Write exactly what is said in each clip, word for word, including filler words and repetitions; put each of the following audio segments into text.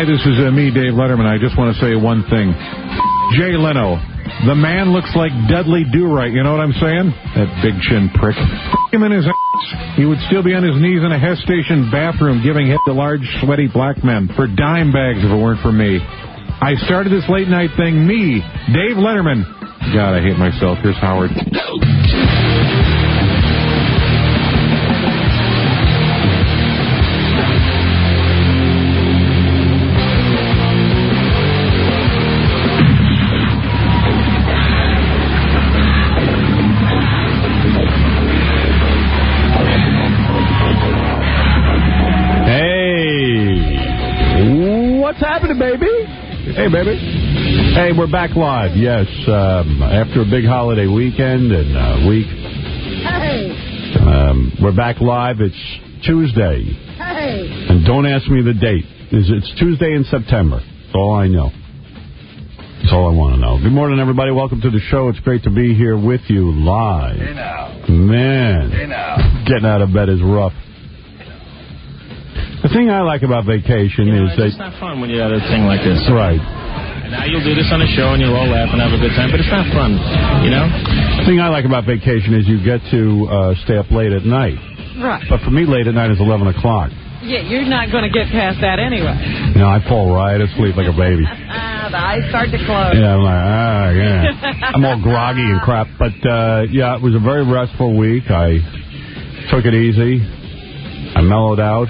Hi, this is uh, me, Dave Letterman. I just want to say one thing. Jay Leno, the man looks like Dudley Do-Right. You know what I'm saying? That big chin prick. F*** him in his ass. He would still be on his knees in a Hess Station bathroom giving head to large, sweaty black men for dime bags if it weren't for me. I started this late night thing, me, Dave Letterman. God, I hate myself. Here's Howard. Baby. Hey, baby. Hey, we're back live, yes, um, after a big holiday weekend and uh, week. Hey. Um, we're back live. It's Tuesday. Hey. And don't ask me the date. It's, it's Tuesday in September. That's all I know. That's all I want to know. Good morning, everybody. Welcome to the show. It's great to be here with you live. Hey, now. Man. Hey, now. Getting out of bed is rough. The thing I like about vacation you know, is it's that... It's not fun when you have a thing like this. Right. And now you'll do this on a show and you'll all laugh and have a good time, but it's not fun, you know? The thing I like about vacation is you get to uh, stay up late at night. Right. But for me, late at night is eleven o'clock. Yeah, you're not going to get past that anyway. You know, I fall right asleep like a baby. Ah, the eyes start to close. Yeah, I'm like, ah, yeah. I'm all groggy and crap. But, uh, yeah, it was a very restful week. I took it easy. I mellowed out.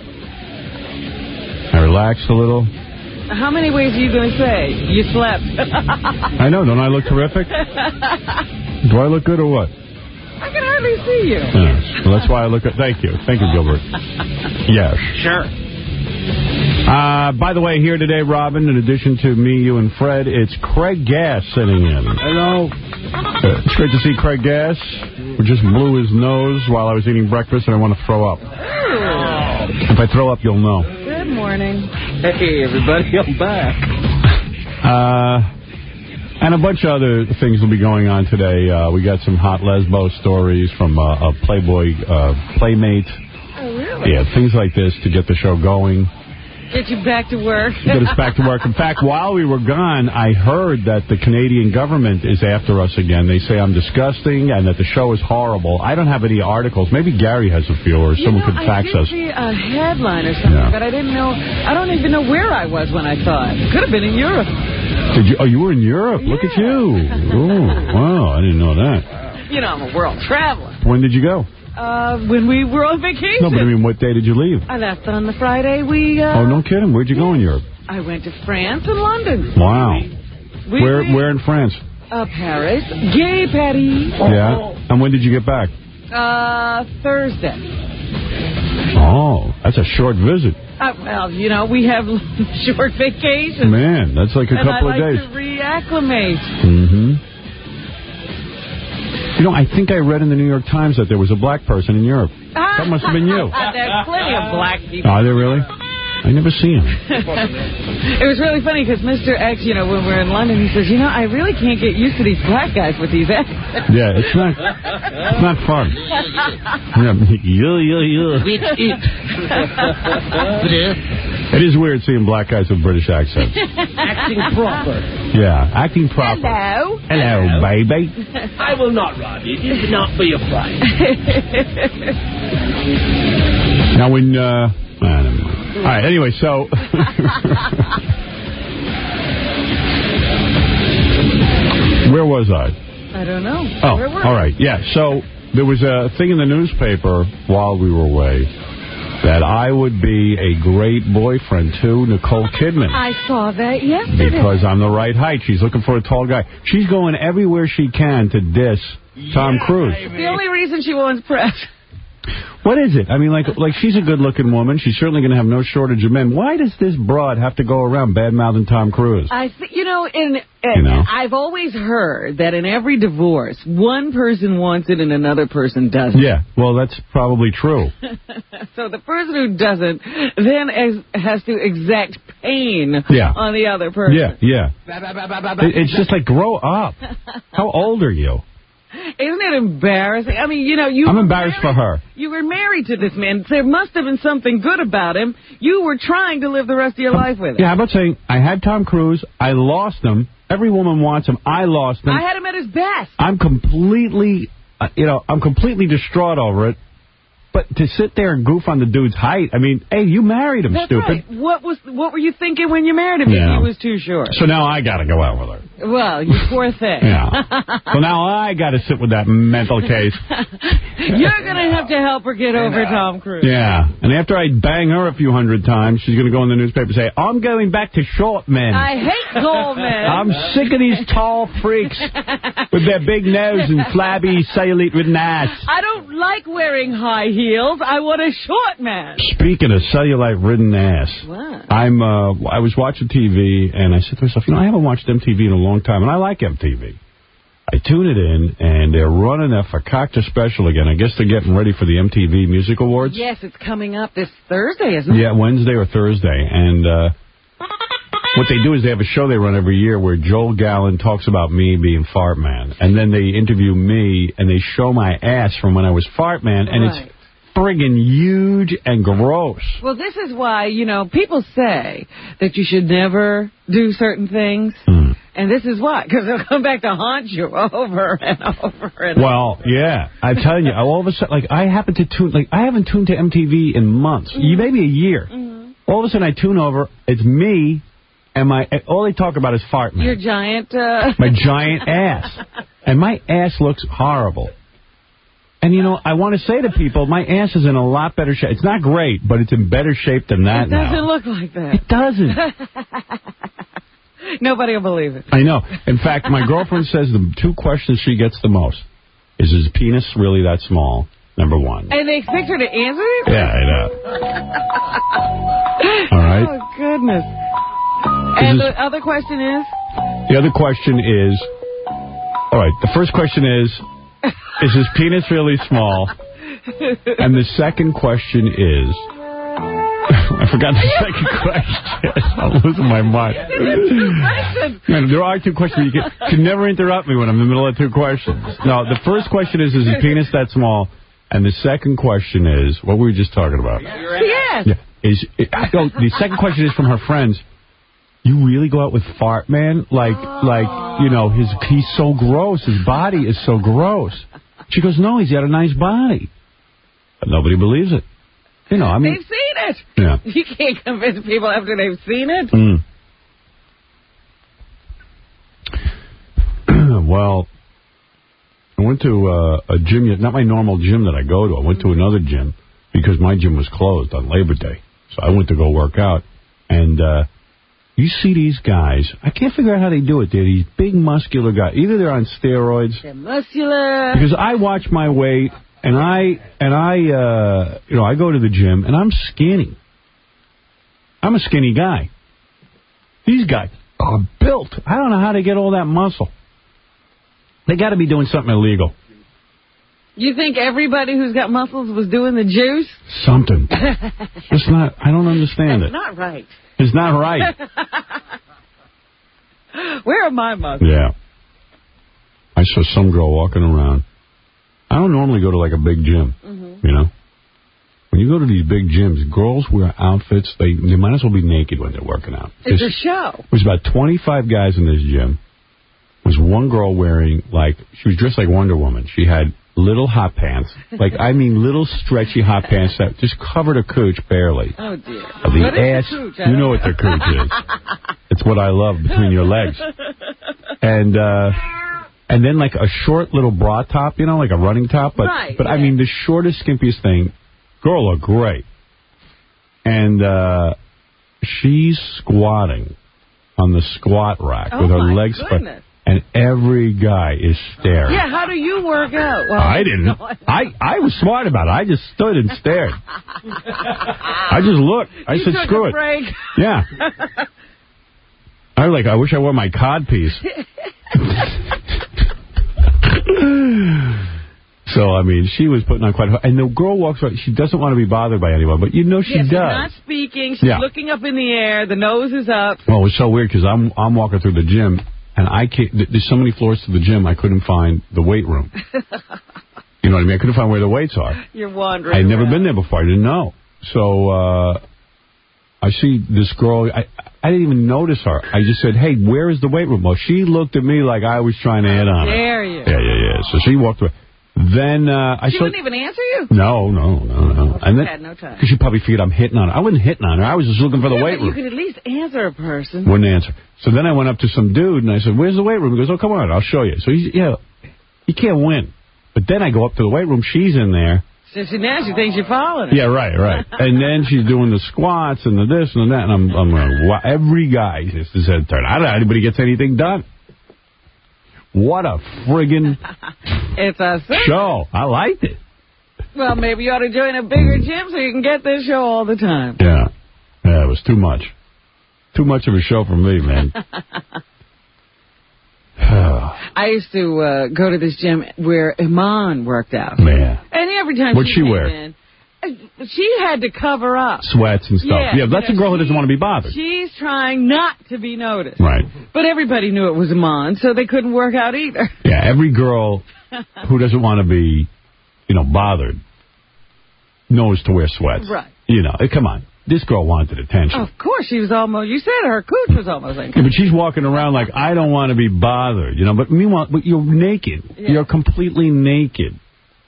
I relaxed a little. How many ways are you going to say you slept? I know. Don't I look terrific? Do I look good or what? I can hardly see you. Yes. Well, that's why I look at... Thank you. Thank you, Gilbert. Yes. Sure. Uh, by the way, here today, Robin, in addition to me, you, and Fred, it's Craig Gass sitting in. Hello. Uh, it's great to see Craig Gass, who just blew his nose while I was eating breakfast, and I want to throw up. Ooh. If I throw up, you'll know. Good morning. Hey, everybody, I'm back. Uh, and a bunch of other things will be going on today. Uh, we got some hot lesbo stories from uh, a Playboy uh, Playmate. Oh, really? Yeah, things like this to get the show going. Get you back to work. Get us back to work. In fact, while we were gone, I heard that the Canadian government is after us again. They say I'm disgusting and that the show is horrible. I don't have any articles. Maybe Gary has a few or you someone know, could fax I did us. see a headline or something, Yeah. but I didn't know. I don't even know where I was when I saw it. Could have been in Europe. Did you? Oh, you were in Europe. Yeah. Look at you. Oh, wow. I didn't know that. You know, I'm a world traveler. When did you go? Uh, when we were on vacation. No, but I mean, what day did you leave? I left on the Friday. We. Uh, Oh, no kidding. Where'd you go in Europe? I went to France and London. Wow. We, Where we, Where in France? Uh, Paris. Gay Paris. Yeah. And when did you get back? Uh, Thursday. Oh, that's a short visit. Uh, well, you know, we have short vacations. Man, that's like a and couple I like of days. to reacclimate. Mm-hmm. You know, I think I read in the New York Times that there was a black person in Europe. That must have been you. There's plenty of black people. Are there really? I never see him. It was really funny because Mister X, you know, when we were in London, he says, you know, I really can't get used to these black guys with these accents. Yeah, it's not it's not fun. Yeah, yeah, yeah. It is weird seeing black guys with British accents. Acting proper. Yeah, acting proper. Hello. Hello, Hello. baby. I will not rob you. It is not for your pride. Now, when... Uh, I don't know. All right, anyway, so... Where was I? I don't know. Oh, Where were all we? right. Yeah, so there was a thing in the newspaper while we were away that I would be a great boyfriend to Nicole Kidman. I saw that yesterday. Because I'm the right height. She's looking for a tall guy. She's going everywhere she can to diss Tom Yeah, Cruise. baby. The only reason she wants press. What is it? I mean, like, like she's a good-looking woman. She's certainly going to have no shortage of men. Why does this broad have to go around bad-mouthing Tom Cruise? I th you know, in uh, You know? I've always heard that in every divorce, one person wants it and another person doesn't. Yeah, well, that's probably true. So the person who doesn't then ex has to exact pain Yeah. on the other person. Yeah, yeah. It, it's just like, grow up. How old are you? Isn't it embarrassing? I mean, you know, you I'm were embarrassed married, for her. You were married to this man. There must have been something good about him. You were trying to live the rest of your life with him. Yeah, how about saying, I had Tom Cruise, I lost him, every woman wants him, I lost him. I had him at his best. I'm completely, uh, you know, I'm completely distraught over it. But to sit there and goof on the dude's height, I mean, hey, you married him, That's stupid. Right. What was what were you thinking when you married him Yeah. if he was too short? So now I got to go out with her. Well, you poor thing. Yeah. So now I got to sit with that mental case. You're going to have to help her get over Tom Cruise. Yeah. And after I bang her a few hundred times, she's going to go in the newspaper and say, I'm going back to short men. I hate tall men. I'm sick of these tall freaks with their big nose and flabby cellulite-ridden ass. I don't like wearing high heels. I want a short man. Speaking of cellulite-ridden ass, What? I'm, uh, I was watching T V, and I said to myself, you know, I haven't watched M T V in a long time, and I like M T V. I tune it in, and they're running a Fakakta special again. I guess they're getting ready for the M T V Music Awards. Yes, it's coming up this Thursday, isn't it? Yeah, Wednesday or Thursday. And uh, what they do is they have a show they run every year where Joel Gallen talks about me being Fart Man. And then they interview me, and they show my ass from when I was Fart Man, and Right. it's friggin' huge and gross. Well, this is why, you know, people say that you should never do certain things. Hmm. And this is why, because they'll come back to haunt you over and over and Well, over. yeah, I'm telling you, all of a sudden, like, I happen to tune, like, I haven't tuned to M T V in months, mm-hmm. maybe a year. Mm-hmm. All of a sudden, I tune over, it's me, and my, all they talk about is Fart Man. Your giant... Uh... My giant ass. And my ass looks horrible. And, you know, I want to say to people, my ass is in a lot better shape. It's not great, but it's in better shape than that It doesn't now. look like that. It doesn't. Nobody will believe it. I know. In fact, my girlfriend says the two questions she gets the most is, his penis really that small? Number one. And they expect her to answer it? Yeah, I know. All right. Oh, goodness. And the other question is? The other question is, all right, the first question is, is his penis really small? And the second question is, I forgot the second question. I'm losing my mind. Man, there are two questions. You can, can never interrupt me when I'm in the middle of two questions. No, the first question is, is his penis that small? And the second question is, what were we just talking about? Yes. Yeah, is, it, I don't, the second question is from her friends. You really go out with Fart Man? Like, oh. like, you know, his he's so gross. His body is so gross. She goes, no, he's got a nice body. But nobody believes it. You know, I mean... They've seen it. Yeah. You can't convince people after they've seen it. Mm. Well, I went to uh, a gym, not my normal gym that I go to. I went to another gym because my gym was closed on Labor Day. So I went to go work out. And... uh you see these guys, I can't figure out how they do it. They're these big, muscular guys. Either they're on steroids. They're muscular. Because I watch my weight, and I, and I, uh, you know, I go to the gym, and I'm skinny. I'm a skinny guy. These guys are built. I don't know how they get all that muscle. They got to be doing something illegal. You think everybody who's got muscles was doing the juice? Something. It's not, I don't understand That's it. not right. It's not right. Where are my muscles? Yeah. I saw some girl walking around. I don't normally go to like a big gym, mm-hmm. you know. When you go to these big gyms, girls wear outfits. They they might as well be naked when they're working out. It's There's, a show. There was about twenty-five guys in this gym. There was one girl wearing, like, she was dressed like Wonder Woman. She had little hot pants. Like, I mean, little stretchy hot pants that just covered her cooch barely. Oh, dear. Uh, the what ass, is the cooch? You know what the cooch is. It's what I love between your legs. And, uh, and then, like, a short little bra top, you know, like a running top. But, right, but yeah. I mean, the shortest, skimpiest thing. Girl looked great. And, uh, she's squatting on the squat rack oh with her my legs spread. goodness. And every guy is staring. Yeah, how do you work out? Well, I didn't. I, I was smart about it. I just stood and stared. I just looked. I you said, took screw a it. break. Yeah. I was like, I wish I wore my cod piece. So, I mean, she was putting on quite a... And the girl walks around. She doesn't want to be bothered by anyone, but you know she yes, does. She's not speaking. She's yeah. looking up in the air. The nose is up. Well, it was so weird because I'm, I'm walking through the gym, and I can't, there's so many floors to the gym, I couldn't find the weight room. You know what I mean? I couldn't find where the weights are. You're wandering I'd never around. been there before. I didn't know. So uh, I see this girl. I, I didn't even notice her. I just said, hey, where is the weight room? Well, she looked at me like I was trying to hit on her. Dare you? Yeah, yeah, yeah. So she walked away. Then uh, I she saw. wouldn't even answer you? No, no, no, no. And then, had no time. Because she probably figured I'm hitting on her. I wasn't hitting on her. I was just looking for the yeah, weight but room. You could at least answer a person. Wouldn't answer. So then I went up to some dude and I said, where's the weight room? He goes, oh, come on, I'll show you. So he's, yeah, you can't win. But then I go up to the weight room. She's in there. So she, now she thinks you're following her. Yeah, right, right. And then she's doing the squats and the this and the that. And I'm, I'm like, wow, every guy has his head turned. I don't know how anybody gets anything done. What a friggin' it's a show. I liked it. Well, maybe you ought to join a bigger gym so you can get this show all the time. Yeah. Yeah, it was too much. Too much of a show for me, man. I used to uh, go to this gym where Iman worked out. Man. And every time What'd she, she came wear? in, she had to cover up. Sweats and stuff. Yeah, Yeah, that's you know, a girl who she, doesn't want to be bothered. She's trying not to be noticed. Right. But everybody knew it was Iman, so they couldn't work out either. Yeah, every girl who doesn't want to be, you know, bothered knows to wear sweats. Right. You know, come on. This girl wanted attention. Of course, she was almost, you said her cooch was almost like Yeah, but she's walking around like, I don't want to be bothered, you know. But meanwhile, but you're naked. Yeah. You're completely naked.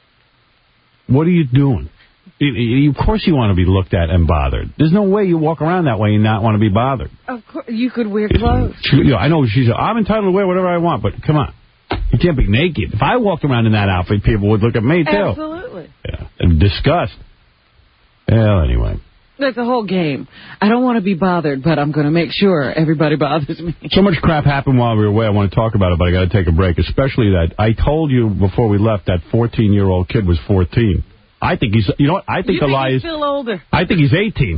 What are you doing? You, you, of course you want to be looked at and bothered. There's no way you walk around that way and not want to be bothered. Of course, you could wear clothes. She, you know, I know she's, I'm entitled to wear whatever I want, but come on. You can't be naked. If I walked around in that outfit, people would look at me, too. Absolutely. Yeah, and disgust. Well, anyway. That's the whole game. I don't want to be bothered, but I'm going to make sure everybody bothers me. So much crap happened while we were away. I want to talk about it, but I got to take a break. Especially that I told you before we left that fourteen-year-old kid was fourteen. I think he's, you know what? I think you the think lie he's is. still older. I think he's eighteen.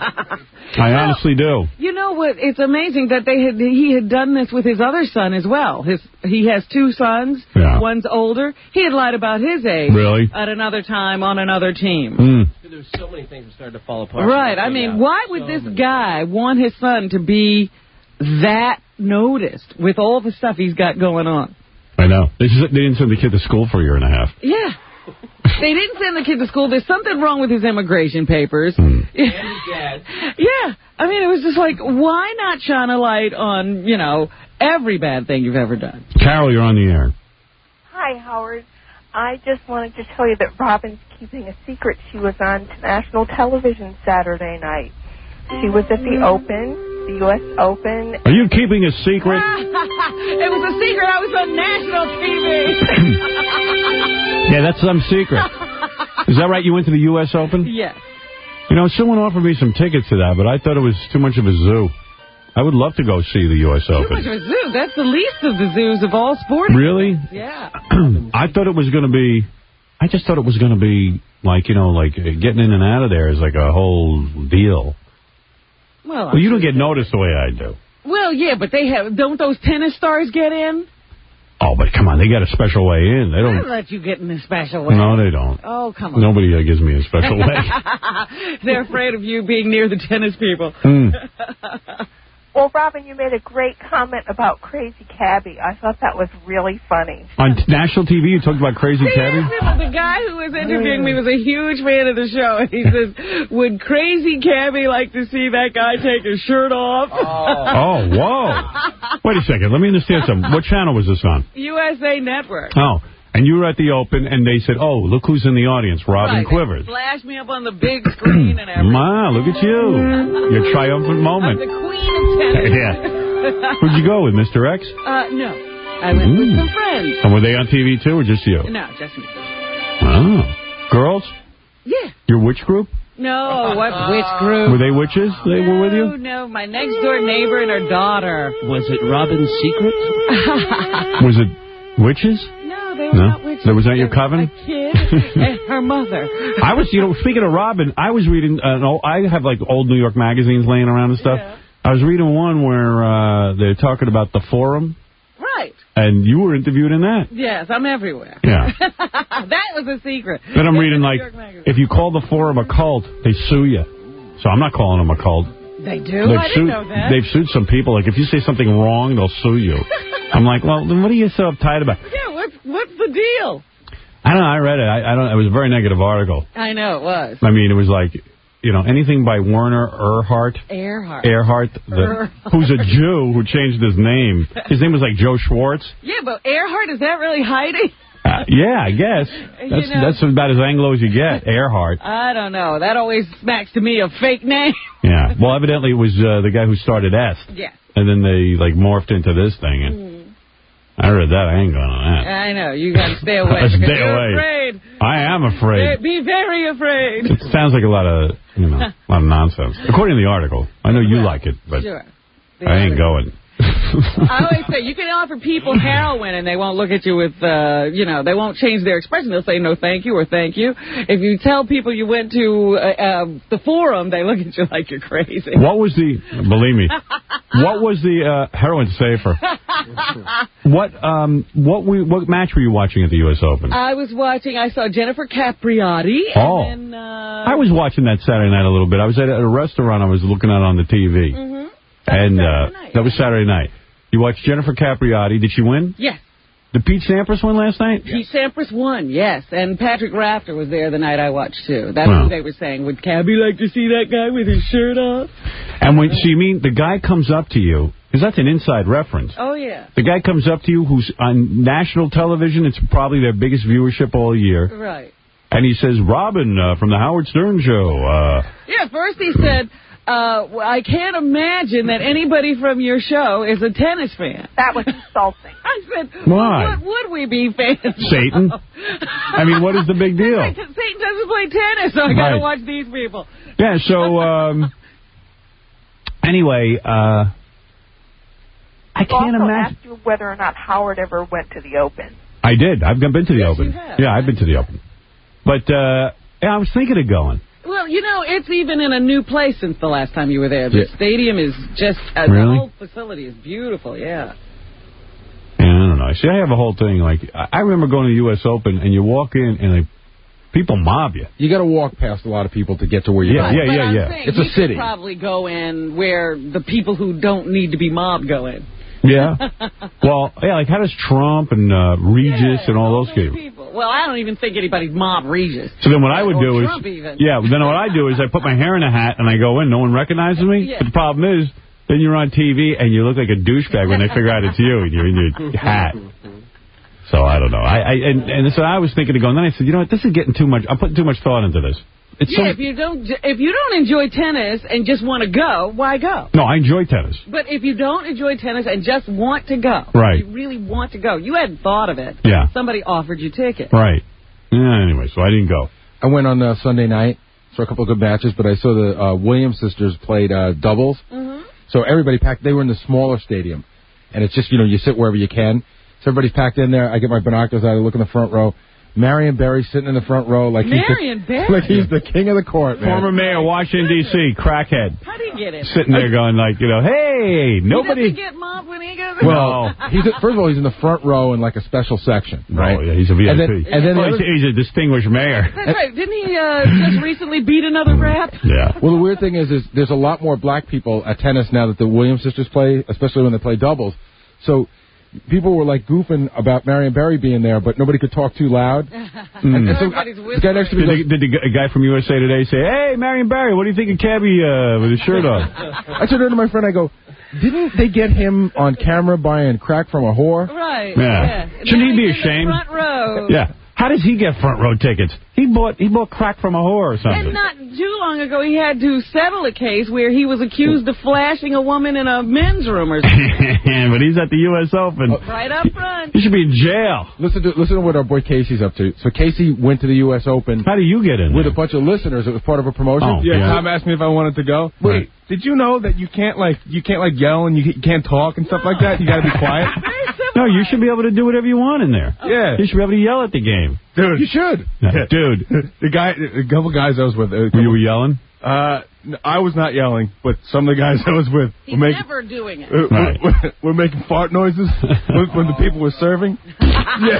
I honestly do. You know what? It's amazing that they had he had done this with his other son as well. His he has two sons. Yeah. One's older. He had lied about his age. Really? At another time on another team. Mm. There's so many things that started to fall apart. Right. I mean, Yeah. why would So this many. guy want his son to be that noticed with all the stuff he's got going on? I know. They, just, they didn't send the kid to school for a year and a half. Yeah. They didn't send the kid to school. There's something wrong with his immigration papers. Mm. Yeah. I mean, it was just like, why not shine a light on, you know, every bad thing you've ever done? Carol, you're on the air. Hi, Howard. I just wanted to tell you that Robin's keeping a secret. She was on national television Saturday night. She was at the Open, the U S Open. Are you keeping a secret? It was a secret. I was on national T V. Yeah, that's some secret. Is that right? You went to the U S Open? Yes. You know, someone offered me some tickets to that, but I thought it was too much of a zoo. I would love to go see the U S Too Open. much of a zoo. That's the least of the zoos of all sports. Really? Yeah. I thought it was going to be, I just thought it was going to be like, you know, like uh, getting in and out of there is like a whole deal. Well, Well, you don't get noticed the way I do. well, yeah, but they have. Don't those tennis stars get in? Oh, but come on, they got a special way in. They They don't. let you get in a special way. No, they don't. Oh, come on. Nobody uh, gives me a special way. They're afraid of you being near the tennis people. Mm. Well, Robin, you made a great comment about Crazy Cabby. I thought that was really funny. On national T V, you talked about Crazy Cabby? The guy who was interviewing me was a huge fan of the show. And he says, would Crazy Cabby like to see that guy take his shirt off? Oh, whoa. Wait a second. Let me understand something. What channel was this on? U S A Network. Oh, and you were at the Open, and they said, oh, look who's in the audience, Robin Right. Quivers. Flash me up on the big screen and everything. Ma, look at you. Your triumphant I'm moment. the queen of tennis. Yeah. Who'd you go with, Mister X? Uh, no. I went with Mm. some friends. And were they on T V, too, or just you? No, just me. Oh. Girls? Yeah. Your witch group? No, what witch group? Were they witches? They were with you? No, no, my next door neighbor and her daughter. Was it Robin's secret? Was it witches? No, they were No? not witches. That was not your They were coven? A kid and her mother. I was, you know, speaking of Robin, I was reading, uh, an old, I have like old New York magazines laying around and stuff. Yeah. I was reading one where uh, they're talking about the Forum, Right. and you were interviewed in that. Yes, I'm everywhere. Yeah. That was a secret. Then I'm That's reading in like, New York Magazine. if you call the Forum a cult, they sue you. So I'm not calling them a cult. They do? They've I didn't sued, know that. They've sued some people. Like, if you say something wrong, they'll sue you. I'm like, well, then what are you so uptight about? Yeah, what's, what's the deal? I don't know. I read it. I, I don't. It was a very negative article. I know, it was. I mean, it was like, you know, anything by Werner Erhardt. Earhart. Earhart, the, Earhart. who's a Jew who changed his name. His name was like Joe Schwartz. Yeah, but Earhart, is that really hiding? Uh, yeah, I guess. That's, you know, that's about as Anglo as you get, Earhart. I don't know. That always smacks to me of fake name. Yeah. Well, evidently it was uh, the guy who started Est. Yeah. And then they, like, morphed into this thing. And Mm. I read that. I ain't going on that. I know. You got to stay away. Stay because you're away. afraid. I am afraid. Be very afraid. It sounds like a lot of, you know, a lot of nonsense. According to the article. I know you Well, like it, but sure. I ain't going. I always say, you can offer people heroin and they won't look at you with, uh, you know, they won't change their expression. They'll say no thank you or thank you. If you tell people you went to uh, uh, the forum, they look at you like you're crazy. What was the, believe me, what was the uh, heroin safer? What um what we what match were you watching at the U S Open? I was watching, I saw Jennifer Capriati. Oh. And then, uh, I was watching that Saturday night a little bit. I was at a restaurant I was looking at on the T V. Mm-hmm. And Saturday uh, night, that was yeah. Saturday night. You watched Jennifer Capriati. Did she win? Yes. Did Pete Sampras win last night? Pete Sampras won, yes. And Patrick Rafter was there the night I watched, too. That's Wow. what they were saying. Would Cabby like to see that guy with his shirt off? And when, so you mean the guy comes up to you, because that's an inside reference. Oh, yeah. The guy comes up to you who's on national television. It's probably their biggest viewership all year. Right. And he says, Robin uh, from the Howard Stern Show. Uh, Yeah, first he said, uh, well, I can't imagine that anybody from your show is a tennis fan. That was insulting. I said, Why? well, what would we be fans Satan? of? I mean, what is the big deal? Satan doesn't play tennis, so I got to Right. watch these people. Yeah, so, um, anyway, uh, I can't also imagine. asked you whether or not Howard ever went to the Open. I did. I've been to the Yes, Open. you have. Yeah, I've been to the Open. But, uh, yeah, I was thinking of going. Well, you know, it's even in a new place since the last time you were there. The Yeah. stadium is just, uh, Really? the whole facility is beautiful, yeah. Yeah, I don't know. See, I have a whole thing, like, I I remember going to the U S Open, and you walk in, and like, people mob you. You got to walk past a lot of people to get to where you're Yeah, going. yeah, But yeah, I'm yeah. saying It's you a city. could probably go in where the people who don't need to be mobbed go in. Yeah. Well, yeah, like, how does Trump and uh, Regis Yeah, and all those people? people? Well, I don't even think anybody'd mob Regis. So then what I would Or do is, Trump even. yeah, then what I do is I put my hair in a hat and I go in. No one recognizes me. Yeah. But the problem is, then you're on T V and you look like a douchebag when they figure out it's you and you're in your hat. So I don't know. I, I and, and so I was thinking of going. Then I said, you know what? This is getting too much. I'm putting too much thought into this. It's Yeah, so, if you don't if you don't enjoy tennis and just want to go, why go? no, I enjoy tennis. But if you don't enjoy tennis and just want to go, Right. you really want to go, you hadn't thought of it. Yeah. Somebody offered you tickets. Right. Yeah, anyway, so I didn't go. I went on uh, Sunday night, saw a couple of good matches, but I saw the uh, Williams sisters played uh, doubles. Mm-hmm. So everybody packed. They were in the smaller stadium, and it's just, you know, you sit wherever you can. So everybody's packed in there. I get my binoculars out. I look in the front row. Marion Barry sitting in the front row like Marion he's the, Barry? like he's the king of the court, man. Former mayor of Washington, D C, crackhead. How do you get it? Sitting there going like, you know, hey, He nobody. doesn't get mobbed when he goes. Well, he's a, first of all, he's in the front row in like a special section, right? Oh, yeah, he's a V I P. And then, and then Well, the other- he's, he's a distinguished mayor. That's right. Didn't he uh, just recently beat another rap? Yeah. Well, the weird thing is, is there's a lot more black people at tennis now that the Williams sisters play, especially when they play doubles. So people were like goofing about Marion Barry being there, but nobody could talk too loud. And, and so Everybody's the guy next to me Did, goes, the, did the g- guy from U S A Today say, hey, Marion Barry, what do you think of Cabby uh, with his shirt on? I turned to my friend, I go, didn't they get him on camera buying crack from a whore? Right. Yeah. Yeah. Shouldn't Now he be he's in the ashamed? Front row. Yeah. How does he get front row tickets? He bought he bought crack from a whore or something. And not too long ago, he had to settle a case where he was accused of flashing a woman in a men's room or something. But he's at the U S Open. Right up front. He should be in jail. Listen to listen to what our boy Casey's up to. So Casey went to the U S Open How do you get in with there? a bunch of listeners. It was part of a promotion. Oh, Yeah, Yeah. Tom asked me if I wanted to go. Right. Did you know that you can't like you can't like yell and you can't talk and stuff like that? You got to be quiet. Very simple. No, you should be able to do whatever you want in there. Yeah, You should be able to yell at the game. dude. You should. Dude, The guy, a couple guys I was with. Uh, you were yelling? uh, I was not yelling, but some of the guys I was with He's were making never doing it. uh, Right. were, were making fart noises when, when the people were serving. Yeah.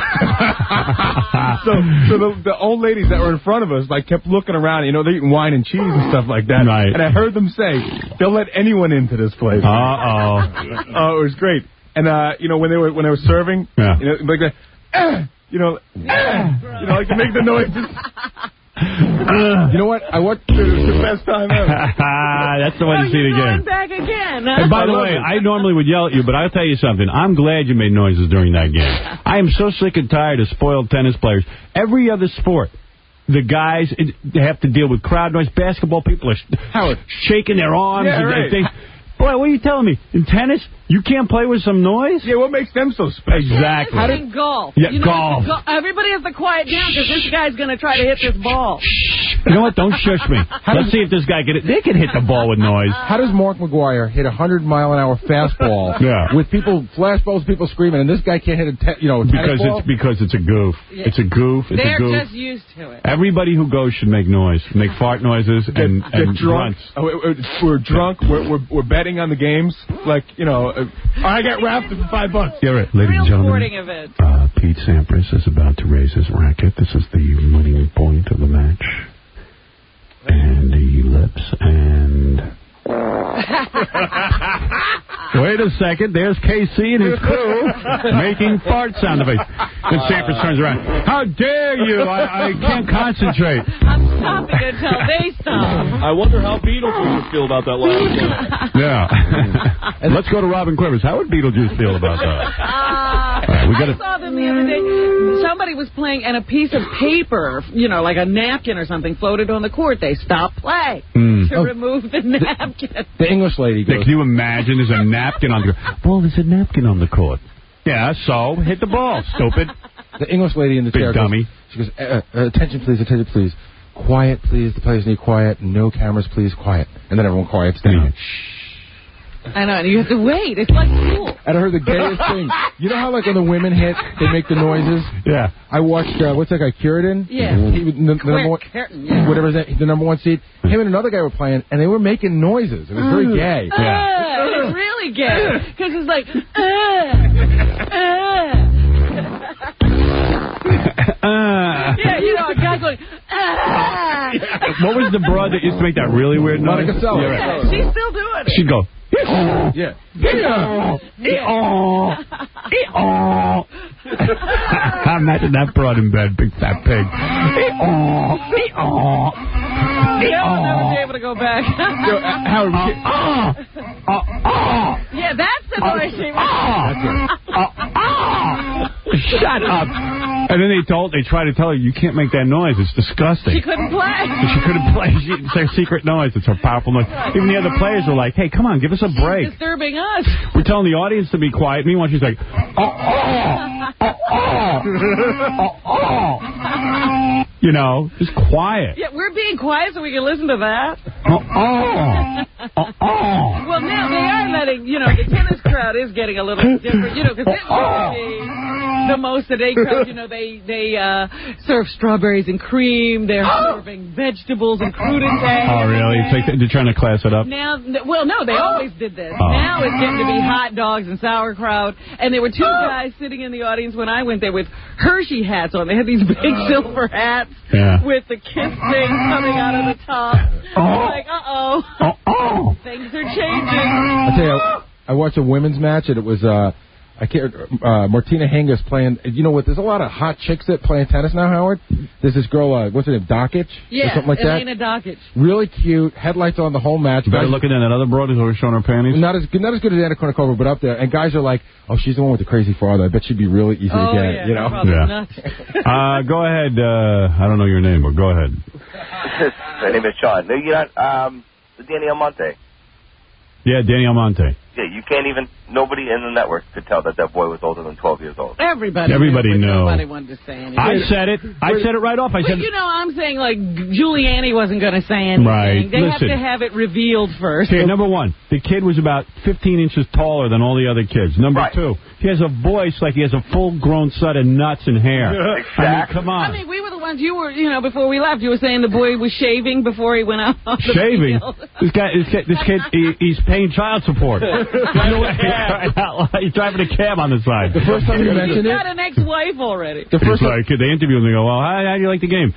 so, so the, the old ladies that were in front of us like kept looking around. You know, they're eating wine and cheese and stuff like that. Right. And I heard them say, "They'll let anyone into this place." Uh-oh. Oh, it was great. and uh, you know when they were when they were serving, yeah. you know, like that, eh, you know, eh, you know, like to make the noises. You know what? I watched it. It was the best time ever. That's the one oh, to see the game. Going back again. Huh? And by I the love way, it. I normally would yell at you, but I'll tell you something. I'm glad you made noises during that game. I am so sick and tired of spoiled tennis players. Every other sport, the guys it, they have to deal with crowd noise. Basketball people are Howard. shaking their arms. Yeah, and right. they, boy, what are you telling me? In tennis, you can't play with some noise? Yeah, what makes them so special? Exactly. Tennis and golf. Yeah, you know, golf. go- everybody has to quiet down because this guy's going to try to hit this ball. You know what? Don't shush me. Let's see if this guy can hit. They can hit the ball with noise. How does Mark McGuire hit a hundred mile an hour fastball Yeah. with people flash balls, people screaming, and this guy can't hit a te- you know a tennis Because ball? it's because it's a goof. Yeah. It's a goof. It's They're a goof. just used to it. Everybody who goes should make noise, make fart noises, and, Get, and get drunk. grunts. Oh, we're, we're drunk. We're, we're we're betting on the games. Like you know, uh, I got wrapped for five bucks. Yeah, right. Ladies Real and gentlemen, sporting event. uh, Pete Sampras is about to raise his racket. This is the winning point of the match. And he lips and... Wait a second. There's K C and his crew making fart sound effects. Then Sampras turns around. How dare you? I, I can't concentrate. I'm stopping until they stop. I wonder how Beetlejuice would feel about that last one. Yeah. Let's go to Robin Quivers. How would Beetlejuice feel about that? Uh, right, we I gotta- saw them the other day. Somebody was playing, and a piece of paper, you know, like a napkin or something, floated on the court. They stopped play Mm. to Oh. remove the napkin. The English lady goes, Can you imagine there's a napkin on the court? Well, there's a napkin on the court. Yeah, so hit the ball, stupid. the English lady in the Big chair dummy. goes, she goes, uh, uh, attention please, attention please. Quiet please, the players need quiet. No cameras please, quiet. And then everyone quiets down. I know, and you have to wait. It's like school. And I heard the gayest thing. You know how, like, when the women hit, they make the noises? Yeah. I watched, uh, what's that guy, Curidan? Yeah. He, was the, the number one, Curtin, yeah. whatever his name, the number one seed. Him and another guy were playing, and they were making noises. It was very gay. Uh, it's really gay. Because it's like, uh, uh. Uh, Yeah, you know, a guy going, ah. what was the broad that used to make that really weird noise? Monica Seles. Yeah, right. Yeah, she's still doing it. She'd go, Yeah. imagine that broad in bed, big fat pig. Yeah, I'll never be able to go back. Yo, uh, Howard, we can't- Yeah, that's the noise she was. Shut up. And then they told, they tried to tell her, you can't make that noise. It's disgusting. She couldn't play. She couldn't play. She, it's her secret noise. It's her powerful noise. Even the other players were like, hey, come on, give us a break. Disturbing us. We're telling the audience to be quiet. Meanwhile, she's like, oh, oh, oh, oh, oh, oh. You know, just quiet. Yeah, we're being quiet so we can listen to that. Oh, oh, oh, oh. Well, now they are letting, you know, the tennis crowd is getting a little different, you know, because it used to be the most today crowd, you know, they, they uh, serve strawberries and cream. They're serving vegetables and crudité. Oh, really? It's like they're trying to class it up? Now, well, no, they always did this. Oh. Now it's getting to be hot dogs and sauerkraut. And there were two guys sitting in the audience when I went there with Hershey hats on. They had these big silver hats Yeah. with the kiss thing coming out of the top. I'm like, uh-oh. Oh, oh. Things are changing. I tell you, I, I watched a women's match, and it was uh, I can't, uh, Martina Hingis playing. You know what? There's a lot of hot chicks that playing tennis now, Howard. There's this girl, uh, what's her name, Dokic? Yeah, or something like Elena that. Dokic. Really cute. Headlights on the whole match. You better Guys- looking at that other broad who's always showing her panties. Not as good, not as good as Anna Kournikova, but up there. And guys are like, "Oh, she's the one with the crazy father. I bet she'd be really easy Oh, to get." yeah, you know? probably Yeah. nuts. Uh, go ahead. Uh, I don't know your name, but go ahead. My name is Sean. No, you're not. Um, Danny Almonte. Yeah, Danny Almonte. Yeah, you can't even. Nobody in the network could tell that that boy was older than twelve years old. Everybody, Everybody knew, but knew. Nobody wanted to say anything. I said it. I said it right off. I But said, you know, I'm saying like Giuliani wasn't going to say anything. Right. They Listen. have to have it revealed first. okay, number one, the kid was about fifteen inches taller than all the other kids. Number Right. two, he has a voice like he has a full-grown set of nuts and hair. I mean, Exactly. come on. I mean, we were the ones you were, you know, before we left, you were saying the boy was shaving before he went out on the Shaving. field. This guy, this kid, this kid he, he's paying child support. He's driving a cab on the side. The first time you He's mentioned got it, an ex-wife already. the It's first time, like they interview him. They go, "Well, how, how do you like the game?"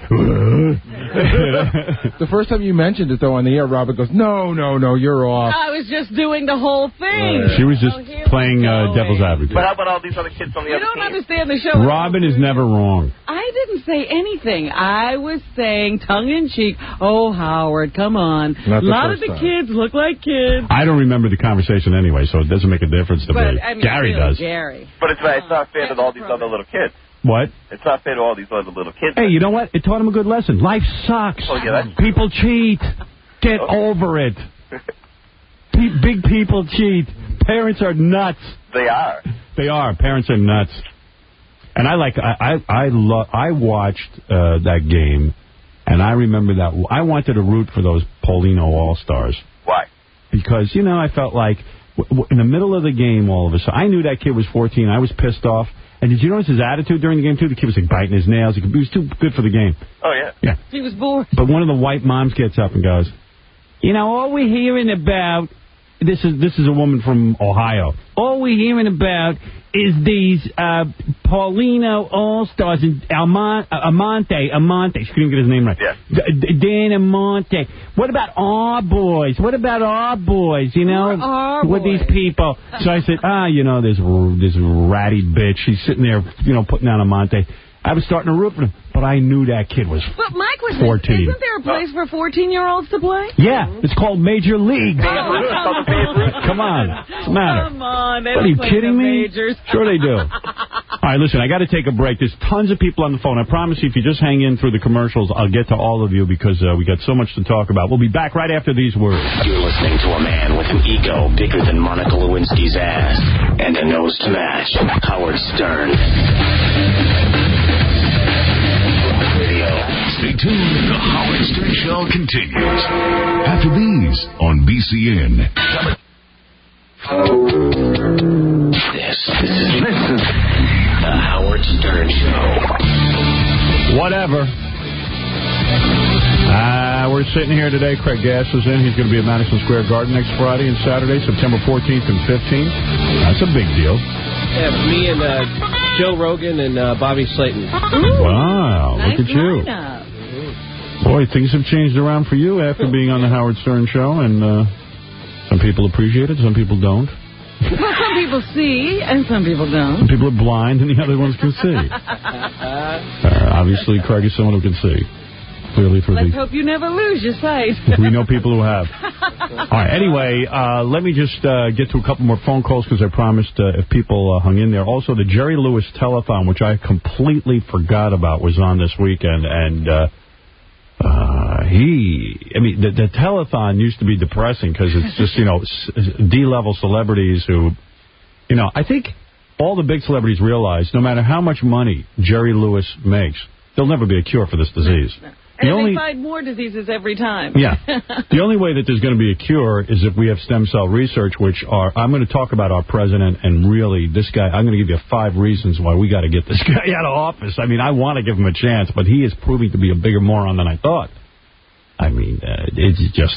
the first time you mentioned it though on the air, Robert goes, "No, no, no, you're off." I was just doing the whole thing. She was just Oh, here we playing uh, devil's advocate. But how about all these other kids on the You other don't team? understand the show. Robin is never wrong. I didn't say anything. I was saying, tongue-in-cheek, oh, Howard, come on. Not A the lot of first the time. kids look like kids. I don't remember the conversation anyway, so it doesn't make a difference to But, me. I mean, Gary really, does. Gary. But it's not, it's not fair to all these other little kids. What? It's not fair to all these other little kids. Hey, you know what? It taught him a good lesson. Life sucks. Oh, yeah, that's- People cheat. Get over it. Pe- big people cheat. Parents are nuts. They are. They are. Parents are nuts. And I like, I, I, I, lo- I watched uh, that game, and I remember that I wanted to root for those Paulino All-Stars. Why? Because, you know, I felt like w- w- in the middle of the game, all of a sudden, I knew that kid was fourteen. I was pissed off. And did you notice his attitude during the game, too? The kid was like biting his nails. He was too good for the game. Oh, yeah. Yeah. He was bored. But one of the white moms gets up and goes, you know, all we're hearing about, this is this is a woman from Ohio, all we're hearing about is these uh, Paulino All-Stars and Almon- uh, Amante, Amante, she couldn't get his name right. Yeah. D- D- Dan Amante. What about our boys? What about our boys, you know? Our with boys. these people. So I said, ah, you know, this, this ratty bitch, she's sitting there, you know, putting down Amante. I was starting to root for him, but I knew that kid was But my question fourteen. is, isn't there a place for fourteen-year-olds to play? Yeah, it's called Major League. Oh, come on. Come on. What's the matter? Come on. They What, are don't you play kidding the me? Majors. Sure they do. All right, listen, I got to take a break. There's tons of people on the phone. I promise you, if you just hang in through the commercials, I'll get to all of you because uh, we got so much to talk about. We'll be back right after these words. You're listening to a man with an ego bigger than Monica Lewinsky's ass and a nose to match. Howard Stern. Stay tuned. The Howard Stern Show continues after these on B C N. This, this is this is the Howard Stern Show. Whatever. Uh, we're sitting here today. Craig Gass is in. He's going to be at Madison Square Garden next Friday and Saturday, September fourteenth and fifteenth. That's a big deal. Yeah, me and uh, Joe Rogan and uh, Bobby Slayton. Wow, Nice look at you. lineup. Boy, things have changed around for you after being on the Howard Stern Show, and uh, some people appreciate it, some people don't. Well, some people see, and some people Some don't. people are blind, and the other ones can see. Uh, obviously, Craig is someone who can see. Clearly for Let's the... hope you never lose your sight. We know people who have. All right, anyway, uh, let me just uh, get to a couple more phone calls because I promised uh, if people uh, hung in there. Also, the Jerry Lewis Telethon, which I completely forgot about, was on this weekend, and uh, uh, he, I mean, the, the Telethon used to be depressing because it's just, you know, D-level celebrities who, you know, I think all the big celebrities realize no matter how much money Jerry Lewis makes, there'll never be a cure for this disease. And The only, they find more diseases every time. yeah. The only way that there's going to be a cure is if we have stem cell research, which are, I'm going to talk about our president and really this guy, I'm going to give you five reasons why we got to get this guy out of office. I mean, I want to give him a chance, but he is proving to be a bigger moron than I thought. I mean, uh, it's just,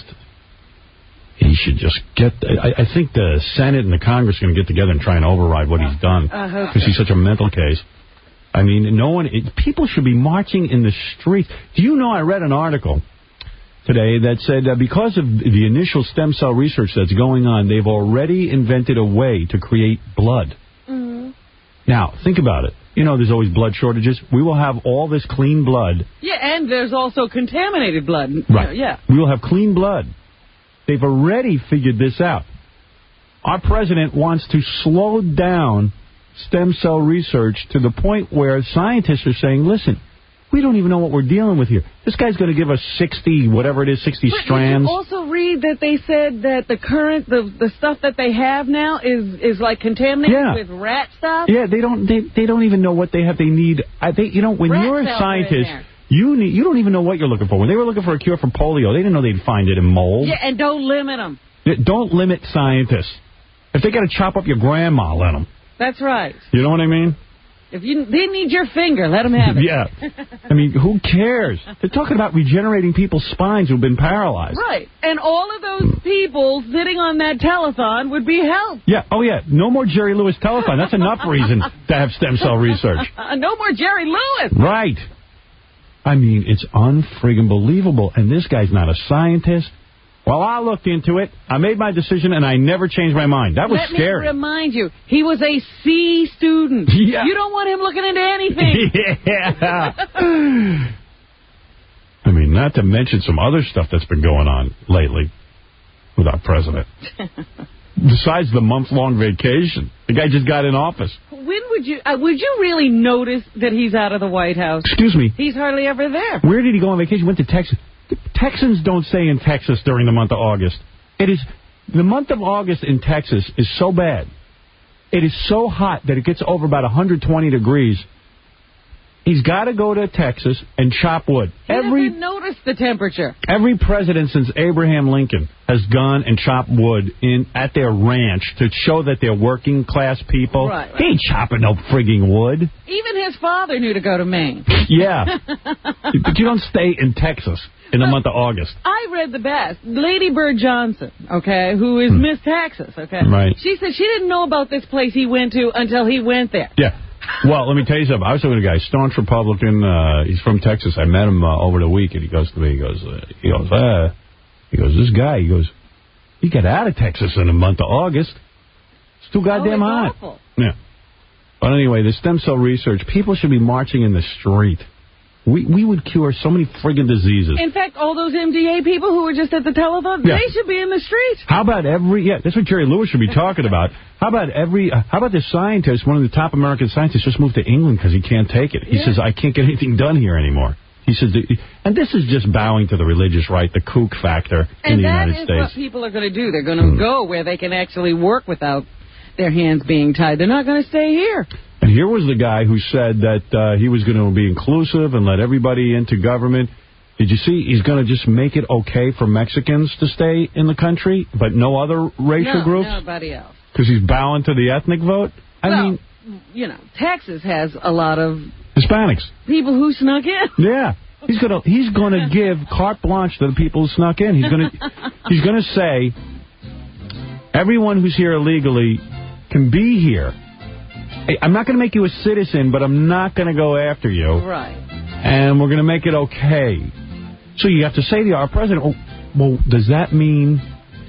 he should just get, I, I think the Senate and the Congress are going to get together and try and override what he's done I hope because so. he's such a mental case. I mean, no one. It, people should be marching in the streets. Do you know? I read an article today that said uh, because of the initial stem cell research that's going on, they've already invented a way to create blood. Mm-hmm. Now, think about it. You know, there's always blood shortages. We will have all this clean blood. Yeah, and there's also contaminated blood. Right. Yeah. We will have clean blood. They've already figured this out. Our president wants to slow down stem cell research to the point where scientists are saying, listen, we don't even know what we're dealing with here. This guy's going to give us sixty, whatever it is, sixty But strands. Did you also read that they said that the current, the the stuff that they have now is is like contaminated Yeah. with rat stuff? Yeah, they don't they, they don't even know what they have. They need, I think, you know, when Rat you're a cells are in scientist, there. you need you don't even know what you're looking for. When they were looking for a cure for polio, they didn't know they'd find it in mold. Yeah, and don't limit them. Don't limit scientists. If they got to chop up your grandma, let them. That's right. You know what I mean? If you they need your finger, let them have it. Yeah. I mean, who cares? They're talking about regenerating people's spines who've been paralyzed. Right. And all of those people sitting on that telethon would be helped. Yeah. Oh, yeah. No more Jerry Lewis Telethon. That's enough reason to have stem cell research. No more Jerry Lewis. Right. I mean, it's unfriggin' believable. And this guy's not a scientist. Well, I looked into it. I made my decision, and I never changed my mind. That was Let scary. Let me remind you, he was a C student. Yeah. You don't want him looking into anything. Yeah. I mean, not to mention some other stuff that's been going on lately with our president. Besides the month-long vacation. The guy just got in office. When would you uh, would you really notice that he's out of the White House? Excuse me. He's hardly ever there. Where did he go on vacation? Went to Texas. The Texans don't stay in Texas during the month of August. It is the month of August in Texas is so bad. It is so hot that it gets over about one hundred twenty degrees. He's got to go to Texas and chop wood. He every doesn't notice the temperature. Every president since Abraham Lincoln has gone and chopped wood in at their ranch to show that they're working class people. Right, right. He ain't chopping no frigging wood. Even his father knew to go to Maine. Yeah. But you don't stay in Texas in the month of August. I read the best. Lady Bird Johnson, okay, who is Miss Texas, okay? Right. She said she didn't know about this place he went to until he went there. Yeah. Well, let me tell you something. I was talking to a guy, staunch Republican. Uh, he's from Texas. I met him uh, over the week, and he goes to me, he goes, uh, he goes, uh, he goes, this guy, he goes, he got out of Texas in the month of August. It's too goddamn oh, hot. Awful. Yeah. But anyway, the stem cell research, people should be marching in the street. We we would cure so many friggin' diseases. In fact, all those M D A people who were just at the telethon, Yeah. they should be in the streets. How about every, yeah, that's what Jerry Lewis should be talking about. How about every, uh, how about this scientist, one of the top American scientists, just moved to England because he can't take it. He Yeah. says, I can't get anything done here anymore. He says, and this is just bowing to the religious right, the kook factor in And the that United is States. what people are going to do. They're going to Hmm. go where they can actually work without their hands being tied. They're not going to stay here. And here was the guy who said that uh, he was going to be inclusive and let everybody into government. Did you see? He's going to just make it okay for Mexicans to stay in the country, but no other racial no, groups? nobody else. Because he's bowing to the ethnic vote? I well, mean, you know, Texas has a lot of Hispanics. people who snuck in. Yeah. He's going to he's going to give carte blanche to the people who snuck in. He's going to he's going to say everyone who's here illegally can be here. Hey, I'm not going to make you a citizen, but I'm not going to go after you. Right. And we're going to make it okay. So you have to say to our president, oh, well, does that mean...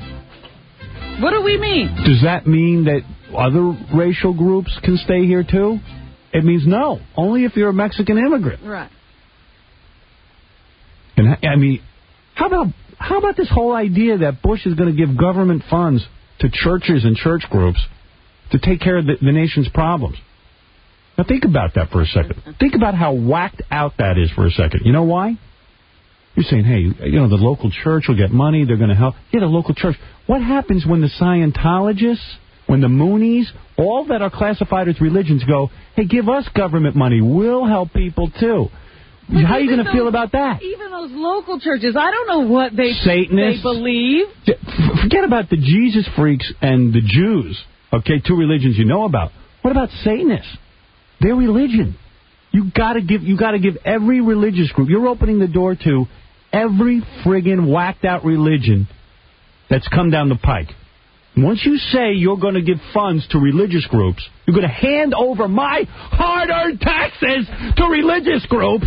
What do we mean? Does that mean that other racial groups can stay here, too? It means no. Only if you're a Mexican immigrant. Right. And I mean, how about how about this whole idea that Bush is going to give government funds to churches and church groups to take care of the, the nation's problems? Now think about that for a second. Think about how whacked out that is for a second. You know why? You're saying, hey, you know, the local church will get money, they're going to help. Yeah, the local church. What happens when the Scientologists, when the Moonies, all that are classified as religions go, hey, give us government money, we'll help people too. But how are you going to those, feel about that? Even those local churches, I don't know what they, Satanists? they believe. Forget about the Jesus freaks and the Jews, okay, two religions you know about. What about Satanists? Their religion. You got to give you got to give every religious group. You're opening the door to every friggin' whacked out religion that's come down the pike. Once you say you're going to give funds to religious groups, you're going to hand over my hard-earned taxes to religious groups.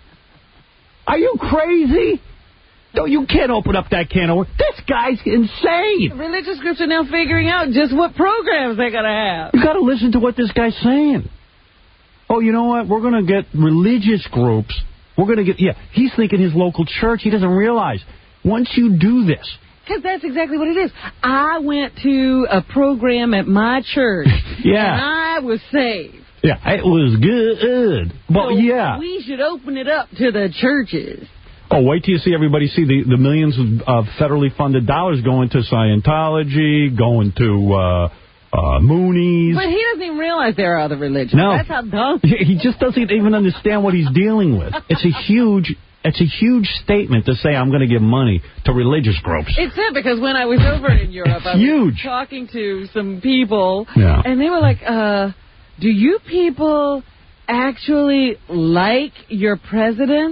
Are you crazy? No, you can't open up that can of worms. This guy's insane. Religious groups are now figuring out just what programs they're going to have. You got to listen to what this guy's saying. Oh, you know what? We're going to get religious groups. We're going to get, yeah, he's thinking his local church. He doesn't realize. Once you do this. Because that's exactly what it is. I went to a program at my church. Yeah. And I was saved. Yeah, it was good. But, so yeah. we should open it up to the churches. Oh, wait till you see everybody see the, the millions of, of federally funded dollars going to Scientology, going to uh, uh, Moonies. But he doesn't even realize there are other religions. No. That's how dumb. He just doesn't even understand what he's dealing with. It's a huge... It's a huge statement to say I'm going to give money to religious groups. It's it, because when I was over in Europe, I was huge. talking to some people, yeah. and they were like, uh, do you people actually like your president?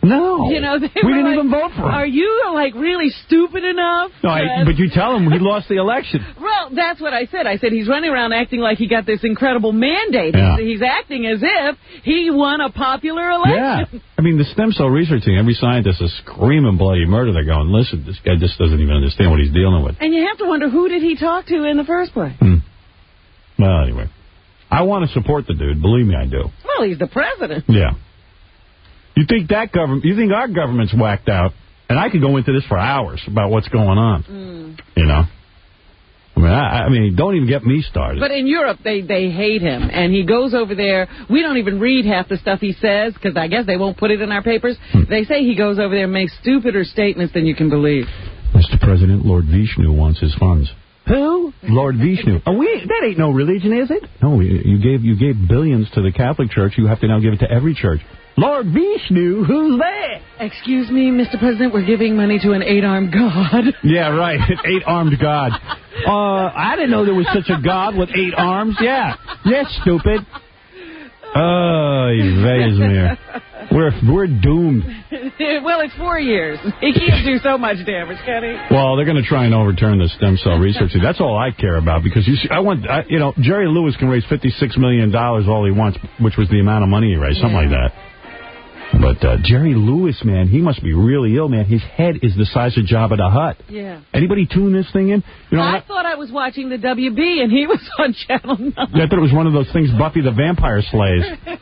No. You know, they we were didn't like, even vote for him. Are you, like, really stupid enough? No, I, but you tell him he lost the election. Well, that's what I said. I said he's running around acting like he got this incredible mandate. Yeah. He's, he's acting as if he won a popular election. Yeah. I mean, the stem cell research thing, every scientist is screaming bloody murder. They're going, listen, this guy just doesn't even understand what he's dealing with. And you have to wonder, who did he talk to in the first place? Hmm. Well, anyway. I want to support the dude. Believe me, I do. Well, he's the president. Yeah. You think that government, you think our government's whacked out, and I could go into this for hours about what's going on, Mm. you know? I mean, I, I mean, don't even get me started. But in Europe, they, they hate him, and he goes over there. We don't even read half the stuff he says, because I guess they won't put it in our papers. Hmm. They say he goes over there and makes stupider statements than you can believe. Mister President, Lord Vishnu wants his funds. Who? Lord Vishnu. Oh, we, that ain't no religion, is it? No, you gave you gave billions to the Catholic Church. You have to now give it to every church. Lord Vishnu, who's that? Excuse me, Mister President, we're giving money to an eight-armed god. Yeah, right, an eight-armed god. Uh, I didn't know there was such a god with eight arms. Yeah, yes, stupid. Oh, Vezmir. We're, we're doomed. Well, it's four years. He can't do so much damage, can he? Well, they're going to try and overturn the stem cell research. That's all I care about, because you see, I want, I, you know, Jerry Lewis can raise fifty-six million dollars all he wants, which was the amount of money he raised, something Yeah. like that. But uh, Jerry Lewis, man, he must be really ill, man. His head is the size of Jabba the Hutt. Yeah. Anybody tune this thing in? You know, I I, thought I was watching the W B, and he was on Channel nine. I thought it was one of those things Buffy the Vampire slays.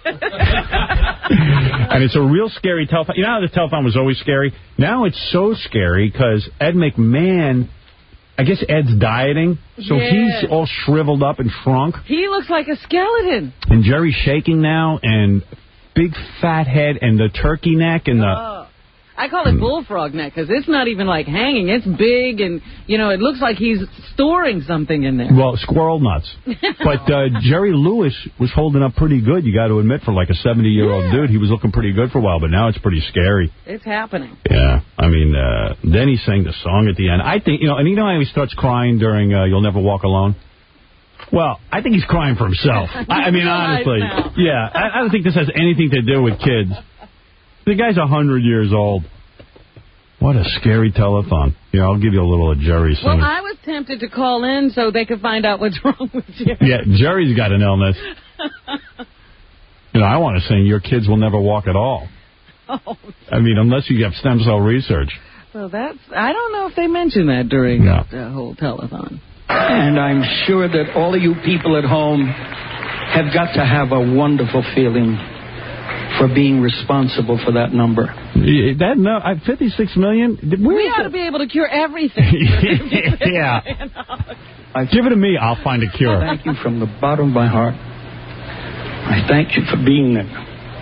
And it's a real scary telethon. You know how the telethon was always scary? Now it's so scary because Ed McMahon, I guess Ed's dieting, so Yeah. he's all shriveled up and shrunk. He looks like a skeleton. And Jerry's shaking now, and big fat head and the turkey neck and the... Oh. I call it bullfrog neck because it's not even like hanging. It's big, and, you know, it looks like he's storing something in there. Well, squirrel nuts. But uh, Jerry Lewis was holding up pretty good, you got to admit, for like a seventy-year-old Yeah. dude. He was looking pretty good for a while, but now it's pretty scary. It's happening. Yeah, I mean, uh, then he sang the song at the end. I think, you know, and you know how he starts crying during uh, You'll Never Walk Alone? Well, I think he's crying for himself. I, I mean, honestly. Yeah, I, I don't think this has anything to do with kids. The guy's one hundred years old. What a scary telethon. Yeah, I'll give you a little of Jerry singing. Well, I was tempted to call in so they could find out what's wrong with Jerry. Yeah, Jerry's got an illness. You know, I want to sing Your Kids Will Never Walk at All. Oh, I mean, unless you have stem cell research. well, that's... I don't know if they mentioned that during No. the whole telethon. And I'm sure that all of you people at home have got to have a wonderful feeling for being responsible for that number. That no, I- fifty-six million. Where We is ought to that? be able to cure everything. Yeah. I Give it to me. I'll find a cure. thank you from the bottom of my heart. I thank you for being there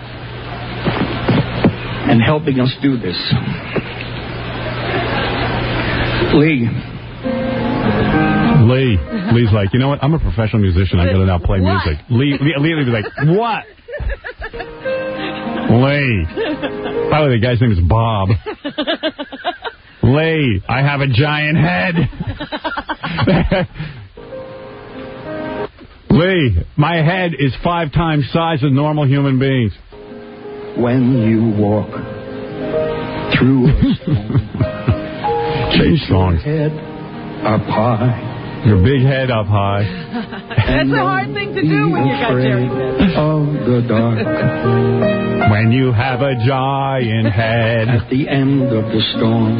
and helping us do this. Lee. Lee. Lee's like, you know what? I'm a professional musician. I got to now play What? music. Lee, Lee, Lee would be like, what? Lee. By the way, the guy's name is Bob. Lee, I have a giant head. Lee, my head is five times size of normal human beings. When you walk through a storm, Change songs. head up high. Your big head up high. That's a hard thing to do when you got Jerry's head. Of the dark. When you have a giant head. At the end of the storm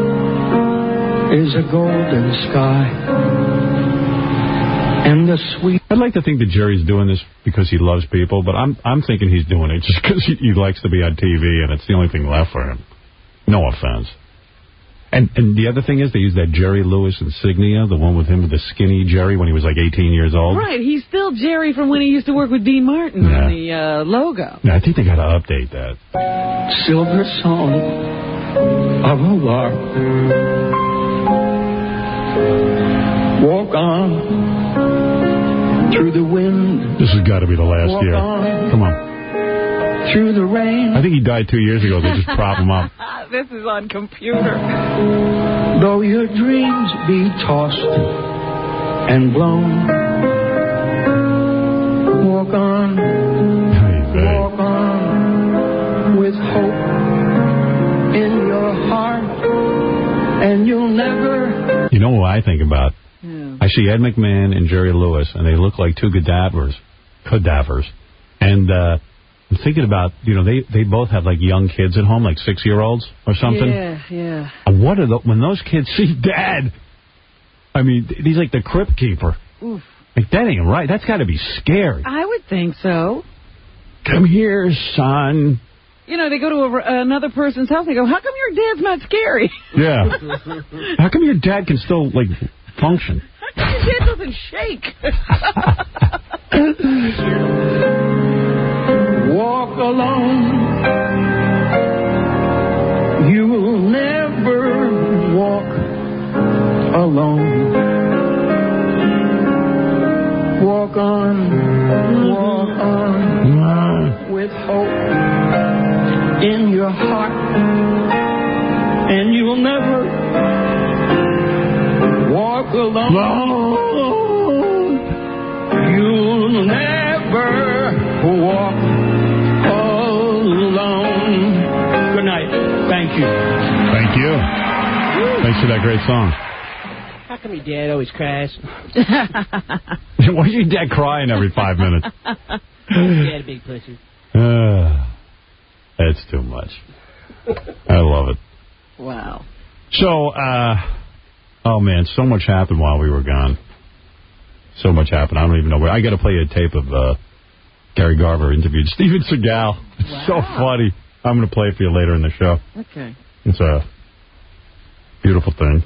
is a golden sky. And the sweet... I'd like to think that Jerry's doing this because he loves people, but I'm I'm thinking he's doing it just because he, he likes to be on T V, and it's the only thing left for him. No offense. And and the other thing is they use that Jerry Lewis insignia, the one with him with the skinny Jerry when he was like eighteen years old. Right, he's still Jerry from when he used to work with Dean Martin Yeah. on the uh, logo. Yeah, I think they got to update that. Silver song of a lark. Walk on through the wind. This has got to be the last Walk year. on. Come on. Through the rain. I think he died two years ago. They just prop him up. This is on computer. Though your dreams be tossed and blown, walk on, Hey, walk on with hope and you'll never... You know what I think about? Yeah. I see Ed McMahon and Jerry Lewis, and they look like two cadavers. Cadavers. And uh, I'm thinking about, you know, they, they both have, like, young kids at home, like six-year-olds or something. Yeah, yeah. And what are the... When those kids see Dad, I mean, he's like the crypt keeper. Oof. Like, that ain't right. That's got to be scary. I would think so. Come here, son. You know, they go to a, another person's house, they go, how come your dad's not scary? Yeah. How come your dad can still, like, function? How come your dad doesn't shake? Walk alone. You will never walk alone. Walk on, walk on, with hope in your heart, and you will never walk alone. You'll never walk alone. Good night. Thank you. Thank you. Thanks for that great song. How come your dad always cries? Why is your dad crying every five minutes? Dad, big pussy. Uh, it's too much. I love it. Wow. So, uh, oh, man, so much happened while we were gone. So much happened. I don't even know where. I got to play a tape of uh, Gary Garver interviewed Steven Seagal. It's Wow. so funny. I'm going to play it for you later in the show. Okay. It's a beautiful thing.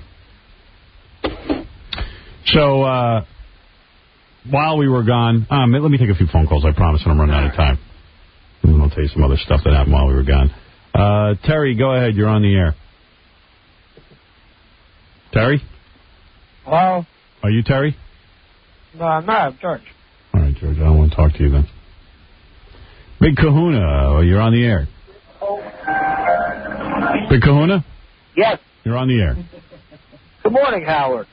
So, uh, while we were gone, um, let me take a few phone calls, I promise, and I'm running out of time. And then I'll tell you some other stuff that happened while we were gone. Uh, Terry, go ahead. You're on the air. Terry? Hello? Are you Terry? No, I'm not. I'm George. All right, George. I don't want to talk to you then. Big Kahuna, you're on the air. Big Kahuna? Yes. You're on the air. Good morning, Howard.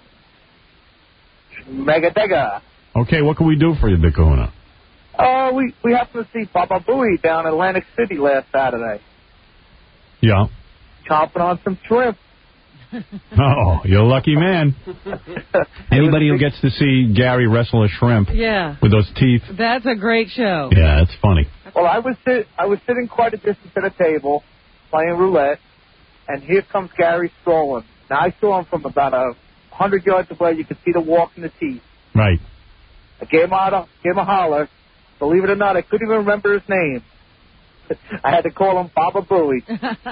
Mega Dega. Okay, what can we do for you, Big Kahuna? Uh, we, we happened to see Baba Booey down in Atlantic City last Saturday. Yeah. Chomping on some shrimp. Oh, you're a lucky man. Anybody who gets to see Gary wrestle a shrimp Yeah. with those teeth. That's a great show. Yeah, that's funny. Well, I was sit, I was sitting quite a distance at a table playing roulette, and here comes Gary strolling. Now, I saw him from about a hundred yards away. You could see the walk and the teeth. Right. I gave him, out a, gave him a holler. Believe it or not, I couldn't even remember his name. I had to call him Baba Booey.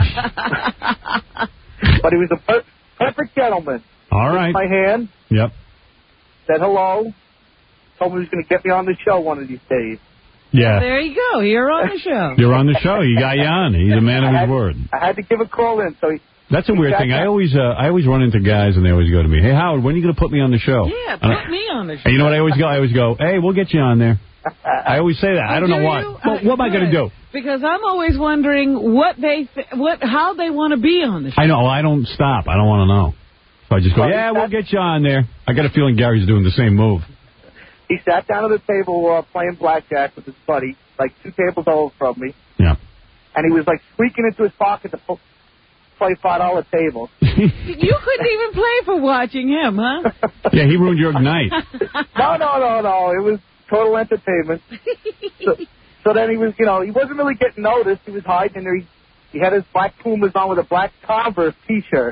But he was a per- perfect gentleman. All right. Took my hand. Yep. Said hello. Told me he was going to get me on the show one of these days. Yeah. There you go. You're on the show. You're on the show. He got you on. He's a man of I his had, word. I had to give a call in, so he... That's a he weird sat thing. I down. always uh, I always run into guys, and they always go to me, hey, Howard, when are you going to put me on the show? Yeah, And I- put me on the show. And you know what I always go? I always go, hey, we'll get you on there. I always say that. I don't Do know why. you? Well, Uh, what am I going to do? Because I'm always wondering what they, th- what, how they want to be on the show. I know. I don't stop. I don't want to know. So I just go, Well, yeah, we'll that's- get you on there. I got a feeling Gary's doing the same move. He sat down at the table uh, playing blackjack with his buddy, like two tables over from me. Yeah. And he was, like, squeaking into his pocket to p- play five dollar tables. You couldn't even play for watching him, huh? Yeah, he ruined your night. No, no, no, no. It was total entertainment. So, so then he was, you know, he wasn't really getting noticed. He was hiding there. He, he had his black Pumas on with a black Converse T-shirt.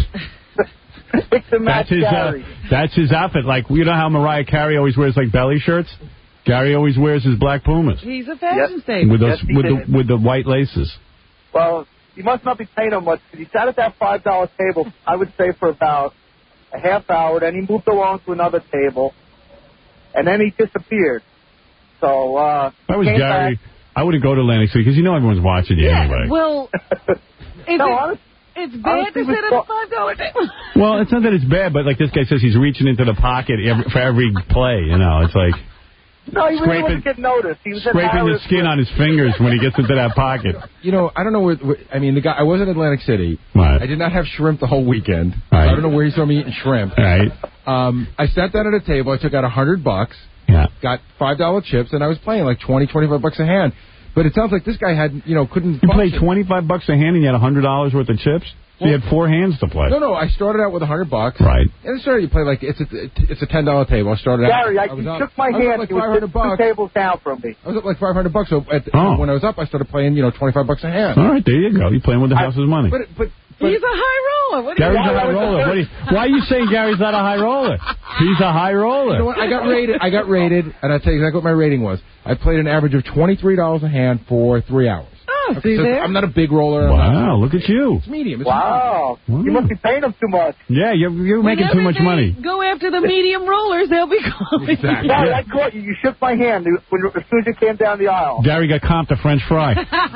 Mix and match That's his, uh, Gary. that's his outfit. Like, you know how Mariah Carey always wears, like, belly shirts? Gary always wears his black Pumas. He's a fashion Yes. statement. With those, Yes, he with did. the with the white laces. Well, he must not be paying him much because he sat at that five dollar table, I would say, for about a half hour. Then he moved along to another table, and then he disappeared. So, uh... If I was came Gary, back- I wouldn't go to Atlantic City because you know everyone's watching you Yeah, anyway. well, is No, it, honest- it's bad honestly, to we sit at saw- a five dollar table. Well, it's not that it's bad, but like this guy says, he's reaching into the pocket every, for every play. You know, it's like No, he really Scraping- wasn't getting noticed. He was at scraping the Harris skin with- on his fingers when he gets into that pocket. You know, I don't know where, where. I mean, the guy. I was in Atlantic City. Right. I did not have shrimp the whole weekend. Right. I don't know where he saw me eating shrimp. Right. Um, I sat down at a table. I took out a hundred bucks. Yeah. Got five dollar chips, and I was playing like twenty, twenty-five bucks a hand. But it sounds like this guy had, you know, couldn't. You played function. twenty-five bucks a hand and you had one hundred dollars worth of chips? So you had four hands to play. No, no, I started out with a hundred bucks. Right. And I started, you play like, it's a, it's a ten dollar table. I started out. Gary, I, I was you up, shook my I was hand. up like You were five hundred two bucks. tables down from me. I was up like five hundred bucks. So at the, Oh. when I was up, I started playing, you know, twenty-five bucks a hand. All right, there you go. You're playing with the house's money. But, but, but He's a high roller. What do you Gary's a want? high roller. What do you, why are you saying Gary's not a high roller? He's a high roller. You know what? I got rated. I got rated, and I'll tell you exactly what my rating was. I played an average of twenty-three dollars a hand for three hours. Oh, Okay, see so there? I'm not a big roller. Wow, look at you. It's medium. It's Wow. Wow. You must be paying them too much. Yeah, you're, you're making too Whenever much they money. Go after the medium rollers, they'll be calling. Exactly. Gary, I caught you. You shook my hand when, as soon as you came down the aisle. Gary got comped a French fry.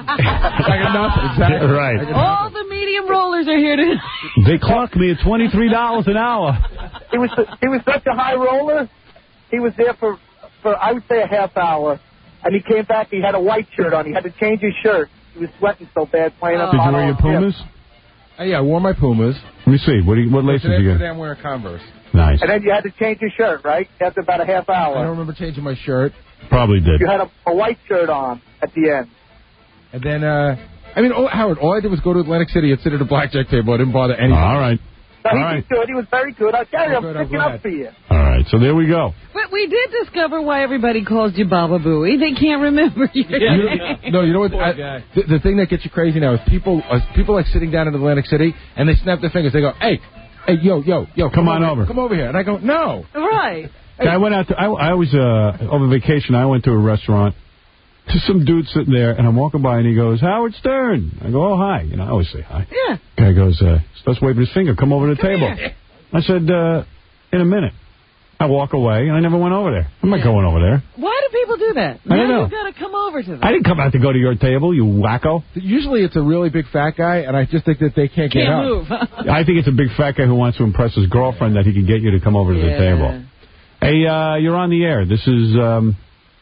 I got nothing. Exactly. Yeah, right. All the medium rollers are here tonight. They clocked me at twenty-three dollars an hour. He was he was such a high roller. He was there for, for I would say, a half hour. And he came back. He had a white shirt on. He had to change his shirt. He was sweating so bad playing up Did you on wear your all him. Pumas? Uh, yeah, I wore my Pumas. Let me see. What, do you, what laces Today, you today got? I'm wearing Converse. Nice. And then you had to change your shirt, right? After about a half I don't hour. remember changing my shirt. Probably did. You had a, a white shirt on at the end. And then, uh, I mean, oh, Howard, all I did was go to Atlantic City and sit at a blackjack table. I didn't bother anyone. All right. No, he All was right. good. He was very good. I tell you, Oh, I'm good, I'm sticking glad. up for you. All right. So there we go. But we did discover why everybody calls you Baba Booey. They can't remember your You name. know, no, you know what? I, the, the thing that gets you crazy now is people, uh, people like sitting down in Atlantic City and they snap their fingers. They go, "Hey, hey, yo, yo, yo, Come on over. come over here." And I go, "No." Right. I went out to, I, I was, uh, over vacation, I went to a restaurant. To some dude sitting there, and I'm walking by, and he goes, "Howard Stern." I go, "Oh, hi." You know, I always say hi. Yeah. Guy goes, uh, starts waving his finger, "Come over to the Come table." here. I said, uh, "In a minute." I walk away, and I never went over there. I'm not Yeah. going over there. Why do people do that? I don't now know. you've got to come over to them. I didn't come out to go to your table, you wacko. Usually it's a really big fat guy, and I just think that they can't get Can't up. move. I think it's a big fat guy who wants to impress his girlfriend that he can get you to come over to the Yeah. table. Hey, uh, you're on the air. This is um,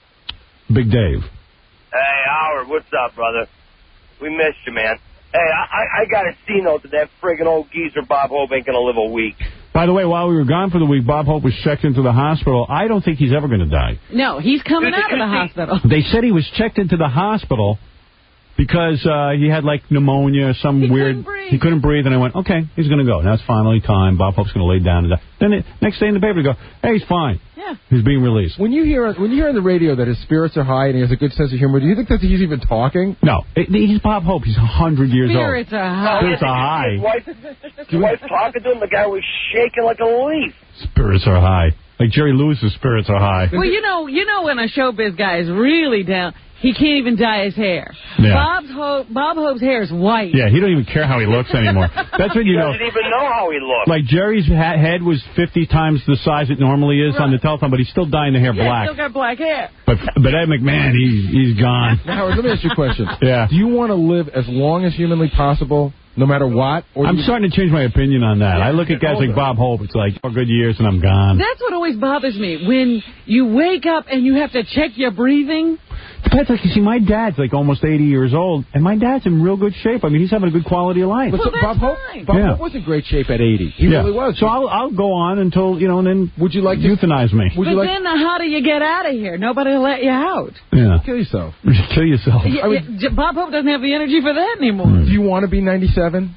Big Dave. Hey, Howard, what's up, brother? We missed you, man. Hey, I, I, I got a C note that that friggin' old geezer Bob Hope ain't gonna live a week. By the way, while we were gone for the week, Bob Hope was checked into the hospital. I don't think he's ever going to die. No, he's coming out of the hospital. They said he was checked into the hospital because uh, he had, like, pneumonia or some He weird... couldn't breathe. He couldn't breathe, and I went, okay, he's going to go. Now it's finally time. Bob Hope's going to lay down and die. Then the next day in the paper, they go, hey, he's fine. Yeah. He's being released. When you hear when you hear on the radio that his spirits are high and he has a good sense of humor, do you think that he's even talking? No, it, he's Bob Hope. He's one hundred years Spirits old. are high. Spirits are high. His wife, his wife talking to him, the guy was shaking like a leaf. Spirits are high. Like Jerry Lewis's spirits are high. Well, you know, you know when a showbiz guy is really down, he can't even dye his hair. Yeah. Bob's Hope, Bob Hope's hair is white. Yeah, he don't even care how he looks anymore. That's what you He know. doesn't even know how he looks. Like Jerry's ha- head was fifty times the size it normally is on the telephone, but he's still dyeing the hair Yeah, black. still got black hair. But but Ed McMahon, he's he's gone. Now, Howard, let me ask you a question. Yeah. Do you want to live as long as humanly possible, no matter what? Or do I'm you... starting to change my opinion on that. I look at guys like Bob Hope. It's like four good years and I'm gone. That's what always bothers me. When you wake up and you have to check your breathing. Depends. Like you see, my dad's like almost eighty years old, and my dad's in real good shape. I mean, he's having a good quality of life. But Well, so Bob that's Hope, fine. Bob Yeah. Hope was in great shape at eighty. He yeah. really was. So I'll I'll go on until you know, and then would you like to euthanize me? Would But you like then how do you get out of here? Nobody will let you out. Yeah. kill yourself? Kill yourself. Y- y- J- Bob Hope doesn't have the energy for that anymore. Do you want to be ninety-seven?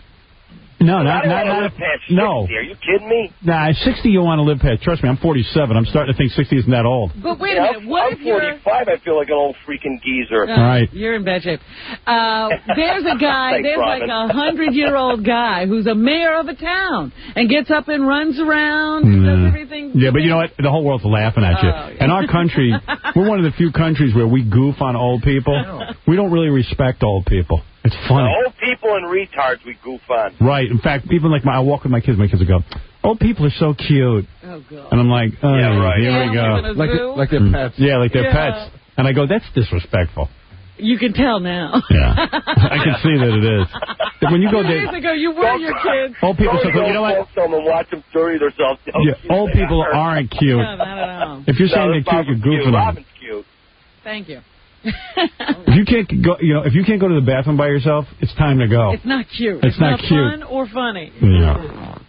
No, I not don't not, want to not live past no. sixty. Are you kidding me? Nah, sixty you want to live past. Trust me, I'm forty-seven. I'm starting to think sixty isn't that old. But wait a Yeah, minute. What I'm if you're... forty-five. I feel like an old freaking geezer. Uh, Right. You're in bad shape. Uh, there's a guy, Thanks, there's like Robin. a hundred-year-old guy who's a mayor of a town and gets up and runs around and does Nah. everything. Yeah, but you know what? The whole world's laughing at you. Oh, yeah. In our country, we're one of the few countries where we goof on old people. We don't really respect old people. It's funny. Old people and retards we goof on. Right. In fact, even like my, I walk with my kids. My kids will go, "Old people are so cute," Oh, God. and I'm like, "Oh, Yeah, right. here Yeah, we live in go." a Like zoo. like their pets? Yeah, like they're Yeah. pets. And I go, "That's disrespectful." You can tell now. Yeah, I can see that it is. When you go Years there, ago, you were your kids. old people. Don't So, you know what? go some and watch them dirty themselves. Oh, Yeah, cute old they people are. aren't cute. No, not at all. If you're No, saying they're this cute, you're Robin's goofing on them. Robin's cute. Thank you. If you can't go, you know, if you can't go to the bathroom by yourself, it's time to go. It's not cute. It's not cute. fun or funny. Yeah.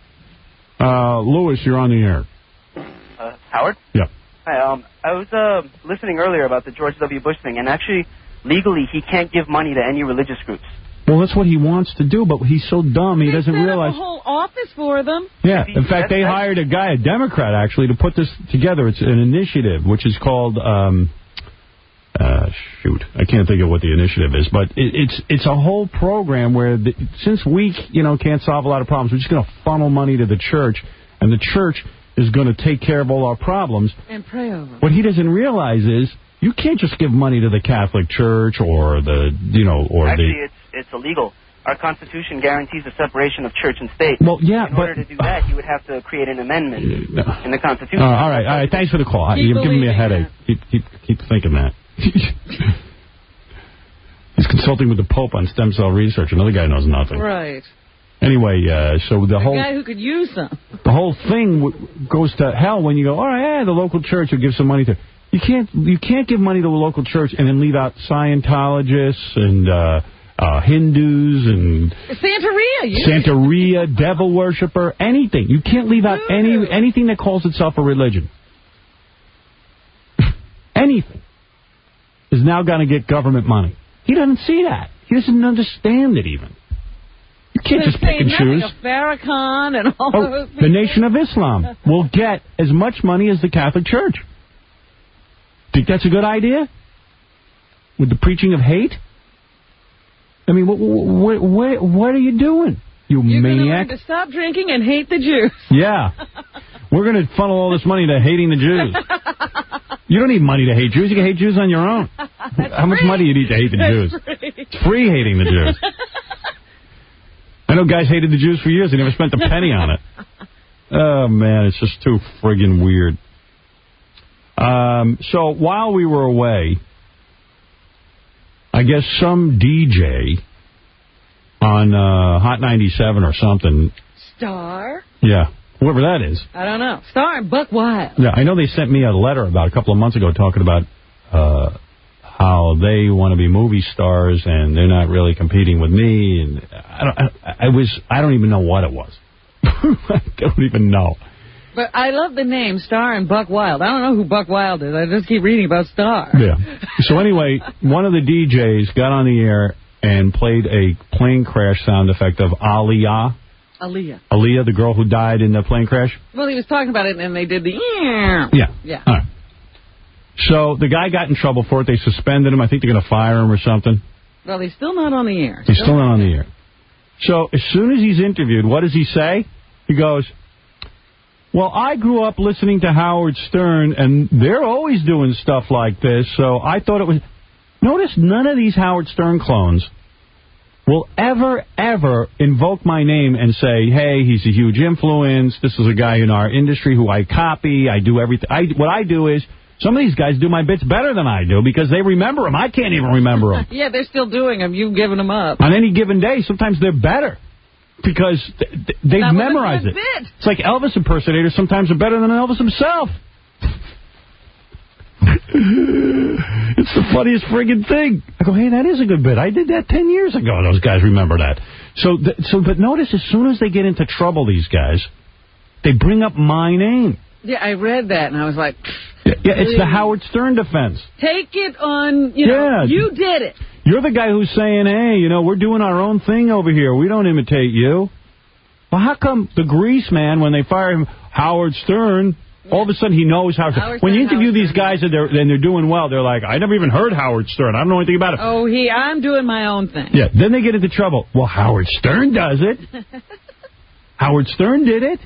Uh, Lewis, you're on the air. Uh, Howard? Yeah. Hi, um, I was uh, listening earlier about the George W. Bush thing, and actually, legally, he can't give money to any religious groups. Well, that's what he wants to do, but he's so dumb he they doesn't set realize. Up a whole office for them. Yeah. In fact, they hired a guy, a Democrat, actually, to put this together. It's an initiative, which is called, um, uh, shoot, I can't think of what the initiative is, but it, it's it's a whole program where, the, since we, you know, can't solve a lot of problems, we're just going to funnel money to the church, and the church is going to take care of all our problems. And pray over them. What he doesn't realize is you can't just give money to the Catholic Church or the, you know, or Actually, the... it's it's illegal. Our Constitution guarantees the separation of church and state. Well, yeah, In but... order to do that, you would have to create an amendment in the Constitution. Uh, all right, all right. Thanks for the call. Keep You're giving me a believing headache. Keep, keep, keep thinking that. He's consulting with the Pope on stem cell research. Another guy knows nothing. Right. Anyway, uh, so the A whole guy who could use some. the whole thing w goes to hell when you go, all right, yeah, the local church will give some money to. You can't you can't give money to a local church and then leave out Scientologists and uh, uh, Hindus and Santeria. You Santeria, devil worshiper, anything. You can't leave out any anything that calls itself a religion. Anything is now going to get government money. He doesn't see that. He doesn't understand it even. You can't just pick and choose. Of Farrakhan and all Oh, those the Nation of Islam will get as much money as the Catholic Church. Think that's a good idea? With the preaching of hate? I mean, what what what, what are you doing, you You're maniac? gonna learn to stop drinking and hate the Jews. Yeah. We're going to funnel all this money to hating the Jews. You don't need money to hate Jews. You can hate Jews on your own. How much money do you need to hate the Jews? Free. It's free hating the Jews. I know guys hated the Jews for years. They never spent a penny on it. Oh, man, it's just too friggin' weird. Um, so while we were away, I guess some D J on uh, Hot ninety-seven or something. Star? Yeah, whoever that is. I don't know. Star and Buck Wild. Yeah, I know they sent me a letter about a couple of months ago talking about uh, how they want to be movie stars and they're not really competing with me. And I don't, I, I was, I don't even know what it was. I don't even know. But I love the name Star and Buck Wild. I don't know who Buck Wild is. I just keep reading about Star. Yeah. So anyway, one of the D Js got on the air and played a plane crash sound effect of Aliyah. Aaliyah. Aaliyah, the girl who died in the plane crash? Well, he was talking about it, and they did the... Yeah. Yeah. Yeah. All right. So the guy got in trouble for it. They suspended him. I think they're going to fire him or something. Well, he's still not on the air. He's still not on the air. So as soon as he's interviewed, what does he say? He goes, well, I grew up listening to Howard Stern, and they're always doing stuff like this, so I thought it was... Notice none of these Howard Stern clones will ever, ever invoke my name and say, hey, he's a huge influence, this is a guy in our industry who I copy, I do everything. I, what I do is, some of these guys do my bits better than I do because they remember them. I can't even remember them. Yeah, they're still doing them. You've given them up. On any given day, sometimes they're better because th th they've That was a memorized good it. bit. It's like Elvis impersonators sometimes are better than Elvis himself. It's the funniest friggin' thing. I go, hey, that is a good bit. I did that ten years ago. Those guys remember that. So, th so, but notice as soon as they get into trouble, these guys, they bring up my name. Yeah, I read that, and I was like... Yeah, yeah, it's the Howard Stern defense. Take it on, you know, Yeah. you did it. You're the guy who's saying, hey, you know, we're doing our own thing over here. We don't imitate you. Well, how come the Grease man, when they fire him, Howard Stern, all of a sudden he knows Howard Stern. Howard When you Stern, interview Howard these guys and they're, and they're doing well, they're like, I never even heard Howard Stern. I don't know anything about it. Oh, he, I'm doing my own thing. Yeah, then they get into trouble. Well, Howard Stern does it. Howard Stern did it.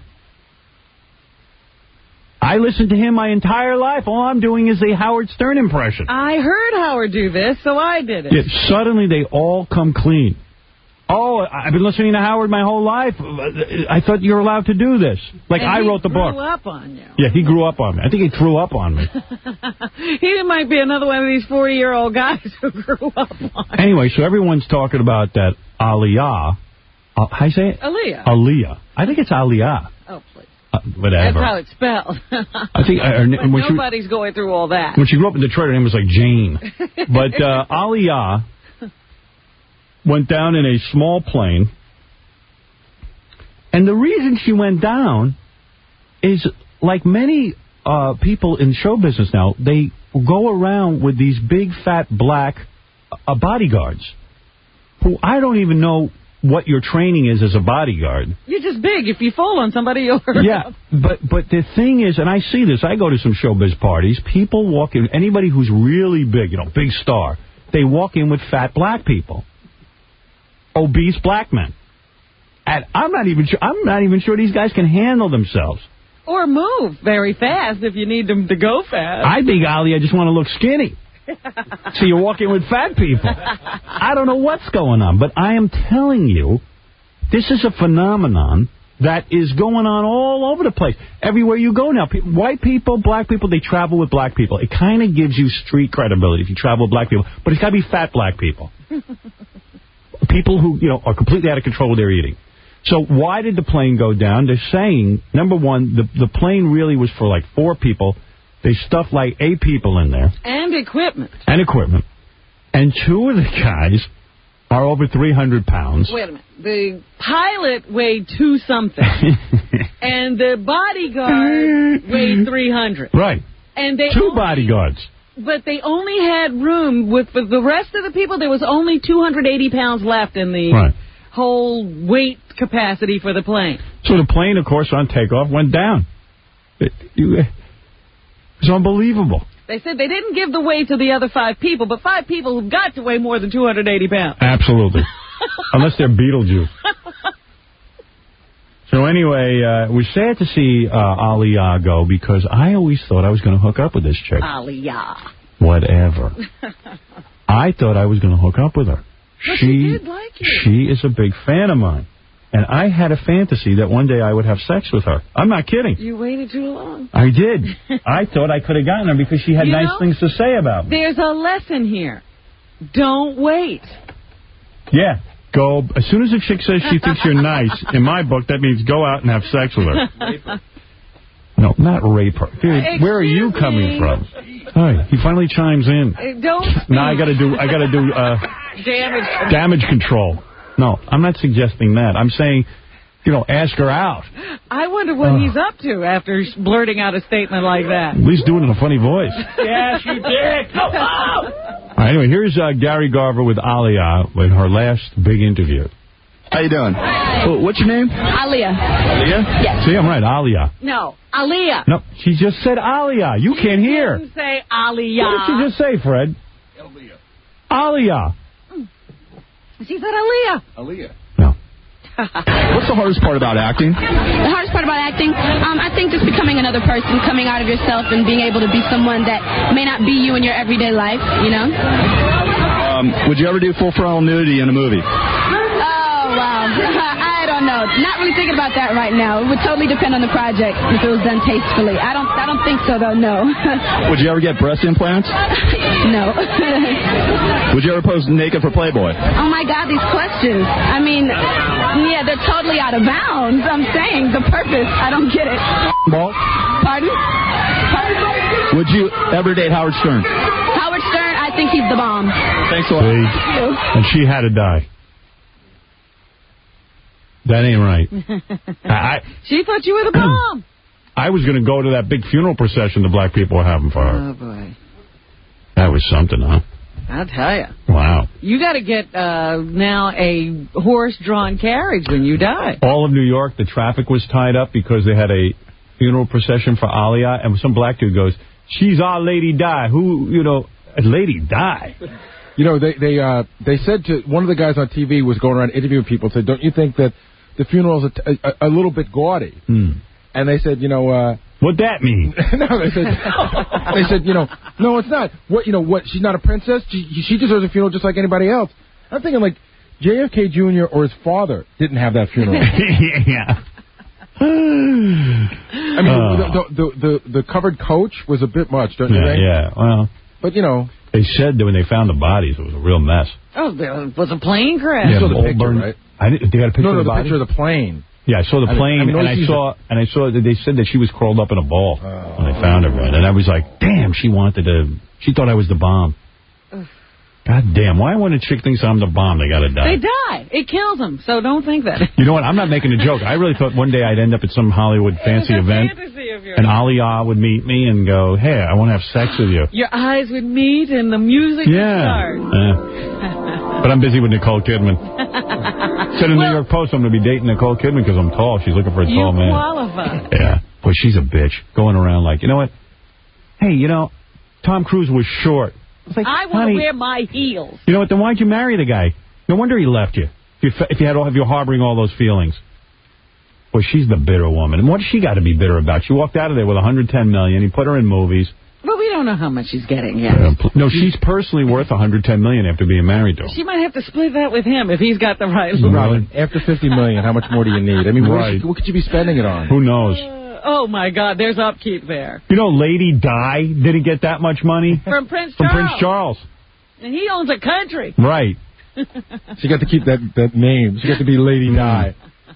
I listened to him my entire life. All I'm doing is a Howard Stern impression. I heard Howard do this, so I did it. Yeah, suddenly they all come clean. Oh, I've been listening to Howard my whole life. I thought you were allowed to do this. Like, And I he wrote the book. grew up on you. Yeah, he grew up on me. I think he threw up on me. He might be another one of these forty-year-old guys who grew up on you. Anyway, so everyone's talking about that Aliyah. Uh, how you say it? Aaliyah. Aliyah. I think it's Aliyah. Oh, please. Uh, whatever. That's how it's spelled. I think uh, her, But when, she, nobody's going through all that. when she grew up in Detroit, her name was like Jane. But uh, Aliyah went down in a small plane. And the reason she went down is, like many uh, people in show business now, they go around with these big, fat, black uh, bodyguards who I don't even know what your training is as a bodyguard. You're just big. If you fall on somebody, you'll hurt Yeah, them. but but the thing is, and I see this, I go to some showbiz parties, people walk in, anybody who's really big, you know, big star, they walk in with fat black people. Obese black men. And I'm not even sure, I'm not even sure these guys can handle themselves. Or move very fast if you need them to go fast. I think, Ali, I just want to look skinny. So you walk in with fat people. I don't know what's going on, but I am telling you, this is a phenomenon that is going on all over the place. Everywhere you go now, pe- white people, black people, they travel with black people. It kind of gives you street credibility if you travel with black people, but it's got to be fat black people. People who, you know, are completely out of control with their eating. So why did the plane go down? They're saying, number one, the, the plane really was for like four people. They stuffed like eight people in there. And equipment. And equipment. And two of the guys are over three hundred pounds. Wait a minute. The pilot weighed two something. And the bodyguard weighed three hundred. Right. And they Two only, bodyguards. But they only had room with for the rest of the people. There was only two hundred eighty pounds left in the Right. whole weight capacity for the plane. So the plane, of course, on takeoff went down. It, it was unbelievable. They said they didn't give the weight to the other five people, but five people have got to weigh more than two hundred eighty pounds. Absolutely. Unless they're Beetlejuice. So anyway, uh, it was sad to see uh, Aliyah go because I always thought I was going to hook up with this chick. Aliyah. Whatever. I thought I was going to hook up with her. But she, she did like you. She is a big fan of mine. And I had a fantasy that one day I would have sex with her. I'm not kidding. You waited too long. I did. I thought I could have gotten her because she had You nice know, things to say about me. There's a lesson here. Don't wait. Yeah. Go. As soon as a chick says she thinks you're nice, in my book, that means go out and have sex with her. No, not rape her. Dude, where are you coming from? All right, he finally chimes in. Uh, Don't. Now I got to do. I got to do uh, Damage. damage control. No, I'm not suggesting that. I'm saying, you know, ask her out. I wonder what Oh. he's up to after blurting out a statement like that. At least do it in a funny voice. Yes, you did. Come on. All right, anyway, here's uh, Gary Garver with Aliyah with her last big interview. How you doing? Oh, what's your name? Aliyah. Aliyah? Yes. See, I'm right, Aliyah. No, Aliyah. No, she just said Aliyah. You can't hear. Didn't say Aliyah. What did she just say, Fred? Aliyah. Aliyah. She said Aliyah. Aliyah. What's the hardest part about acting? The hardest part about acting, um, I think just becoming another person, coming out of yourself and being able to be someone that may not be you in your everyday life, you know? Um, would you ever do full frontal nudity in a movie? Oh, wow. I don't know. Not really thinking about that right now. It would totally depend on the project if it was done tastefully. I don't I don't think so, though, no. Would you ever get breast implants? No. Would you ever pose naked for Playboy? Oh, my God, these questions. I mean, yeah, they're totally out of bounds. I'm saying the purpose. I don't get it. Ball? Pardon? Pardon? Would you ever date Howard Stern? Howard Stern, I think he's the bomb. Thanks a lot. See? And she had to die. That ain't right. I She thought you were the bomb. I was going to go to that big funeral procession the black people were having for her. Oh, boy. That was something, huh? I'll tell you. Wow. You got to get uh, now a horse-drawn carriage when you die. All of New York, the traffic was tied up because they had a funeral procession for Aliyah, and some black dude goes, she's our lady die. Who, you know, a lady die? You know, they they uh, they said to one of the guys on T V was going around interviewing people, said, don't you think that the funeral's a, a, a little bit gaudy? Hmm. And they said, you know, uh, what'd that mean? no, they said, they said, you know, no, it's not. What, you know, what? She's not a princess. She, she deserves a funeral just like anybody else. I'm thinking like J F K Junior or his father didn't have that funeral. Yeah. I mean, Oh. the, the, the the covered coach was a bit much, don't you Yeah, think? yeah. Well, but you know, they said that when they found the bodies, it was a real mess. Oh, there was a plane crash. You saw the all picture, burned- right? I didn't, they got a picture no, no, of the, the body? picture of the plane. Yeah, I saw the I mean- plane, I mean, and I she's saw, and I saw that they said that she was curled up in a ball when they found her, man. And I was like, damn, she wanted to. She thought I was the bomb. God damn, why when a chick thinks I'm the bomb, they gotta die? They die. It kills them, so don't think that. You know what? I'm not making a joke. I really thought one day I'd end up at some Hollywood fancy event, Fantasy of yours. and Aliyah would meet me and go, hey, I want to have sex with you. Your eyes would meet and the music Yeah. would start. Yeah. But I'm busy with Nicole Kidman. Said in the New York Post I'm going to be dating Nicole Kidman because I'm tall. She's looking for a tall man. You qualify. Yeah. Boy, she's a bitch. Going around like, you know what? Hey, you know, Tom Cruise was short. I, was like, I want honey, to wear my heels. You know what? Then why'd you marry the guy? No wonder he left you. If you, if you had, if you're harboring all those feelings. Boy, she's the bitter woman. And what does she got to be bitter about? She walked out of there with one hundred ten million dollars. He put her in movies. But we don't know how much she's getting yet. Uh, no, she's personally worth one hundred ten million dollars after being married to him. She might have to split that with him if he's got the right look. Robin, after fifty million dollars, how much more do you need? I mean, right. what, what could you be spending it on? Who knows? Uh, oh, my God, there's upkeep there. You know, Lady Di didn't get that much money. From Prince From Charles. Prince Charles. And he owns a country. Right. She got to keep that, that name. She got to be Lady mm. Di.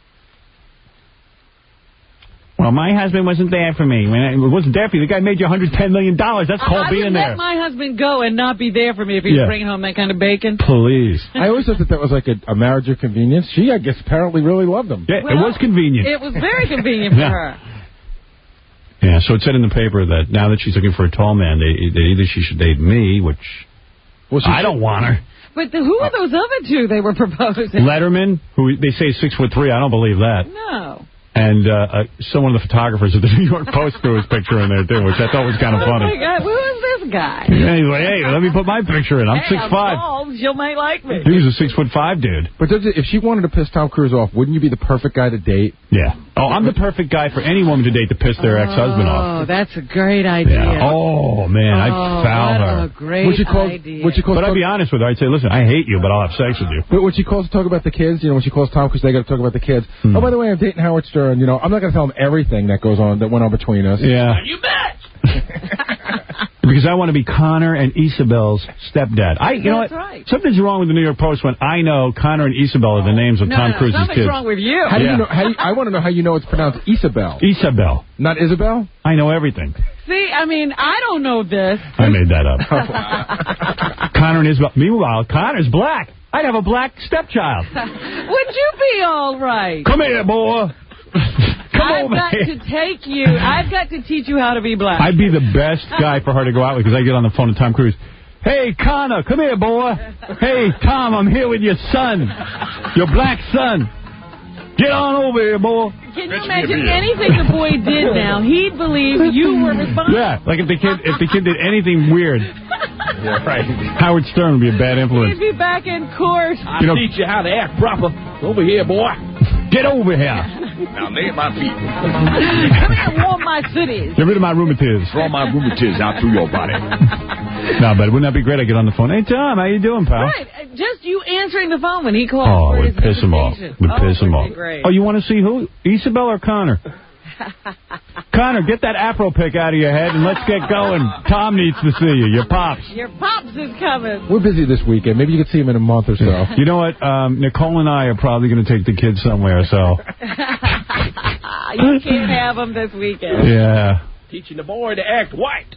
Well, my husband wasn't there for me. When I, it wasn't there for you. The guy made you one hundred ten million dollars. That's called I being would there. let my husband go and not be there for me if he was Yeah. bringing home that kind of bacon. Please. I always thought that that was like a, a marriage of convenience. She, I guess, apparently really loved him. Yeah, Well, it was convenient. It was very convenient for Yeah. her. Yeah, so it said in the paper that now that she's looking for a tall man, they, they either she should date me, which well, I don't want her. But the, who are those other two they were proposing? Letterman, who they say is six foot three. I don't believe that. No. And uh, uh, some of the photographers at the New York Post threw his picture in there, too, which I thought was kind of Oh, funny. my God. Who is this guy? Anyway, hey, let me put my picture in. I'm hey, six five. I'm bald. You might like me. He was a six foot five dude. But does it, if she wanted to piss Tom Cruise off, wouldn't you be the perfect guy to date? Yeah. Oh, I'm the perfect guy for any woman to date to piss their ex-husband off. Oh, that's a great idea. Yeah. Oh, man, oh, I'd foul what her. a great Would you call, idea. would you call but I'd be honest with her. I'd say, listen, I hate you, but I'll have sex with you. But when she calls to talk about the kids, you know, when she calls Tom Cruise, they got to talk about the kids. Hmm. Oh, by the way, I'm dating Howard Stern. You know, I'm not going to tell him everything that goes on, that went on between us. Yeah. You bet! Because I want to be Connor and Isabel's stepdad. I, you know That's what? right. Something's wrong with the New York Post when I know Connor and Isabel are the names of No, Tom no, Cruise's something's kids. wrong with you. How do Yeah. you know? How do you, I want to know how you know it's pronounced Isabel. Isabel. Not Isabel? I know everything. See, I mean, I don't know this. I made that up. Connor and Isabel. Meanwhile, Connor's black. I'd have a black stepchild. Would you be all right? Come here, boy. Come I've over got here. to take you. I've got to teach you how to be black. I'd be the best guy for her to go out with because I get on the phone to Tom Cruise. Hey, Connor, come here, boy. Hey, Tom, I'm here with your son, your black son. Get on over here, boy. Can you imagine anything the boy did now? He'd believe you were responsible. Yeah, like if the kid if the kid did anything weird. Yeah, right. Howard Stern would be a bad influence. He'd be back in court. I'll You know- teach you how to act proper. Over here, boy. Get over here. Now, lay at my feet. Come here and warm my cities. Get rid of my rheumatiz. Throw my rheumatiz out through your body. No, but wouldn't that be great? I get on the phone. Hey, Tom, how you doing, pal? Right, uh, just you answering the phone when he calls Oh, for it his would piss him off. invitation. Would Oh, piss it him would off. be great. Oh, you want to see who? Isabel or Connor? Connor, get that Afro pick out of your head and let's get going. Tom needs to see you. Your pops. Your pops is coming. We're busy this weekend. Maybe you could see him in a month or so. You know what? Um, Nicole and I are probably going to take the kids somewhere, so. You can't have them this weekend. Yeah. Teaching the boy to act white.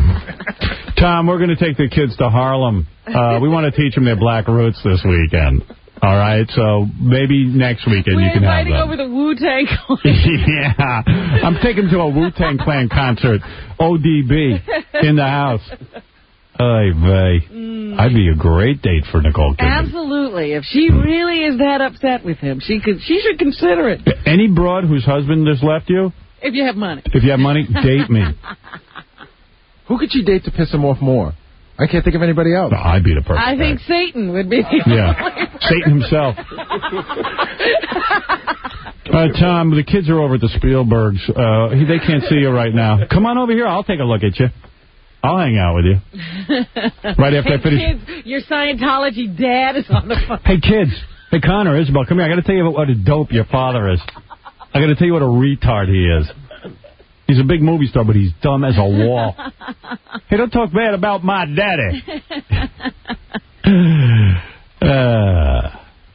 Tom, we're going to take the kids to Harlem. Uh, we want to teach them their black roots this weekend. All right, so maybe next weekend We're you can have inviting them. over the Wu-Tang Clan. Yeah, I'm taking them to a Wu-Tang Clan concert. O D B in the house. Ay vey. Mm. I'd be a great date for Nicole Kidman. Absolutely. If she really is that upset with him, she could. She should consider it. Any broad whose husband just left you, If you have money. if you have money, date me. Who could she date to piss him off more? I can't think of anybody else. No, I'd be the perfect I think guy. Satan would be the Yeah, only Satan himself. Uh, Tom, the kids are over at the Spielbergs. Uh, he- they can't see you right now. Come on over here. I'll take a look at you. I'll hang out with you. Right after hey, I finish. Kids, your Scientology dad is on the phone. Hey, kids. Hey, Connor, Isabel, come here. I got to tell you what a dope your father is. I got to tell you what a retard he is. He's a big movie star, but he's dumb as a wall. Hey, don't talk bad about my daddy. uh,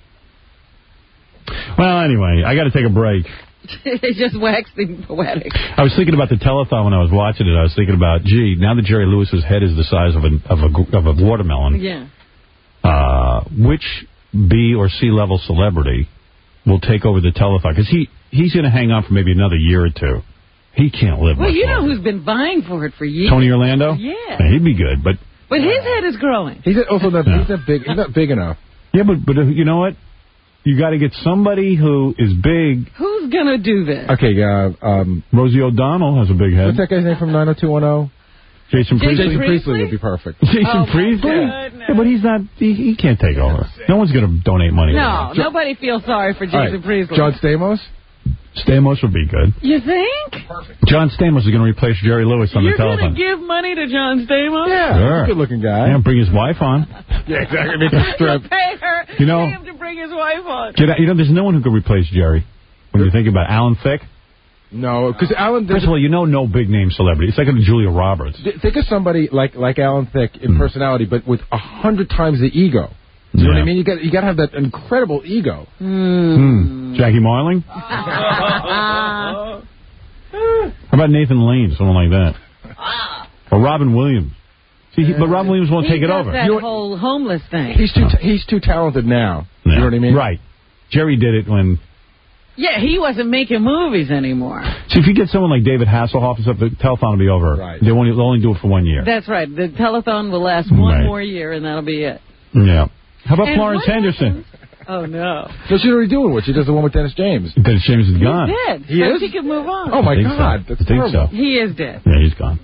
well, anyway, I got to take a break. It's just waxing poetic. I was thinking about the telethon when I was watching it. I was thinking about, gee, now that Jerry Lewis's head is the size of a of a, of a watermelon, Yeah. uh, which B or C level celebrity will take over the telethon? Because he he's going to hang on for maybe another year or two. He can't live Well, much you know longer. who's been vying for it for years. Tony Orlando? Yeah. He'd be good, but But his head is growing. He's also not, Yeah. he's not big. He's not big enough. Yeah, but, but uh, you know what? You got to get somebody who is big. Who's going to do this? Okay, uh, um, Rosie O'Donnell has a big head. What's that guy's name from nine oh two one oh? Jason Priestley. Jason Priestley would be perfect. Jason Oh, Priestley? yeah, but he's not, he, he can't take over. No one's going to donate money. No, nobody feels sorry for Jason right. Priestley. John Stamos? Stamos would be good. You think? Perfect. John Stamos is going to replace Jerry Lewis on You're the telephone. You're going to give money to John Stamos? Yeah, sure. good-looking guy. Yeah, bring his wife on. Yeah, exactly. Make a strip. Pay her. You know, pay him to bring his wife on. Get out, you know, there's no one who could replace Jerry. When you think about it. Alan Thicke? No, because Alan... First of all, you know no big-name celebrity. It's like a Julia Roberts. Think of somebody like like Alan Thicke in mm. personality, but with a hundred times the ego. You yeah. know what I mean? You got you got to have that incredible ego. Mm. Hmm. Jackie Marling? How about Nathan Lane, someone like that? Or Robin Williams? See, he, but Robin Williams won't he take it does over. that you know, whole homeless thing. He's too t he's too talented now. Yeah. You know what I mean? Right. Jerry did it when... Yeah, he wasn't making movies anymore. See, if you get someone like David Hasselhoff and stuff, the telethon will be over. Right. They won't, they'll only do it for one year. That's right. The telethon will last one right. more year, and that'll be it. Yeah. How about and Florence Henderson? Oh, no. So she's already doing what? She does the one with Dennis James. Dennis James is gone. He's dead. He so is? she can move on. Oh, my So. God. That's I think terrible. so. He is dead. Yeah, he's gone.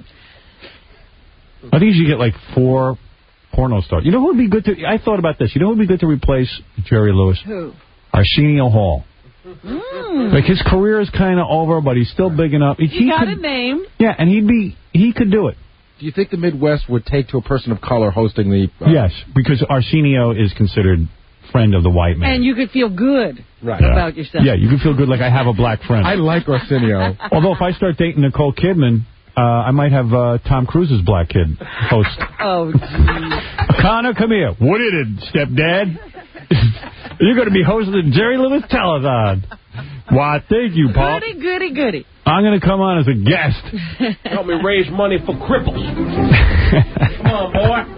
I think you should get like four porno stars. You know who would be good to... I thought about this. You know who would be good to replace Jerry Lewis? Who? Arsenio Hall. Mm. Like, his career is kind of over, but he's still big enough. He, He got could, a name. Yeah, and he'd be... He could do it. Do you think the Midwest would take to a person of color hosting the... Uh, yes, because Arsenio is considered friend of the white man. And you could feel good right. about yeah. yourself. Yeah, you can feel good like I have a black friend. I like Arsenio. Although if I start dating Nicole Kidman, uh, I might have uh, Tom Cruise's black kid host. Oh, geez. Connor, come here. What is it, stepdad? You're going to be hosting the Jerry Lewis Telethon. Why, thank you, Paul. Goody, goody, goody. I'm going to come on as a guest. Help me raise money for cripples. Come on,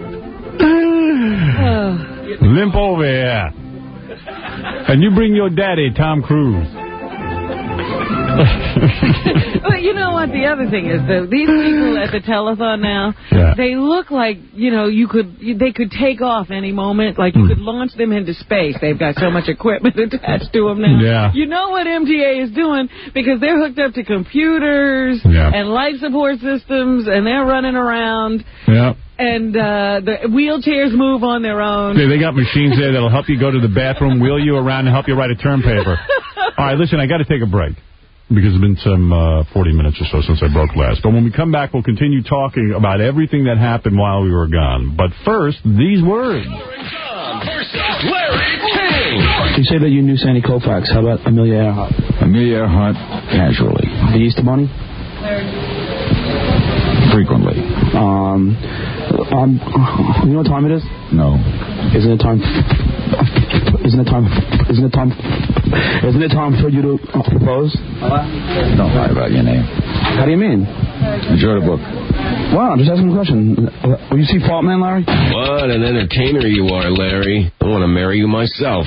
boy. Limp over here. And you bring your daddy, Tom Cruise. But you know what? The other thing is, though, these people at the telethon now, yeah. they look like, you know, you could, they could take off any moment. Like, you mm. could launch them into space. They've got so much equipment attached to them now. Yeah. You know what M T A is doing, because they're hooked up to computers yeah. and life support systems, and they're running around. Yeah. And uh, the wheelchairs move on their own. Yeah, they got machines there that'll help you go to the bathroom, wheel you around, and help you write a term paper. All right, listen, I got to take a break, because it's been some uh, forty minutes or so since I broke last. But when we come back, we'll continue talking about everything that happened while we were gone. But first, these words. Larry King. You say that you knew Sandy Koufax. How about Amelia Earhart? Amelia Earhart, casually. The Easter Bunny? Frequently. Um, um, you know what time it is? No. Isn't it time... Isn't it time... Isn't it time... Isn't it time for you to uh, propose? Don't lie about your name. How do you mean? Enjoy the book. Wow, I'm just asking a question. Uh, will you see Fault Man, Larry? What an entertainer you are, Larry. I want to marry you myself.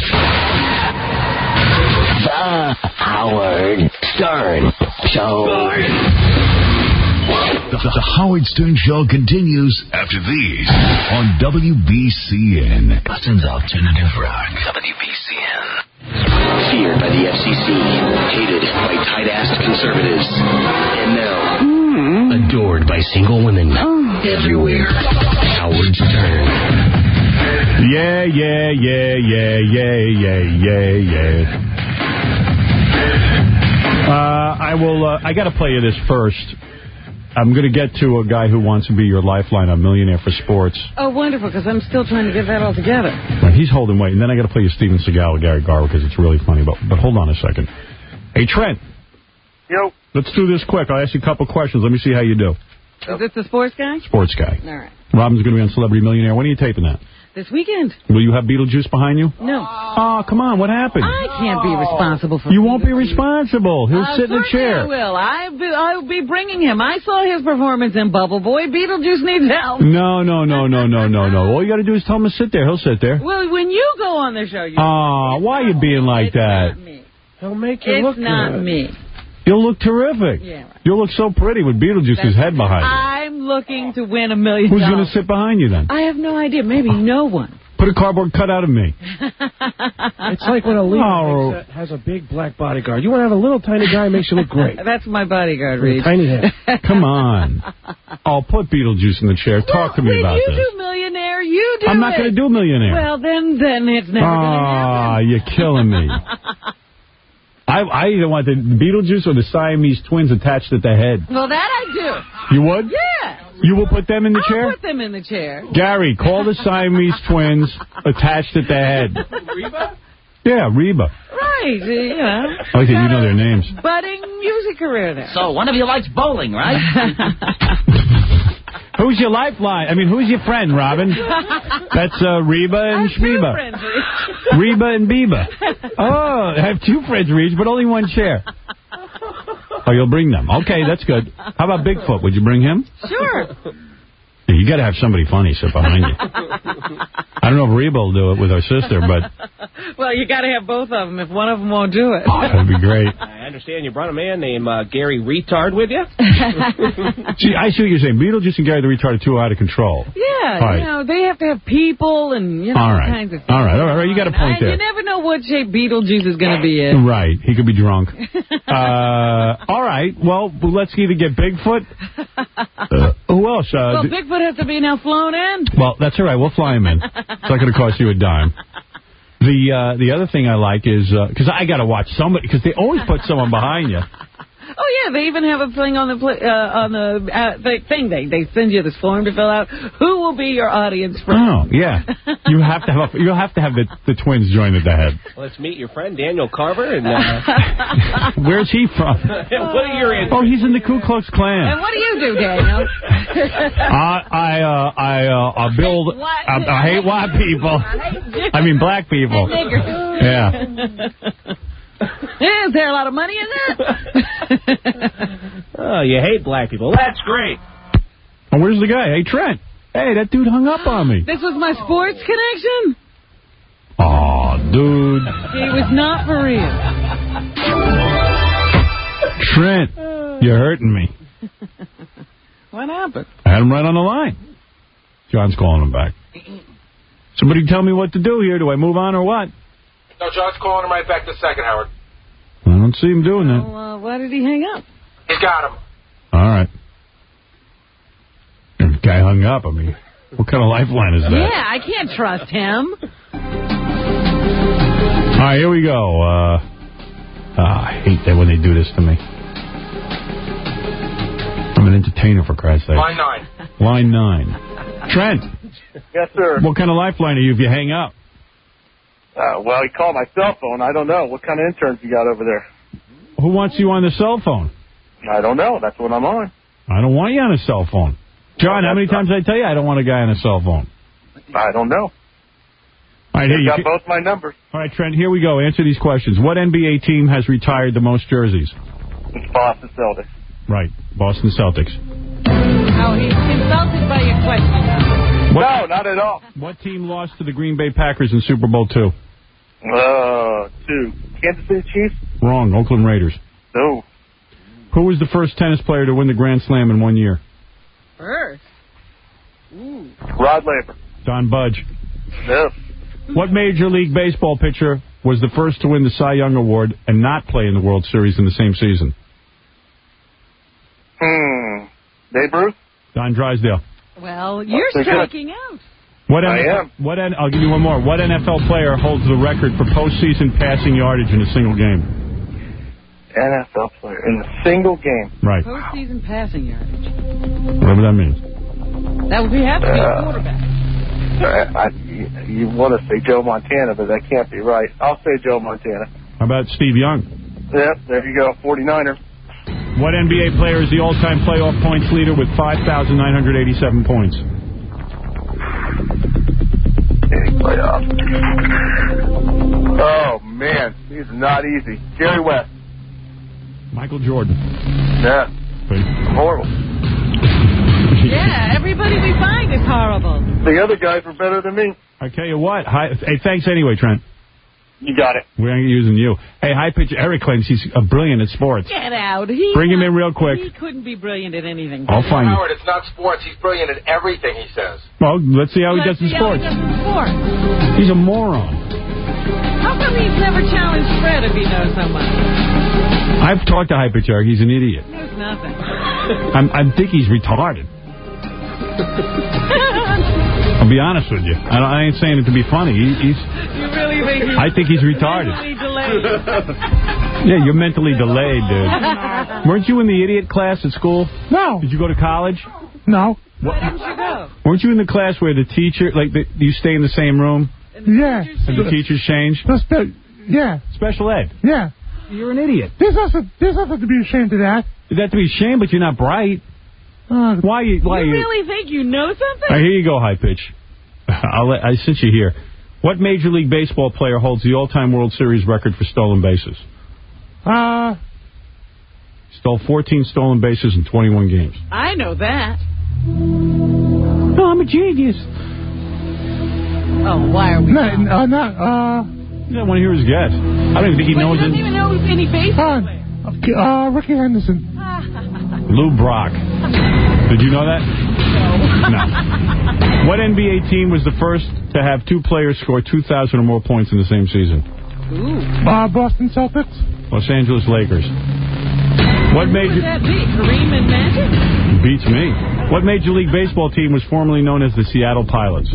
The Howard Stern Show. The, the Howard Stern Show continues after these on W B C N. Boston's Alternative Rock. W B C N. Feared by the F C C. Hated by tight-assed conservatives. And now, mm. adored by single women. Oh. Everywhere. Howard Stern. Yeah, yeah, yeah, yeah, yeah, yeah, yeah, yeah. Uh, I will, uh, I got to play you this first. I'm going to get to a guy who wants to be your lifeline, a millionaire for sports. Oh, wonderful, because I'm still trying to get that all together. Right, he's holding weight. And then I got to play you Steven Seagal with Gary Garver because it's really funny. But but hold on a second. Hey, Trent. Yo. Let's do this quick. I'll ask you a couple questions. Let me see how you do. Is this the sports guy? Sports guy. All right. Robin's going to be on Celebrity Millionaire. When are you taping that? This weekend. Will you have Beetlejuice behind you? No. Oh, come on. What happened? I can't be responsible for You won't be responsible. He'll uh, sit in a chair. I will. I be, I'll be bringing him. I saw his performance in Bubble Boy. Beetlejuice needs help. No, no, no, no, no, no, no. All you got to do is tell him to sit there. He'll sit there. Well, when you go on the show, you... Aw, why are you being like it's that? Not me. He'll make you it's look not good. me. You'll look terrific. Yeah, right. You'll look so pretty with Beetlejuice's head behind you. I'm looking to win a million Who's dollars. going to sit behind you then? I have no idea. Maybe no one. Put a cardboard cutout of me. It's like when a leader Oh. makes a, has a big black bodyguard. You want to have a little tiny guy who makes you look great. That's my bodyguard, With a Reed. tiny head. Come on. I'll put Beetlejuice in the chair. Talk to me When about you this. do Millionaire, you do I'm not it. going to do Millionaire. Well, then, then it's never going to Ah, you're killing me. I, I either want the Beetlejuice or the Siamese twins attached at the head. Well, that I do. You would? Yeah. You will put them in the I'll chair? put them in the chair. Gary, call the Siamese twins attached at the head. Reba? Yeah, Reba. Right, you know. I like that you know their names. Budding music career there. So one of you likes bowling, right? Who's your lifeline? I mean, who's your friend, Robin? That's uh, Reba and Shmeba. Reba and Biba. Oh, I have two friends, Reach, but only one chair. Oh, you'll bring them. Okay, that's good. How about Bigfoot? Would you bring him? Sure. Yeah, you got to have somebody funny sit behind you. I don't know if Reba will do it with her sister, but Well, you got to have both of them if one of them won't do it. that'd be great. I understand you brought a man named uh, Gary Retard with you? See, I see what you're saying. Beetlejuice and Gary the Retard are too out of control. Yeah, All right. you know, they have to have people and, you know, All all right. kinds of things. All right, all right, all right. You got a point And there. you never know what shape Beetlejuice is going to be in. Right. He could be drunk. Uh, all right. Well, let's either get Bigfoot. Uh, who else? Uh, Well, d- Bigfoot has to be now flown in. well, that's all right. We'll fly him in. It's not going to cost you a dime. The uh, the other thing I like is, because I got to watch somebody, because they always put someone behind you. Oh, yeah, they even have a thing on the pla- uh, on the uh, the thing. They they send you this form to fill out. Who will be your audience friend? Oh, yeah. You have to have a, you have to have the, the twins join at the head. Let's meet your friend Daniel Carver. And uh, Where's he from? what are your answers? Oh, he's in the Ku Klux Klan. And what do you do, Daniel? I I uh, I uh, I build. I, I hate white people. I mean black people. Niggers. Yeah. Yeah, is there a lot of money in that? Oh, you hate black people. That's great. Oh, where's the guy? Hey, Trent. Hey, that dude hung up on me. This was my sports connection? Oh, dude. He was not for real. Trent, you're hurting me. What happened? I had him right on the line. John's calling him back. Somebody tell me what to do here. Do I move on or what? No, John's calling him right back this second, Howard. I don't see him doing that. Well, uh, why did he hang up? He's got him. All right. The guy hung up. I mean, what kind of lifeline is that? Yeah, I can't trust him. All right, here we go. Uh, ah, I hate that when they do this to me. I'm an entertainer, for Christ's sake. Line nine. Line nine. Trent. Yes, sir. What kind of lifeline are you if you hang up? Uh, well, he called my cell phone. I don't know. What kind of interns you got over there? Who wants you on the cell phone? I don't know. That's what I'm on. I don't want you on a cell phone. John, how many times did I tell you I don't want a guy on a cell phone? I don't know. All right, here You you got can- both my numbers. All right, Trent, here we go. Answer these questions. What N B A team has retired the most jerseys? It's Boston Celtics. Right, Boston Celtics. Oh, he's insulted by your question. What, No, not at all. what team lost to the Green Bay Packers in Super Bowl two? Uh, two. Kansas City Chiefs? Wrong, Oakland Raiders. No. Who was the first tennis player to win the Grand Slam in one year? First. Ooh. Rod Laver. Don Budge. No. What Major League Baseball pitcher was the first to win the Cy Young Award and not play in the World Series in the same season? Hmm. Babe Ruth? Don Drysdale. Well, you're That's good. striking out. What I N F L, am. What N, I'll give you one more. What N F L player holds the record for postseason passing yardage in a single game? N F L player in a single game. Right. Postseason passing yardage. Whatever that means. That would be have to be a Uh, quarterback. I, I, you you want to say Joe Montana, but that can't be right. I'll say Joe Montana. How about Steve Young? Yep, there you go, forty-niner. What N B A player is the all-time playoff points leader with five thousand nine hundred eighty-seven points? Playoff. Oh, man, these are not easy. Jerry West. Michael Jordan. Yeah, horrible. Yeah, everybody we find is horrible. The other guys were better than me. I tell you what. Hi, hey, thanks anyway, Trent. You got it. We ain't using you. Hey, high pitch Eric claims he's a brilliant at sports. Get out. He Bring him in real quick. He couldn't be brilliant at anything. I'll find you. Howard, it's not sports. He's brilliant at everything, he says. Well, let's see how he Let's does in see how sports. he does in sports. He's a moron. How come he's never challenged Fred if he knows so much? I've talked to high pitch Eric. He's an idiot. He knows nothing. I'm, I think he's retarded. I'll be honest with you. I, I ain't saying it to be funny. He, he's. You really think he's... I think he's retarded. Mentally delayed. Yeah, you're mentally delayed, dude. Weren't you in the idiot class at school? No. Did you go to college? No. Why didn't you go? Weren't you in the class where the teacher, like, the, you stay in the same room? Yeah. And the teachers change? No, spe- yeah. Special ed? Yeah. You're an idiot. There's nothing, there's nothing to be ashamed of that. You have to be ashamed, but you're not bright. Uh, why you? Why you you? really think you know something? All right, here you go, high pitch. I'll let, I since you're here. What Major League Baseball player holds the all-time World Series record for stolen bases? Uh. Stole fourteen stolen bases in twenty-one games. I know that. No, I'm a genius. Oh, why are we? No, uh, not, uh. You don't want to hear his guess. I don't even think he Wait, knows he doesn't it. even know any baseball players. Uh, Ricky Henderson. Lou Brock. Did you know that? No. No. What N B A team was the first to have two players score two thousand or more points in the same season? Ooh. Uh, Boston Celtics. Los Angeles Lakers. What Who major... would that be? Kareem and Magic? Beats me. What Major League Baseball team was formerly known as the Seattle Pilots?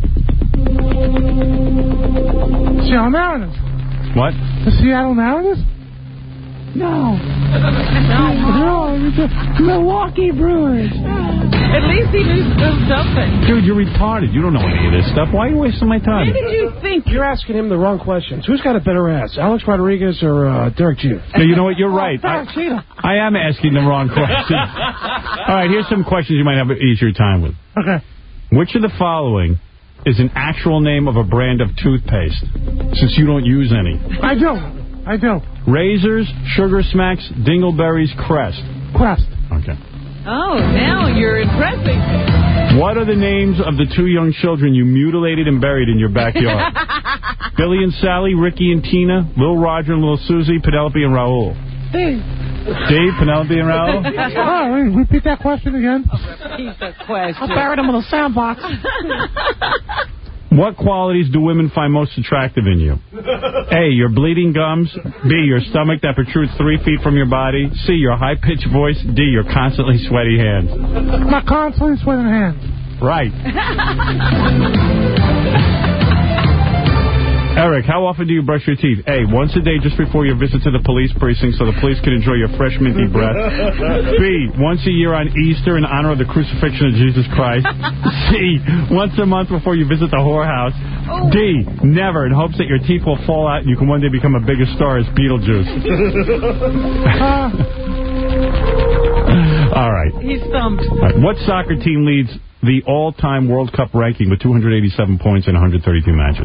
Seattle Mariners. What? The Seattle Mariners? No. No, it was the Milwaukee Brewers. At least he knew something. Dude, you're retarded. You don't know any of this stuff. Why are you wasting my time? Where did you think? You're asking him the wrong questions. Who's got a better ass, Alex Rodriguez or uh, Derek Jeter? No, you know what? You're right. Derek Jeter. I, I am asking the wrong questions. All right, here's some questions you might have an easier time with. Okay. Which of the following is an actual name of a brand of toothpaste, since you don't use any? I do. I do. Razors, Sugar Smacks, Dingleberries, Crest. Crest. Okay. Oh, now you're impressing me. What are the names of the two young children you mutilated and buried in your backyard? Billy and Sally, Ricky and Tina, Lil Roger and Lil Susie, Penelope and Raul. Steve. Steve, Penelope and Raul? Oh, repeat that question again. Repeat the question. I buried him in a sandbox. What qualities do women find most attractive in you? A, your bleeding gums. B, your stomach that protrudes three feet from your body. C, your high-pitched voice. D, your constantly sweaty hands. My constantly sweating hands. Right. Eric, how often do you brush your teeth? A, once a day just before your visit to the police precinct so the police can enjoy your fresh minty breath. B, once a year on Easter in honor of the crucifixion of Jesus Christ. C, once a month before you visit the whorehouse. D, never, in hopes that your teeth will fall out and you can one day become a bigger star as Beetlejuice. All right. He's stumped. All right. What soccer team leads the all-time World Cup ranking with two hundred eighty-seven points in one hundred thirty-two matches?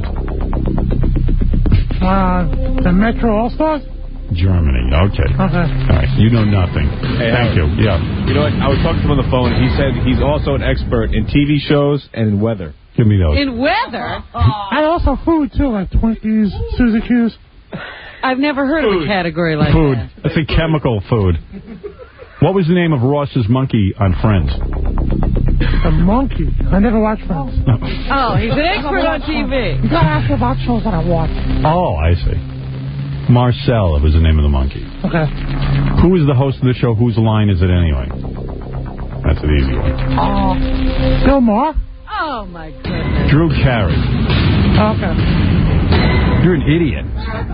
Uh, the Metro All-Stars? Germany. Okay. Okay. All right. You know nothing. Hey, Thank Howard. you. Yeah. You know what? I was talking to him on the phone. He said he's also an expert in T V shows and in weather. Give me those. In weather? And also food, too, like Twinkies, Suzy Q's. I've never heard Food. of a category like Food. that. That's a chemical food. What was the name of Ross's monkey on Friends? A monkey. I never watched Friends. Oh, he's an expert on T V. You gotta ask me about shows that I watch. Oh, I see. Marcel was the name of the monkey. Okay. Who is the host of the show? Whose line is it anyway? That's an easy one. Uh, Bill Maher? Oh, my goodness. Drew Carey. Okay. You're an idiot.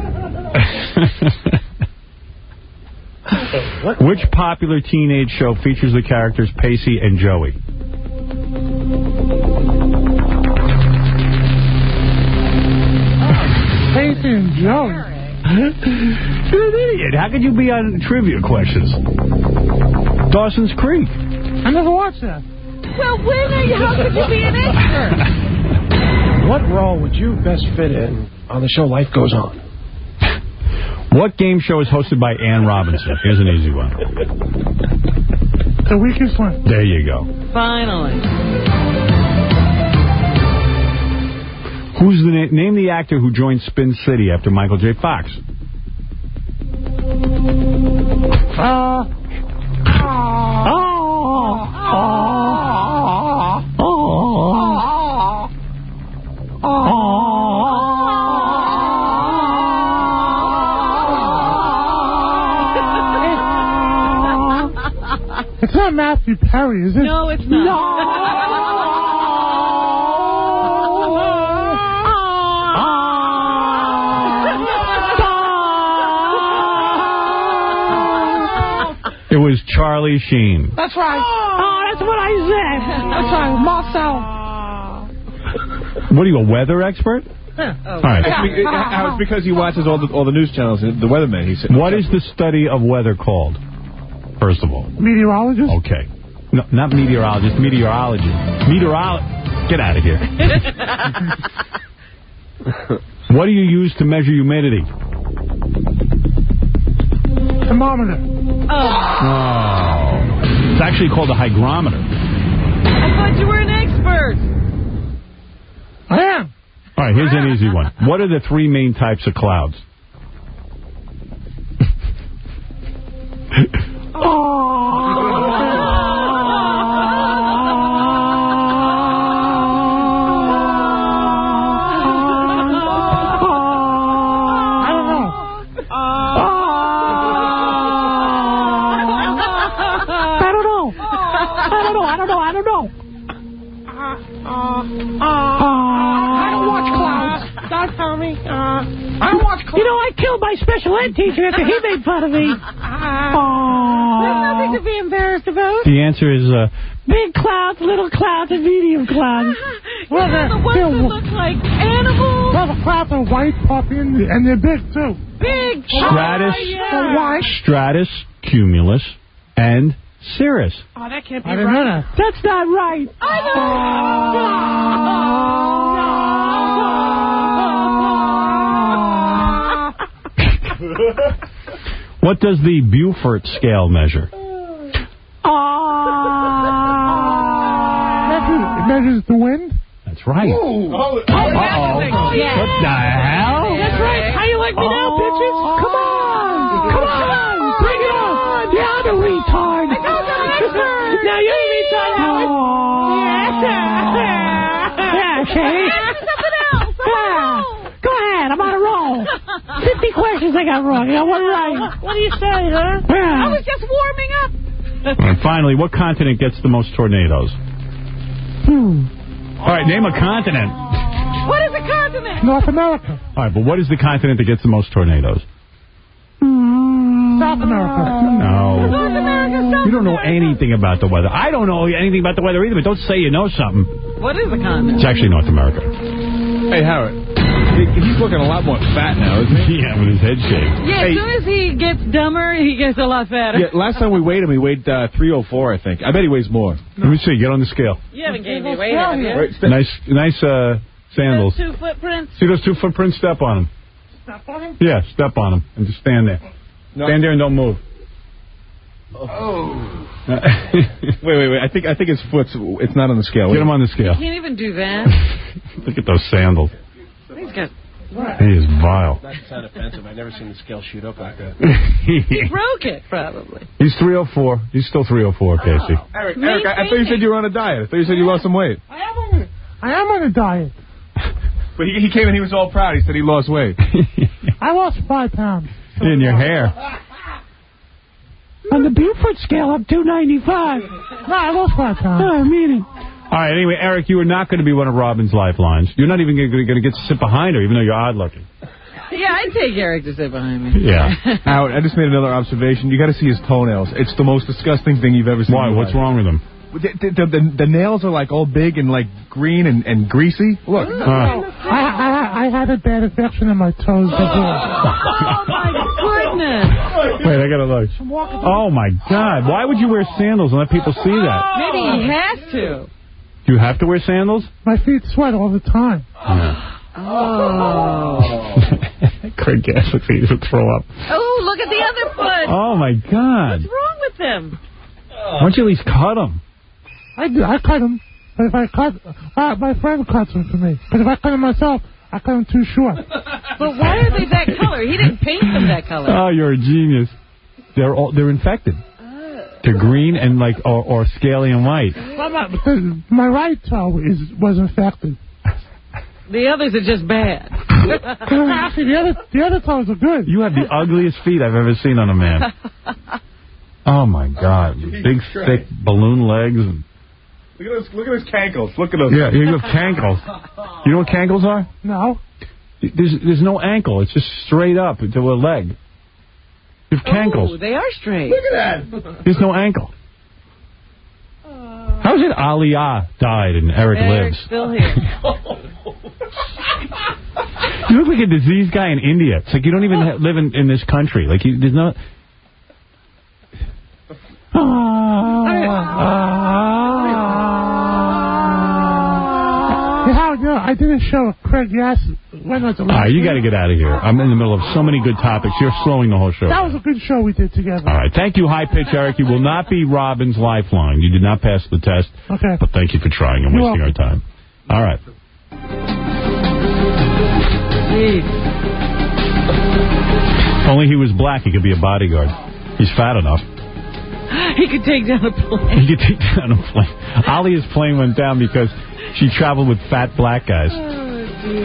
Which popular teenage show features the characters Pacey and Joey? Pacey and Joey. You're an idiot. How could you be on trivia questions? Dawson's Creek. I never watched that. Well, when are you, how could you be an expert? What role would you best fit in on the show Life Goes On? What game show is hosted by Ann Robinson? Here's an easy one. The Weakest One. There you go. Finally. Whose the na name the actor who joined Spin City after Michael J. Fox? Uh, oh, oh, oh, oh, It's not Matthew Perry, is it? No, it's not. No. It was Charlie Sheen. That's right. Oh, that's what I said. That's right, Marcel. What are you, a weather expert? Yeah. All right. It's, be uh, it's because he watches all the all the news channels. The weatherman. He said. What is the study of weather called? First of all. Meteorologist. Okay. No, not meteorologist. Meteorology. Meteorology. Get out of here. What do you use to measure humidity? Thermometer. Oh. Oh. It's actually called a hygrometer. I thought you were an expert. I am. All right, here's an easy one. What are the three main types of clouds? You know, I killed my special ed teacher after he made fun of me. Oh. There's nothing to be embarrassed about. The answer is uh, big clouds, little clouds, and medium clouds. Well, you know, the ones that look like animals. Well, the clouds are white, puffy, and, and they're big, too. Big. stratus, Oh, yeah. White. stratus, cumulus, and cirrus. Oh, that can't be I right. Know that. That's not right. I know. What does the Beaufort scale measure? It measures the wind? That's right. Ooh. Oh, Uh-oh. yeah. What the hell? That's right. How you like me now, bitches? Come on. Come on. Bring it on. Yeah, I'm a retard. I know the expert. Now you're a retard. Oh. Yeah. Yeah, Shay. Something else. Yeah. Go ahead. I'm on a roll. fifty questions I got wrong. I got one right. What do you say, huh? I was just warming up. And finally, what continent gets the most tornadoes? Hmm. All right, name a continent. What is a continent? North America. All right, but what is the continent that gets the most tornadoes? Mm. South America. No. North America, South You don't know America. anything about the weather. I don't know anything about the weather either, but don't say you know something. What is a continent? It's actually North America. Hey, Howard. He's looking a lot more fat now, isn't he? Yeah, with his head shaved. Yeah, Hey. as soon as he gets dumber, he gets a lot fatter. Yeah, last time we weighed him, he weighed uh, three oh four, I think. I bet he weighs more. Let me see. Get on the scale. You haven't gained any weight, have you? Right, st- Nice, nice uh, sandals. Those two footprints. See those two footprints? Step on them. Step on him? Yeah, step on them and just stand there. No. Stand there and don't move. Oh. wait, wait, wait. I think I think his foot's it's not on the scale. Get him on the scale. You can't even do that. Look at those sandals. He's got. He is vile. That sound offensive. I've never seen the scale shoot up like that. He broke it, probably. He's three oh four. He's still three oh four, Casey. Eric, Eric, I, I thought you said you were on a diet. I thought you said you lost some weight. I am on a, I am on a diet. But he, he came in, he was all proud. He said he lost weight. I lost five pounds. In your hair. On the Beaufort scale, I'm two ninety-five. No, I lost five pounds. Oh, I mean it. All right, anyway, Eric, you are not going to be one of Robin's lifelines. You're not even going to get to sit behind her, even though you're odd-looking. Yeah, I'd take Eric to sit behind me. Yeah. Howard, I just made another observation. You got to see his toenails. It's the most disgusting thing you've ever seen. Why? What's wrong with them? The, the, the, the nails are like all big and like green and, and greasy. Look. Uh, I, I, I had a bad infection in my toes before. Oh, my goodness. wait, I got to look. Oh, my God. Why would you wear sandals and let people see that? Maybe he has to. Do you have to wear sandals? My feet sweat all the time. Yeah. Oh. Craig Gass looks like he would throw up. Oh, look at the other foot. Oh, my God. What's wrong with him? Why don't you at least cut them? I do. I cut them. But if I cut, uh, my friend cuts them for me. But if I cut them myself, I cut them too short. But why are they that color? He didn't paint them that color. Oh, you're a genius. They're all they're infected. They're green and like or, or scaly and white. Well, my, because my right toe is was infected. The others are just bad. Actually, the other the other toes are good. You have the ugliest feet I've ever seen on a man. Oh my God! Big thick balloon legs. And... Look at those! Look at those cankles! Look at those! Yeah, you have cankles. You know what cankles are? No. There's there's no ankle. It's just straight up to a leg. You have cankles. Oh, they are straight. Look at that. There's no ankle. How is it Aliyah died and Eric Eric's lives? still here. You look like a diseased guy in India. It's like you don't even ha live in, in this country. Like you, there's no. Howard, no, I did a show with Craig Gass. When was the All last right, you got to week? get out of here. I'm in the middle of so many good topics. You're slowing the whole show. That was a good show we did together. All right, thank you, High Pitch Eric. You will not be Robin's lifeline. You did not pass the test. Okay. But thank you for trying and You're wasting our time. All right. Only he was black, he could be a bodyguard. He's fat enough. He could take down a plane. He could take down a plane. Ali's plane went down because she traveled with fat black guys. Oh, dear.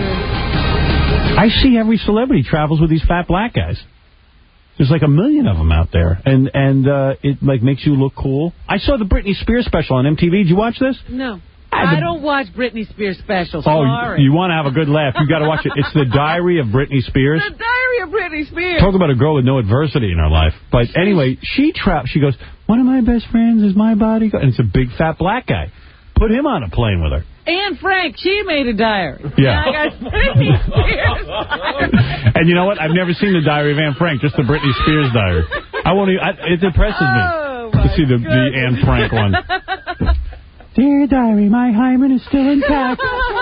I see every celebrity travels with these fat black guys. There's like a million of them out there, and and uh, it like makes you look cool. I saw the Britney Spears special on M T V. Did you watch this? No. I don't watch Britney Spears specials. Oh, Sorry. you want to have a good laugh? You got to watch it. It's the Diary of Britney Spears. The Diary of Britney Spears. Talk about a girl with no adversity in her life. But anyway, she tra She goes, one of my best friends is my bodyguard, and it's a big fat black guy. Put him on a plane with her. Anne Frank, she made a diary. Yeah. Now I got Britney Spears. And you know what? I've never seen the Diary of Anne Frank, just the Britney Spears diary. I won't even, I, it depresses me Oh, to see the, the Anne Frank one. Dear diary, my hymen is still intact.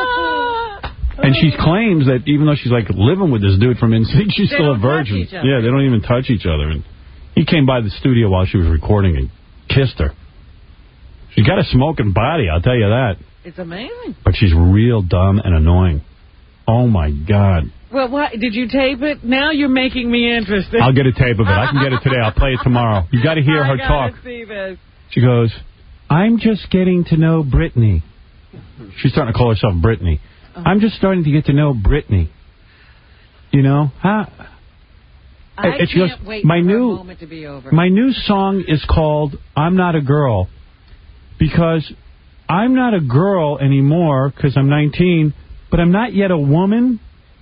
And she claims that even though she's like living with this dude from N Sync, she's They still a don't touch virgin. each other. Yeah, they don't even touch each other. And he came by the studio while she was recording and kissed her. She's got a smoking body, I'll tell you that. It's amazing. But she's real dumb and annoying. Oh, my God. Well, what, did you tape it? Now you're making me interested. I'll get a tape of it. I can get it today. I'll play it tomorrow. You got to hear her I gotta talk. see this. She goes, I'm just getting to know Britney. She's starting to call herself Britney. I'm just starting to get to know Britney. You know? Huh? I And she can't goes, wait my for new, a moment to be over. My new song is called I'm Not a Girl because I'm not a girl anymore because I'm nineteen, but I'm not yet a woman.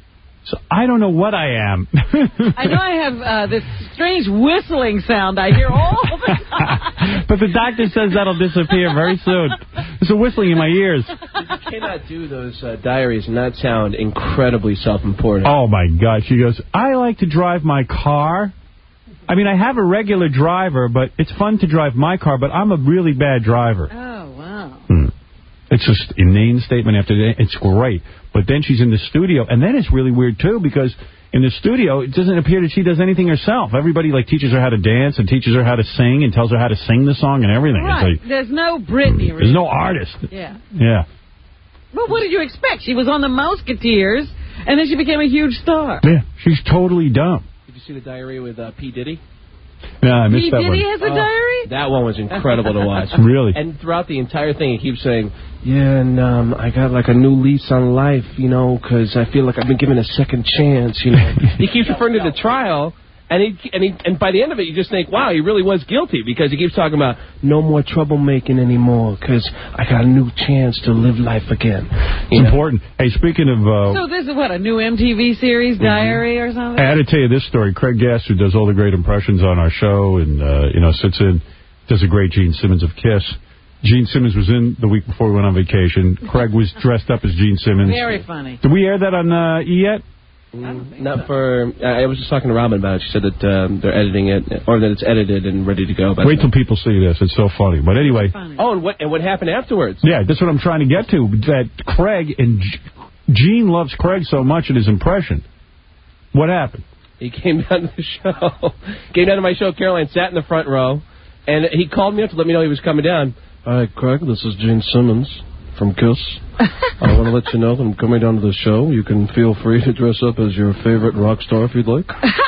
So I don't know what I am. I know I have uh, this strange whistling sound I hear all the time. But the doctor says that'll disappear very soon. There's a whistling in my ears. You cannot do those uh, diaries and not sound incredibly self-important. Oh, my God. She goes, I like to drive my car. I mean, I have a regular driver, but it's fun to drive my car, but I'm a really bad driver. Oh, wow. Hmm. It's just inane statement after that. It's great. But then she's in the studio, and then it's really weird, too, because in the studio, it doesn't appear that she does anything herself. Everybody, like, teaches her how to dance and teaches her how to sing and tells her how to sing the song and everything. Right. It's like, There's no Britney. Really. there's no artist. Yeah. Yeah. Well, what did you expect? She was on the Musketeers, and then she became a huge star. Yeah, she's totally dumb. Did you see the diary with uh, P. Diddy? No, I missed P. that Diddy one. has a diary? That one was incredible to watch. Really? And throughout the entire thing, he keeps saying, yeah, and um, I got like a new lease on life, you know, because I feel like I've been given a second chance, you know. He keeps referring to the trial, and he, and he, and by the end of it, you just think, wow, he really was guilty, because he keeps talking about no more troublemaking anymore, because I got a new chance to live life again. It's important. Hey, speaking of... Uh, So this is what, a new M T V series, Diary or something? I had to tell you this story. Craig Gass, who does all the great impressions on our show and, uh, you know, sits in, does a great Gene Simmons of Kiss. Gene Simmons was in the week before we went on vacation. Craig was dressed up as Gene Simmons. Very funny. Did we air that on uh, E yet? Mm, not for... I was just talking to Robin about it. She said that um, they're editing it, or that it's edited and ready to go. Wait till people see this. It's so funny. But anyway. Oh, and what and what happened afterwards? Yeah, that's what I'm trying to get to. That Craig and G Gene loves Craig so much in his impression. What happened? He came down to the show. Came down to my show. Caroline sat in the front row, and he called me up to let me know he was coming down. All right, Craig, this is Gene Simmons. from Kiss. I want to let you know that I'm coming down to the show. You can feel free to dress up as your favorite rock star if you'd like.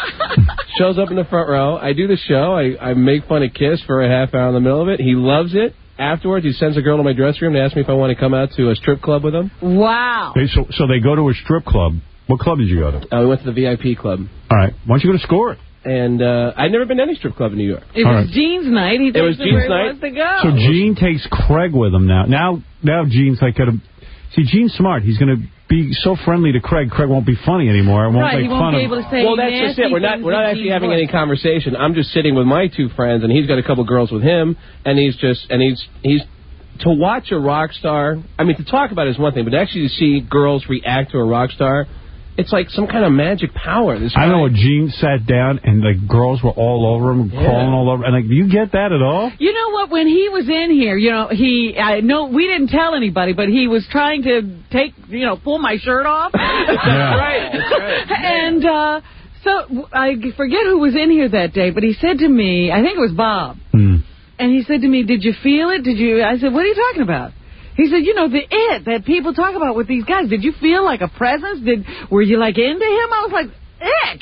Shows up in the front row. I do the show. I, I make fun of Kiss for a half hour in the middle of it. He loves it. Afterwards, he sends a girl to my dressing room to ask me if I want to come out to a strip club with him. Wow. Hey, so, so they go to a strip club. What club did you go to? Uh, we went to the V I P club. All right. Why don't you go to Score It? And uh, I'd never been to any strip club in New York. It All was right. Gene's night. He It was takes Gene's where night. he wants to go. So Gene takes Craig with him now. Now, now Gene's like gonna see. Gene's smart. He's gonna be so friendly to Craig. Craig won't be funny anymore. Won't Right, make he won't fun be of able him. to say Well, that's just it. We're not we're not actually having any conversation. I'm just sitting with my two friends, and he's got a couple girls with him, and he's just and he's he's to watch a rock star. I mean, to talk about it is one thing, but actually to see girls react to a rock star, it's like some kind of magic power. This I guy, know. Gene sat down and like girls were all over him, Yeah. crawling all over. And like, do you get that at all? You know what? When he was in here, you know, he, I know we didn't tell anybody, but he was trying to take, you know, pull my shirt off. That's right. That's right. And uh, so I forget who was in here that day, but he said to me, I think it was Bob, Hmm. and he said to me, "Did you feel it? Did you?" I said, "What are you talking about?" He said, "You know, the it that people talk about with these guys. Did you feel like a presence? Did were you like into him?" I was like, "Ick,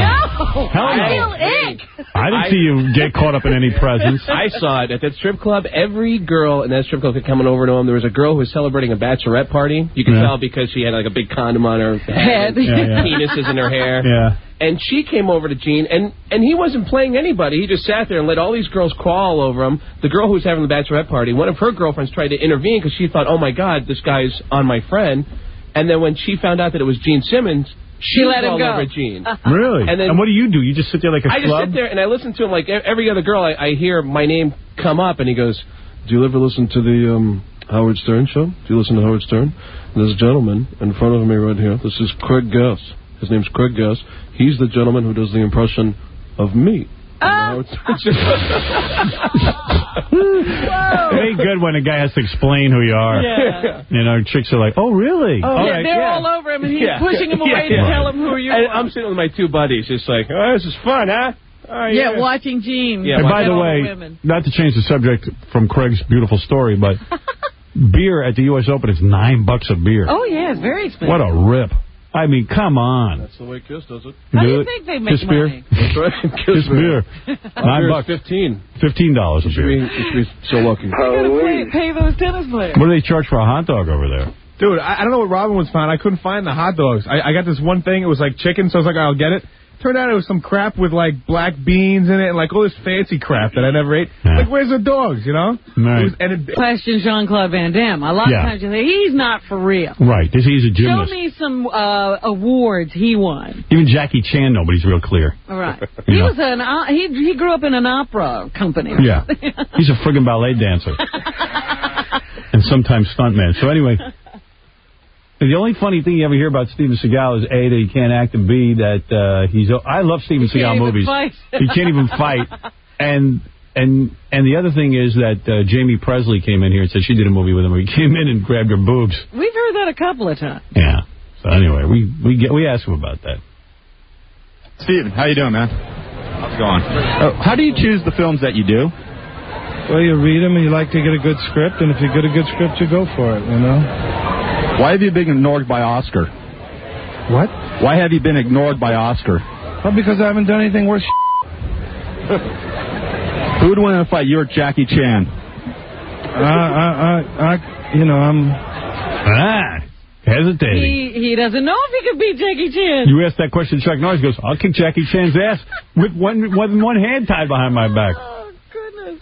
no, Hell I no. feel ick." I didn't see you get caught up in any presents. I saw it at that strip club. Every girl in that strip club kept coming over to him. There was a girl who was celebrating a bachelorette party. You could Yeah. tell because she had like a big condom on her head, Head. and Yeah, yeah. penises in her hair. Yeah. And she came over to Gene, and, and he wasn't playing anybody. He just sat there and let all these girls crawl over him. The girl who was having the bachelorette party, one of her girlfriends tried to intervene because she thought, oh, my God, this guy's on my friend. And then when she found out that it was Gene Simmons, she, She was let him all go. over Gene. Really? And then- and what do you do? You just sit there like a I just schlub? sit there and I listen to him like e- every other girl. I, I hear my name come up, and he goes, do you ever listen to the um, Howard Stern show? Do you listen to Howard Stern? And this gentleman in front of me right here, this is Craig Gass. His name's Craig Gass. He's the gentleman who does the impression of me. Oh. It ain't good when a guy has to explain who you are. Yeah. You know, chicks are like, oh, really? Oh, All Yeah, right. they're yeah. all over him, and he's Yeah. pushing him away Yeah, to yeah. tell him who you And are. I'm sitting with my two buddies, just like, oh, this is fun, huh? Oh, Yeah, yeah, watching Gene. Yeah, And by get the all way, women. not to change the subject from Craig's beautiful story, but beer at the U S Open is nine bucks a beer. Oh, yeah, it's very expensive. What a rip. I mean, come on. That's the way Kiss does it. How do you it. think they make Kiss beer? money? That's right. Kiss beer. Nine beer is bucks. fifteen. Fifteen dollars a You should, be, beer. you should be so lucky. They gotta pay, pay those tennis players. What do they charge for a hot dog over there? Dude, I, I don't know what Robin was finding. I couldn't find the hot dogs. I, I got this one thing. It was like chicken, so I was like, I'll get it. Turned out it was some crap with like black beans in it and like all this fancy crap that I never ate. Yeah. Like, where's the dogs, you know? Right. It was, and it, Question Jean-Claude Van Damme. A lot Yeah. of times you say, he's not for real. Right. This he's a Show gymnast. me some uh, awards he won. Even Jackie Chan, nobody's real clear. All right. You He know. was an uh, he he grew up in an opera company. Yeah. He's a friggin' ballet dancer. And sometimes stuntman. So anyway, the only funny thing you ever hear about Steven Seagal is A, that he can't act, and B, that uh, he's... I love Steven He Seagal can't even movies. fight. He can't even fight. And and and the other thing is that uh, Jamie Presley came in here and said she did a movie with him. He came in and grabbed her boobs. We've heard that a couple of times. Yeah. So anyway, we we get we asked him about that. Steven, how you doing, man? How's it going? Uh, how do you choose the films that you do? Well, you read them and you like to get a good script, and if you get a good script, you go for it, you know? Why have you been ignored by Oscar? What? Why have you been ignored by Oscar? Well, because I haven't done anything worth Who would win in a fight, you or Jackie Chan? I, I, I, I, you know, I'm... Ah, hesitating. He he doesn't know if he could beat Jackie Chan. You asked that question, Chuck Norris goes, I'll kick Jackie Chan's ass with one, with one hand tied behind my back. Oh, goodness.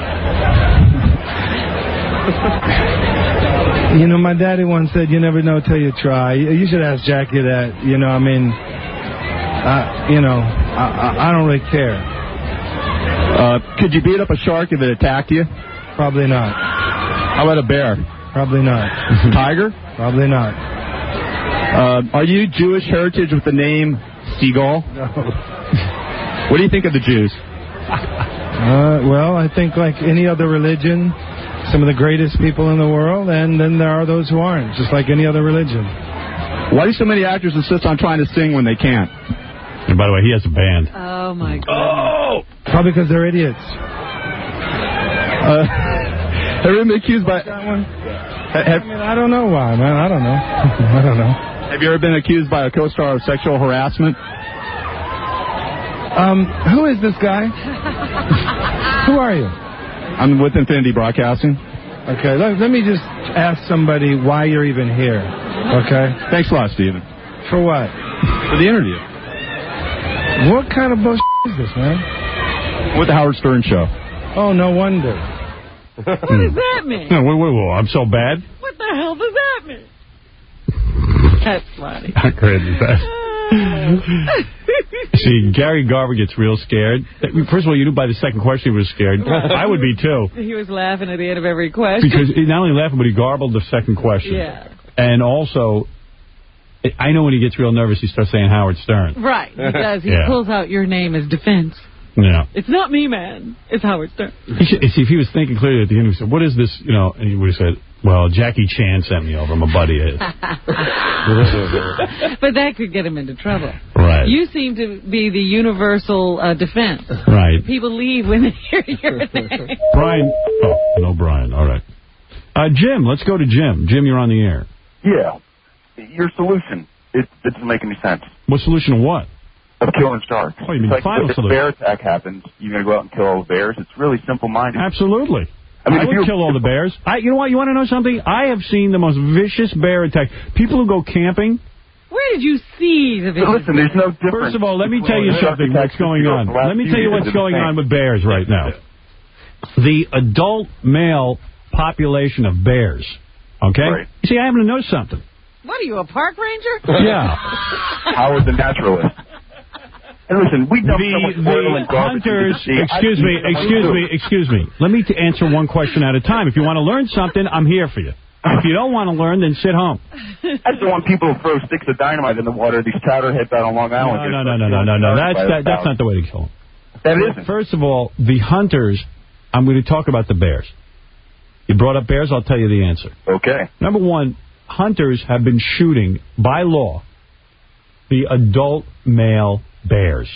You know, my daddy once said, you never know till you try. You you should ask Jackie that. You know, I mean, uh, you know, I, I, I don't really care. Uh, could you beat up a shark if it attacked you? Probably not. How about a bear? Probably not. Tiger? Probably not. Uh, are you Jewish heritage with the name Seagull? No. What do you think of the Jews? Uh, well, I think like any other religion, some of the greatest people in the world, and then there are those who aren't, just like any other religion. Why do so many actors insist on trying to sing when they can't? And by the way, he has a band. Oh, my God. Oh! Probably because they're idiots. Uh, have you been accused by... I mean, I don't know why, man. I don't know. I don't know. Have you ever been accused by a co-star of sexual harassment? Um, who is this guy? Who are you? I'm with Infinity Broadcasting. Okay, let, let me just ask somebody why you're even here. Okay? Thanks a lot, Steven. For what? For the interview. What kind of bullshit is this, man? With the Howard Stern Show. Oh, no wonder. What does that mean? No, wait, wait, wait, I'm so bad? What the hell does that mean? That's funny. How great is that? See, Gary Garver gets real scared. First of all, you knew by the second question he was scared. I would be, too. He was laughing at the end of every question. Because he not only laughing, but he garbled the second question. Yeah. And also, I know when he gets real nervous, he starts saying Howard Stern. Right, he does. He Yeah. pulls out your name as defense. Yeah. It's not me, man. It's Howard Stern. He should, see, if he was thinking clearly at the end, he said, what is this, you know, and he would have said, well, Jackie Chan sent me over. I'm a buddy of his. But that could get him into trouble. Right. You seem to be the universal uh, defense. Right. People leave when they hear your name. Brian. Oh, no, Brian. All right. Uh, Jim, let's go to Jim. Jim, you're on the air. Yeah. Your solution, it, it doesn't make any sense. What solution of what? Of killing sharks. Oh, you mean it's like final if a solution. bear attack happens, you're going to go out and kill all the bears. It's really simple-minded. Absolutely. I mean, I if would you're- kill all the bears. I, you know what? You want to know something? I have seen the most vicious bear attack. People who go camping. Where did you see the video? Listen, there's no difference. First of all, let me tell you between something. shark What's going attacks on? and the Let me last tell you few what's years. going It's on with bears right now. The adult male population of bears. Okay? Right. You see, I happen to know something. What are you, a park ranger? Yeah. Howard the naturalist. And listen, we dump so much The, oil and the garbage hunters, into the sea. excuse I me, think excuse someone me, excuse me. Let me t- answer one question at a time. If you want to learn something, I'm here for you. If you don't want to learn, then sit home. I just don't want people to throw sticks of dynamite in the water. These chowderheads out on Long Island. No, no, no, no, no, no, no. That's that, that's not the way to kill them. That isn't. First of all, the hunters. I'm going to talk about the bears. You brought up bears. I'll tell you the answer. Okay. Number one, hunters have been shooting by law the adult male bears.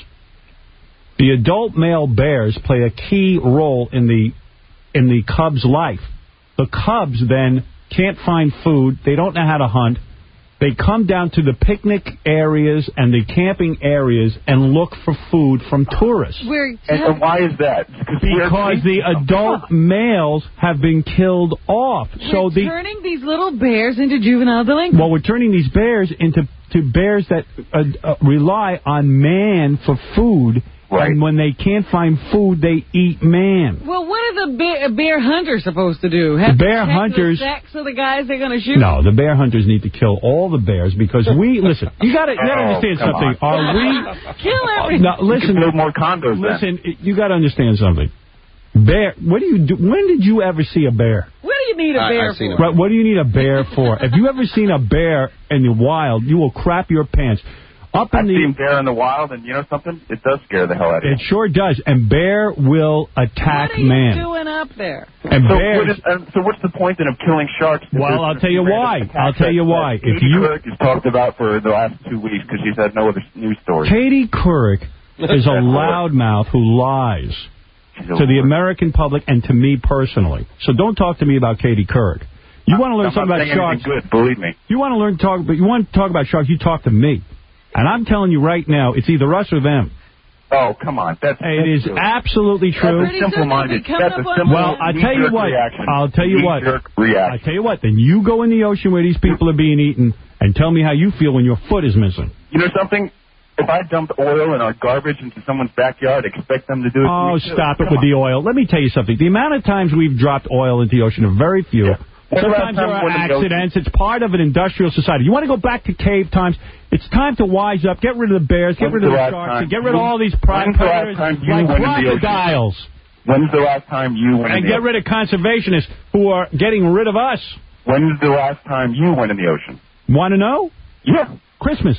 The adult male bears play a key role in the in the cub's life. The cubs then can't find food. They don't know how to hunt. They come down to the picnic areas and the camping areas and look for food from tourists. We're And, and why is that? Because the adult males have been killed off. So We're the turning these little bears into juvenile delinquents. well, we're turning these bears into to bears that uh, uh, rely on man for food. Right. And when they can't find food, they eat man. Well, what are the bear, bear hunters supposed to do? Have The bear to check hunters- the sex of the guys they're going to shoot? No, the bear hunters need to kill all the bears because we listen. You got to you got to Oh, understand come something. on. Are we? Kill everything. No, listen. You can build more condos then. Listen, you got to understand something. Bear. What do you do? When did you ever see a bear? What do you need a bear for? Right, what do you need a bear for? If you ever seen a bear in the wild, you will crap your pants. Up in I've the seen bear in the wild, and you know something? It does scare the hell out of you. It sure does. And bear will attack What are you man. doing up there? And so, bears. what is, uh, so what's the point then of killing sharks? if Well, there's I'll tell you random why. attacks I'll tell you that- why. that If Katie you- Couric has talked about for the last two weeks because she's had no other news stories. Katie Couric is a loudmouth who lies to the American public and to me personally. So don't talk to me about Katie Couric. You want to learn I'm something not about saying sharks? anything good, believe me. You want to learn talk, but you want to talk about sharks? You talk to me, and I'm telling you right now, it's either us or them. Oh, come on. That's It is that's absolutely true. That's a simple-minded. That's a simple. Well, I'll tell you knee-jerk what. Reaction. I'll tell you what. Knee-jerk reaction. I'll tell you what. Then you go in the ocean where these people are being eaten and tell me how you feel when your foot is missing. You know something? If I dumped oil and our garbage into someone's backyard, expect them to do it. to Oh, me too. stop it Come with on. the oil. Let me tell you something. The amount of times we've dropped oil into the ocean are very few. Yeah. When the last Sometimes time there are we went in the ocean- accidents. It's part of an industrial society. You want to go back to cave times? It's time to wise up. Get rid of the bears. Get When's rid of the the last sharks. time And get rid of you- all these pride when's the last predators time you like went in the ocean? crocodiles. When's the last time you went in And the get ocean? rid of conservationists who are getting rid of us. When's the last time you went in the ocean? Want to know? Yeah. Christmas.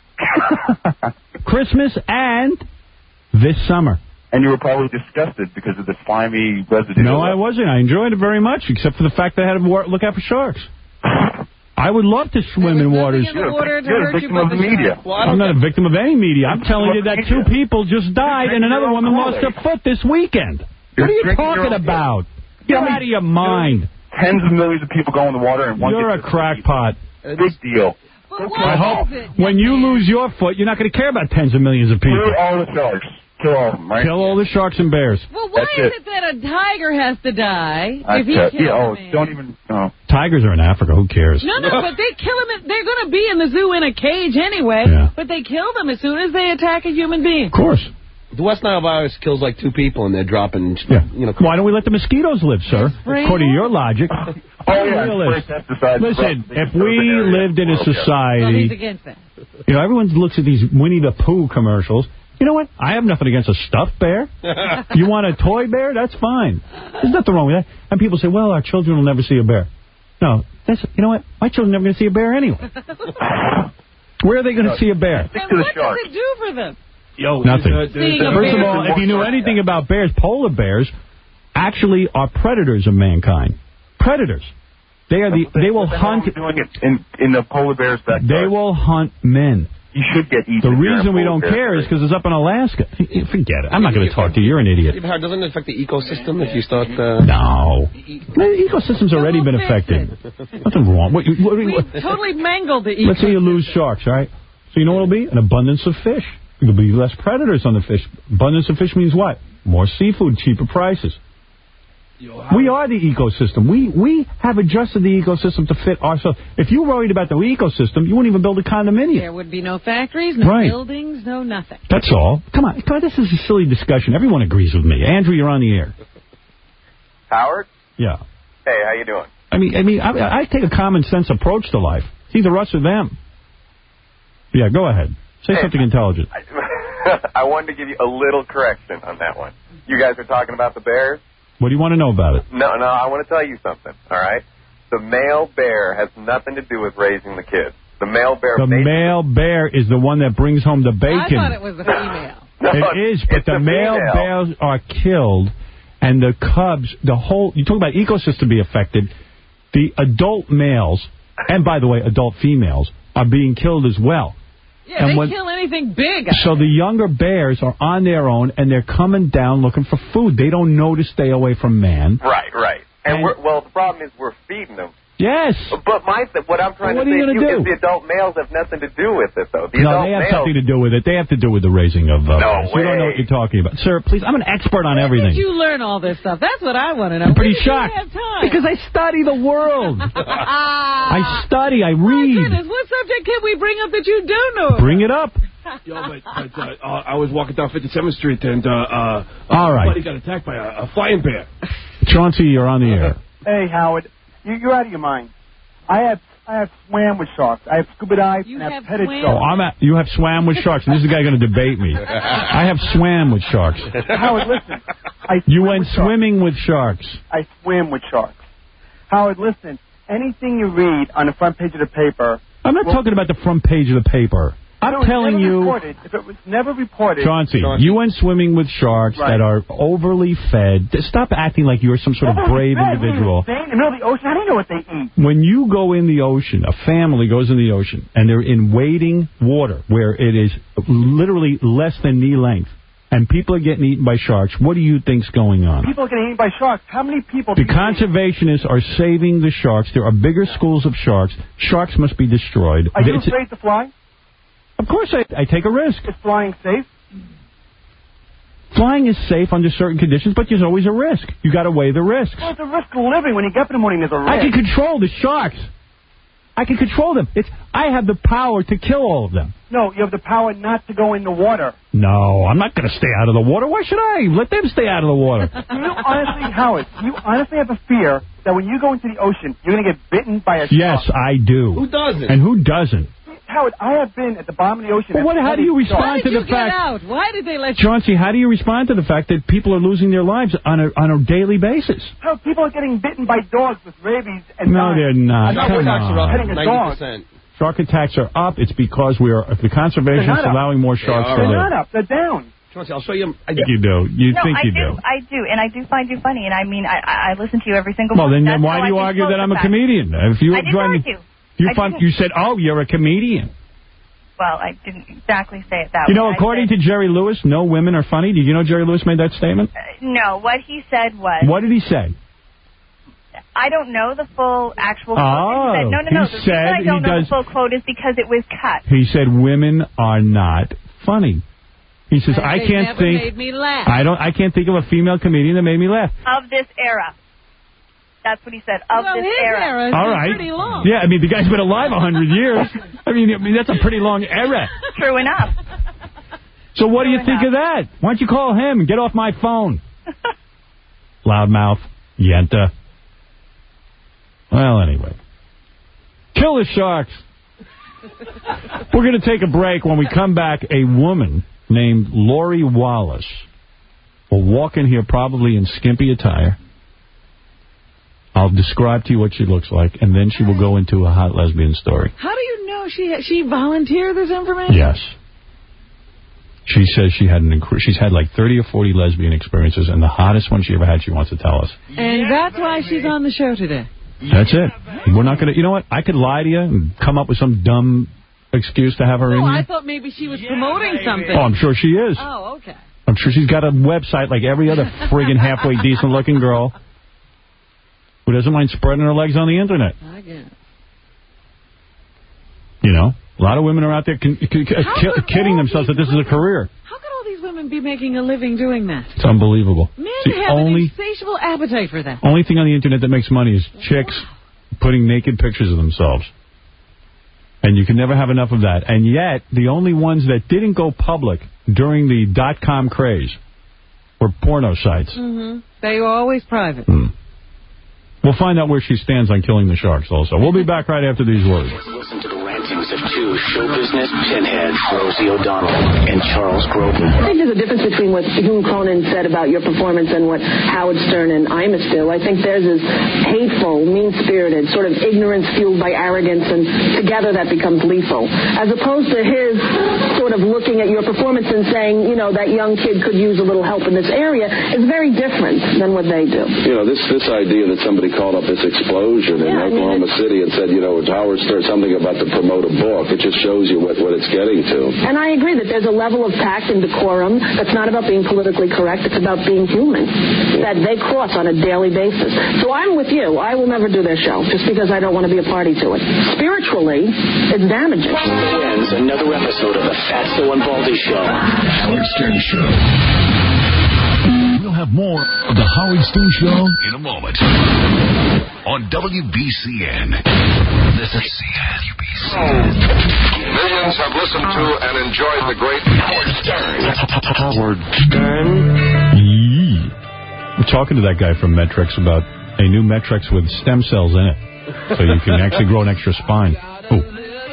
Christmas and this summer. And you were probably disgusted because of the slimy residue. No, I wasn't. I enjoyed it very much, except for the fact that I had to wa- look out for sharks. I would love to swim in waters. in the water to You're a hurt you victim but of the the media. shark. I'm not a victim of any media. I'm telling you that two people just died and another woman lost a foot this weekend. What are you drinking your talking own- about? Get out of your mind. tens of millions of people go in the water and one You're a gets crackpot. Big deal. I hope when you lose your foot, you're not going to care about tens of millions of people. Kill all the sharks. Kill all of them, right? Kill all the sharks and bears. Well, why That's is it. it that a tiger has to die I if he tell- kills yeah, oh, a man? don't even. No. Tigers are in Africa. Who cares? No, no, but they kill them. They're going to be in the zoo in a cage anyway. Yeah. But they kill them as soon as they attack a human being. Of course. The West Nile virus kills like two people, and they're dropping. Yeah. You know. Why don't we let the mosquitoes live, sir? According to your logic. Oh, yeah. Realist. Spray pesticides. Listen, They if can we surf an area. lived in a Okay. Well, he's society, against that. you know, everyone looks at these Winnie the Pooh commercials. You know what? I have nothing against a stuffed bear. You want a toy bear? That's fine. There's nothing wrong with that. And people say, well, our children will never see a bear. No, that's, you know what? My children are never going to see a bear anyway. Where are they going to see a bear? And what does it do for them? Yo, Nothing. there's a- there's a- First of all, if you knew anything about bears, polar bears actually are predators of mankind. Predators. They are the. They will What the hell hunt. are we doing it in, in the polar bear's backyard? They will hunt men. You should get eaten. The if you're reason a we polar don't bear. care is because it's up in Alaska. Forget it. I'm not going to talk to you. You're an idiot. Yeah, but how doesn't it affect the ecosystem if you start? Uh... No. The ecosystem's already been affected. Nothing wrong. What, what, We what, totally mangled the ecosystem. let's say you lose sharks, all right? So you know what it'll be? An abundance of fish. There'll be less predators on the fish. Abundance of fish means what? More seafood, cheaper prices. We are the ecosystem. We we have adjusted the ecosystem to fit ourselves. If you were worried about the ecosystem, you wouldn't even build a condominium. There would be no factories, no Right. buildings, no nothing. That's all. Come on. Come on. This is a silly discussion. Everyone agrees with me. Andrew, you're on the air. Howard? Yeah. Hey, how you doing? I mean, I mean, I, I take a common sense approach to life. It's either us or them. Yeah, go ahead. Say Hey, something intelligent. I wanted to give you a little correction on that one. You guys are talking about the bears? What do you want to know about it? No, no, I want to tell you something, all right? The male bear has nothing to do with raising the kids. The male bear... The mates- male bear is the one that brings home the bacon. I thought it was the female. No, It is, but it's the the male female. bears are killed, and the cubs, the whole, you talk about ecosystem be affected, the adult males, and by the way, adult females, are being killed as well. Yeah, And they when- kill anything big. So the younger bears are on their own, and they're coming down looking for food. They don't know to stay away from man. Right, right. And, we're, well, the problem is we're feeding them. Yes. But my, th- what I'm trying Well, what to are say you to gonna you do? is the adult males have nothing to do with it, though. The No, adult they have males... something to do with it. They have to do with the raising of uh, No bears. You don't know what way. you're talking about. Sir, please, I'm an expert on Where everything. did you learn all this stuff? That's what I want to know. I'm pretty Where did shocked. You have time? Because I study the world. I study, I My read. goodness, what subject can we bring up that you do know? Bring it up. Yo, but, but uh, uh, I was walking down fifty-seventh Street, and uh, uh, All right. somebody got attacked by a, a flying bear. Chauncey, you're on the air. Hey, Howard, you, you're out of your mind. I have I have swam with sharks. I have scuba dived and I have petted Oh, sharks. I'm at, you have swam with sharks, and this is the guy going to debate me. I have swam with sharks. Howard, listen. I You swim went with sharks. swimming with sharks. I swim with sharks. Howard, listen. Anything you read on the front page of the paper. I'm not well, talking about the front page of the paper. I'm no, it's telling never you, Reported. If it was never reported. Chauncey, you went swimming with sharks Right. that are overly fed. Stop acting like you're some sort of brave Hey, individual. They in the middle of the ocean. How do you know what they eat? When you go in the ocean, a family goes in the ocean, and they're in wading water where it is literally less than knee length, and people are getting eaten by sharks, what do you think's going on? People are getting eaten by sharks. How many people? The do you think- conservationists are saving the sharks. There are bigger schools of sharks. Sharks must be destroyed. Are you It's- afraid to fly? Of course I, I take a risk. Is flying safe? Flying is safe under certain conditions, but there's always a risk. You got to weigh the risks. Well, it's a risk of living. When you get up in the morning, there's a risk. I can control the sharks. I can control them. It's I have the power to kill all of them. No, you have the power not to go in the water. No, I'm not going to stay out of the water. Why should I? Let them stay out of the water. Do you honestly, Howard, do you honestly have a fear that when you go into the ocean, you're going to get bitten by a shark? Yes, I do. Who doesn't? And who doesn't? Howard, I have been at the bottom of the ocean. Well, what, how do you Why respond did to you the fact... get out? Why did they let you... Chauncey, how do you respond to the fact that people are losing their lives on a on a daily basis? How people are getting bitten by dogs with rabies and No, dying. they're not. I know Come we're not on. petting a dog. Shark attacks are up. It's because we are the conservation is They're not up. allowing more sharks to They're live. not up. They're down. Chauncey, I'll show you. I think you do. You no, think I you do. do. I do, and I do find you funny. And I mean, I, I I listen to you every single Well, morning. then, then That's why how do you I argue can that I'm a close the fact. comedian? If you I didn't join argue. you, I fun, didn't. you said, "Oh, you're a comedian." Well, I didn't exactly say it that You way. know, I according said, to Jerry Lewis, no women are funny. Did you know Jerry Lewis made that statement? no, what he said was What did he say? I don't know the full actual quote. Oh, He said, no, no, no. he The reason said I don't he know does- the full quote is because it was cut. He said women are not funny. He says, I They can't never think... made me laugh. I don't. I can't think of a female comedian that made me laugh. Of this era. That's what he said. Of Well, this his era. era is All right. pretty long. Yeah, I mean, the guy's been alive a hundred years. I mean, I mean, that's a pretty long era. True enough. So what do you True think of that? Why don't you call him and get off my phone? Loudmouth, Yenta. Well, anyway. Kill the sharks. We're going to take a break. When we come back, a woman named Lori Wallace will walk in here probably in skimpy attire. I'll describe to you what she looks like, and then she will go into a hot lesbian story. How do you know she she volunteered this information? Yes. She says she had an inc- she's had like thirty or forty lesbian experiences, and the hottest one she ever had she wants to tell us. And that's why she's on the show today. That's it. We're not going to... You know what? I could lie to you and come up with some dumb excuse to have her in Oh, here. I thought maybe she was promoting something. Oh, I'm sure she is. Oh, okay. I'm sure she's got a website like every other friggin' halfway decent-looking girl who doesn't mind spreading her legs on the Internet. I guess. You know? A lot of women are out there con- con- ki- kidding themselves that this is a career. How could all these women be making a living doing that? It's unbelievable. Men It's the have only... an insatiable appetite for that. Only thing on the Internet that makes money is chicks putting naked pictures of themselves. And you can never have enough of that. And yet, the only ones that didn't go public during the dot-com craze were porno sites. Mm-hmm. They were always private. Hmm. We'll find out where she stands on killing the sharks also. We'll be back right after these words. Listen to the rantings of two show business pinheads, Rosie O'Donnell and Charles Grodin. I think there's a difference between what Hume Cronin said about your performance and what Howard Stern and Imus do. I think theirs is hateful, mean-spirited, sort of ignorance fueled by arrogance, and together that becomes lethal. As opposed to his sort of looking at your performance and saying, you know, that young kid could use a little help in this area is very different than what they do. You know, this this idea that somebody called up this explosion in Yeah, I mean, Oklahoma City and said, you know, Howard Stern, something about to promote a book, it just shows you what, what it's getting to. And I agree that there's a level of tact and decorum that's not about being politically correct, it's about being human, that they cross on a daily basis. So I'm with you. I will never do their show just because I don't want to be a party to it. Spiritually, it's damaging. Ends another episode of the Fatso and Baldy Show. The Howard Stern Show. We'll have more of the Howard Stern Show in a moment. On W B C N. This is W B C N. Millions have listened to and enjoyed the great Howard Stern. Howard Stern. We're talking to that guy from Metrex about a new Metrex with stem cells in it. So you can actually grow an extra spine. Ooh.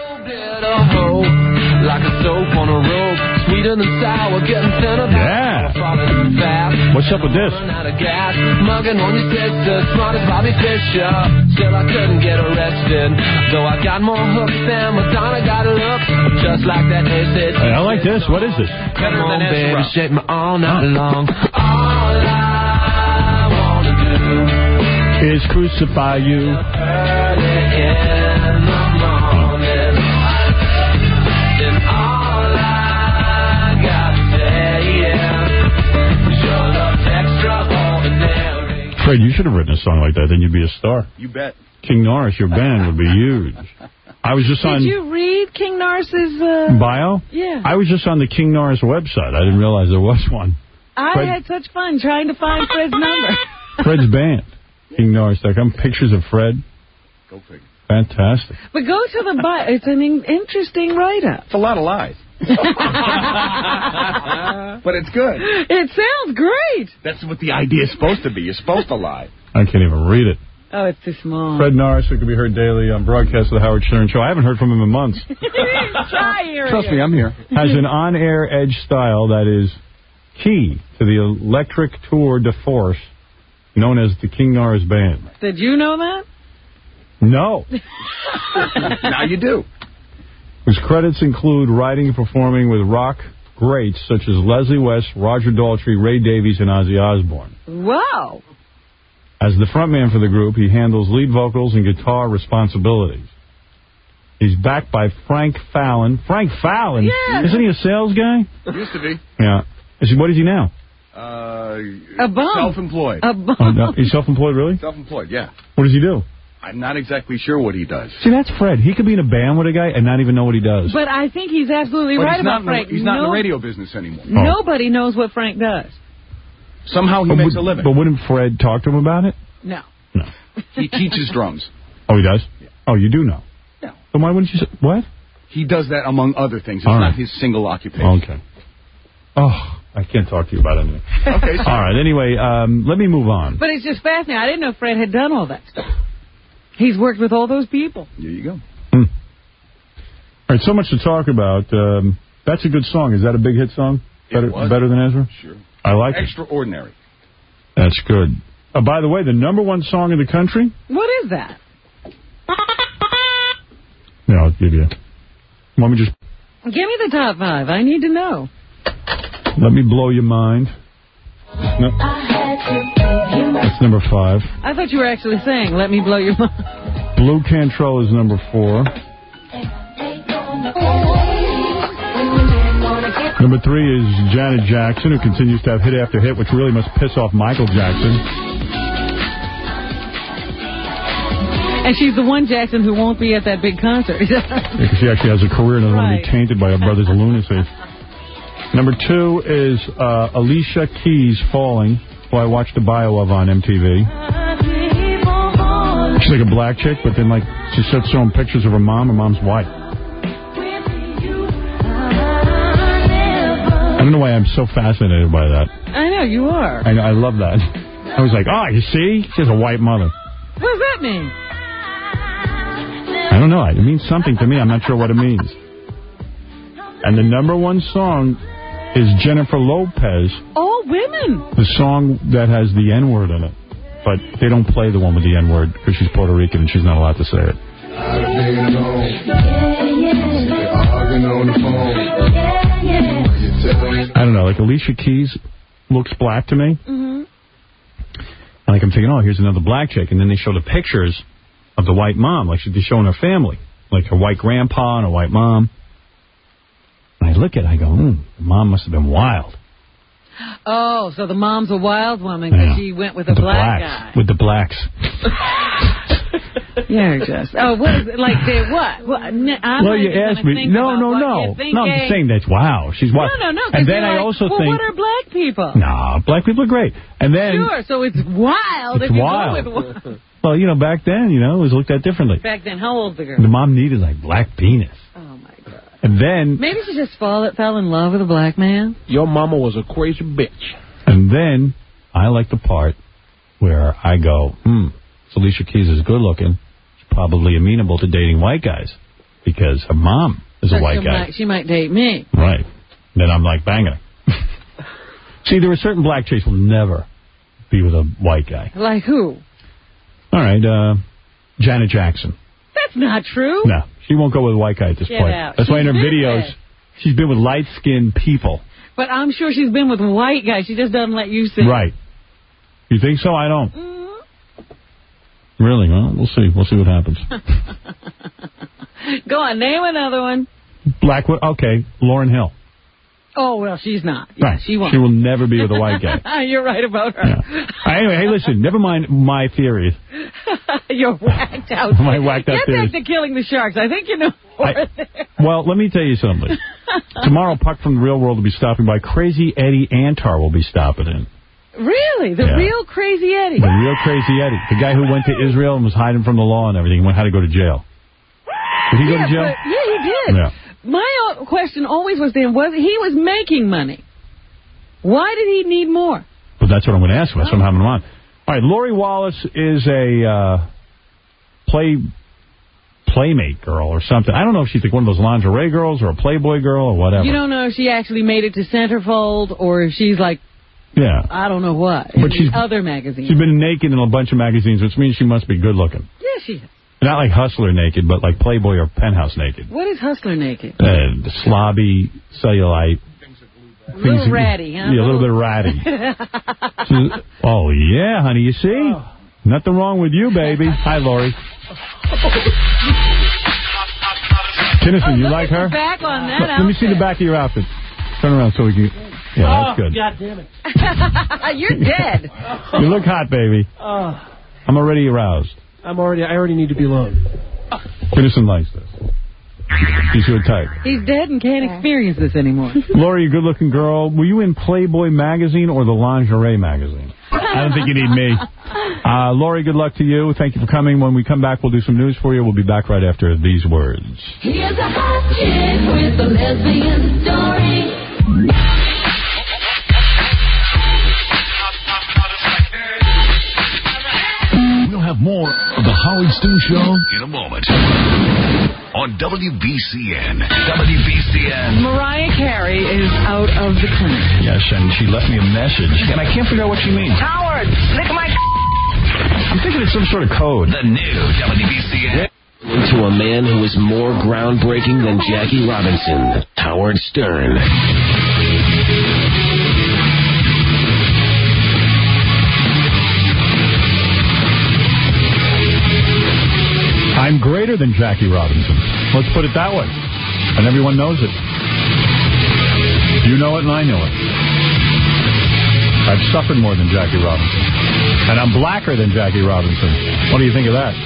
Like a soap on a rope, sweeter than sour, getting thinner. Yeah. What's up with this? Mugging on your sister, smart as Bobby Fischer. Still I couldn't get arrested, though I got more hooks than Madonna got looks. Just like that acid. Hey, I like this. What is this? Come on, baby, shake me all night long. All I wanna do is crucify you. Early in the morning. And all I got to say is your love's extraordinary. Fred, you should have written a song like that. Then you'd be a star. You bet. King Norris, your band would be huge. I was just on... Did you read King Norris's... Uh... bio? Yeah. I was just on the King Norris website. I didn't realize there was one. I Fred- had such fun trying to find Fred's number. Fred's band. King Norris dot com. Pictures of Fred. Go figure. But Fantastic. go to the bio. It's an in- interesting write-up. It's a lot of lies. But it's good. It sounds great. That's what the idea is supposed to be. You're supposed to lie. I can't even read it. Oh, it's too small. Fred Norris, who can be heard daily on broadcast of the Howard Stern Show. I haven't heard from him in months. Try hearing Trust it. me, I'm here. Has an on-air edge style that is key to the electric tour de force known as the King Norris Band. Did you know that? No. Now you do. His credits include writing and performing with rock greats such as Leslie West, Roger Daltrey, Ray Davies, and Ozzy Osbourne. Wow. As the frontman for the group, he handles lead vocals and guitar responsibilities. He's backed by Frank Fallon. Frank Fallon? Yeah. Isn't he a sales guy? Used to be. Yeah. Is he, what is he now? Uh, A bum. Self-employed. A bum. Oh, no. He's self-employed, really? Self-employed, yeah. What does he do? I'm not exactly sure what he does. See, that's Fred. He could be in a band with a guy and not even know what he does. But I think he's absolutely But right he's not about in the- Frank. he's not in the No- radio business anymore. Oh. Nobody knows what Frank does. Somehow he But makes would- a living. But wouldn't Fred talk to him about it? No. He teaches drums. Oh, he does? Oh, you do know? Yeah. Then why wouldn't you say... What? He does that among other things. It's All not right. his single occupation. Okay. Oh, I can't talk to you about anything. Okay. All right, anyway, um, let me move on. But it's just fascinating. I didn't know Fred had done all that stuff. He's worked with all those people. There you go. Hmm. All right, so much to talk about. Um, that's a good song. Is that a big hit song? Better, was. better than Ezra? Sure. I like it. Extraordinary. That's good. Uh, by the way, the number one song in the country? What is that? Yeah, I'll give you. Want me just... Give me the top five. I need to know. Let me blow your mind. No. That's number five. I thought you were actually saying, let me blow your mind. Blue Cantrell is number four. Number three is Janet Jackson, who continues to have hit after hit, which really must piss off Michael Jackson. And she's the one Jackson who won't be at that big concert. Because she actually has a career and doesn't want to be tainted by her brother's lunacy. Number two is uh, Alicia Keys, Falling, who I watched a bio of on M T V. She's like a black chick, but then like she starts showing pictures of her mom. Her mom's white. I don't know why I'm so fascinated by that. I know, you are. I, I love that. I was like, oh, you see? She has a white mother. What does that mean? I don't know. It means something to me. I'm not sure what it means. And the number one song is Jennifer Lopez, All women. the song that has the N-word in it. But they don't play the one with the N-word because she's Puerto Rican and she's not allowed to say it. I don't know. Like Alicia Keys looks black to me. Mm-hmm. Like I'm thinking, oh, here's another black chick. And then they show the pictures of the white mom. Like she's showing her family. Like her white grandpa and her white mom. And I look at it, I go, hmm, the mom must have been wild. Oh, so the mom's a wild woman because Yeah. she went with a With the black blacks. guy. With the blacks. Yeah, just. Oh, what is it? Like, they what? what I'm well, not you even asked gonna me. think No, about no, what no. you're thinking. No, I'm just saying that's wow. She's wild. No, no, no. 'cause And then you're I like, also well, think. what are black people? Nah, black people are great. And then. Sure, so it's wild It's if you wild. go with one. Well, you know, back then, you know, it was looked at differently. Back then, how old's the girl? The mom needed like black penis. Oh, my God. And then. Maybe she just fall, fell in love with a black man. Your mama was a crazy bitch. And then I like the part where I go, hmm, so Alicia Keys is good looking. She's probably amenable to dating white guys because her mom is So a white she guy. Might, she might date me. Right. Then I'm like banging her. See, there are certain black chicks who will never be with a white guy. Like who? All right, uh, Janet Jackson. That's not true. No, she won't go with a white guy at this Get point. out. That's why in her She's been videos, there. she's been with light-skinned people. But I'm sure she's been with white guys. She just doesn't let you see. Right. You think so? I don't. Mm-hmm. Really? Well, we'll see. We'll see what happens. Go on, name another one. Blackwood. Okay, Lauryn Hill. Oh, well, she's not. Yeah, Right. she won't. She will never be with a white guy. You're right about her. Yeah. Anyway, hey, listen, never mind my theories. You're whacked out. My whacked out Get theories. back to Killing the Sharks. I think you know more I- there. Well, let me tell you something. Tomorrow, Puck from the Real World will be stopping by. Crazy Eddie Antar will be stopping in. Really? The Yeah. real Crazy Eddie? The real Crazy Eddie. The guy who went to Israel and was hiding from the law and everything. Went how to go to jail. Did he go yeah, to jail? But, yeah, he did. Yeah. My uh, question always was then, was he was making money. Why did he need more? But that's what I'm going to ask him. That's what I'm having him on. All right, Lori Wallace is a uh, play playmate girl or something. I don't know if she's like one of those lingerie girls or a Playboy girl or whatever. You don't know if she actually made it to Centerfold or if she's like, yeah. I don't know what, But in she's- other magazines. She's been naked in a bunch of magazines, which means she must be good looking. Yeah, she is. Not like Hustler naked, but like Playboy or Penthouse naked. What is Hustler naked? Uh, the slobby, cellulite. A little Things- ratty, huh? Yeah, a little bit ratty. She's- oh, yeah, honey, you see? Nothing wrong with you, baby. Hi, Lori. Kinnison, you like her? Back on that Let, let me see the back of your outfit. Turn around so we can... Yeah, that's oh, good. God damn it. You're dead. You look hot, baby. Oh, I'm already aroused. I'm already, I already need to be alone. Innocent likes this. He's your type. He's dead and can't experience this anymore. Lori, you good-looking girl. Were you in Playboy magazine or the Lingerie magazine? I don't think you need me. Uh, Lori, good luck to you. Thank you for coming. When we come back, we'll do some news for you. We'll be back right after these words. Here's a hot chick with a lesbian story. We'll have more of the Howard Stern Show in a moment. On W B C N. W B C N. Mariah Carey is out of the clinic. Yes, and she left me a message, and I can't figure out what she means. Howard, lick my... I'm thinking it's some sort of code. The new W B C N. To a man who is more groundbreaking than Jackie Robinson, Howard Stern. I'm greater than Jackie Robinson. Let's put it that way. And everyone knows it. You know it and I know it. I've suffered more than Jackie Robinson. And I'm blacker than Jackie Robinson. What do you think of that?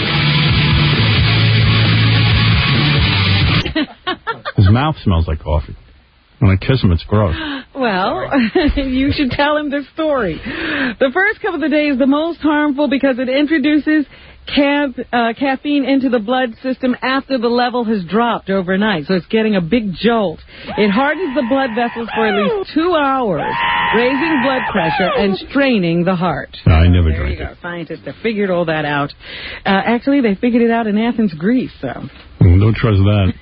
His mouth smells like coffee. When I kiss him, it's gross. Well, you should tell him the story. The first cup of the day is the most harmful because it introduces Ca uh, caffeine into the blood system after the level has dropped overnight. So it's getting a big jolt. It hardens the blood vessels for at least two hours, raising blood pressure and straining the heart. No, I never there drink you go. it. Scientists have figured all that out. Uh, actually, they figured it out in Athens, Greece. So Mm, don't trust that.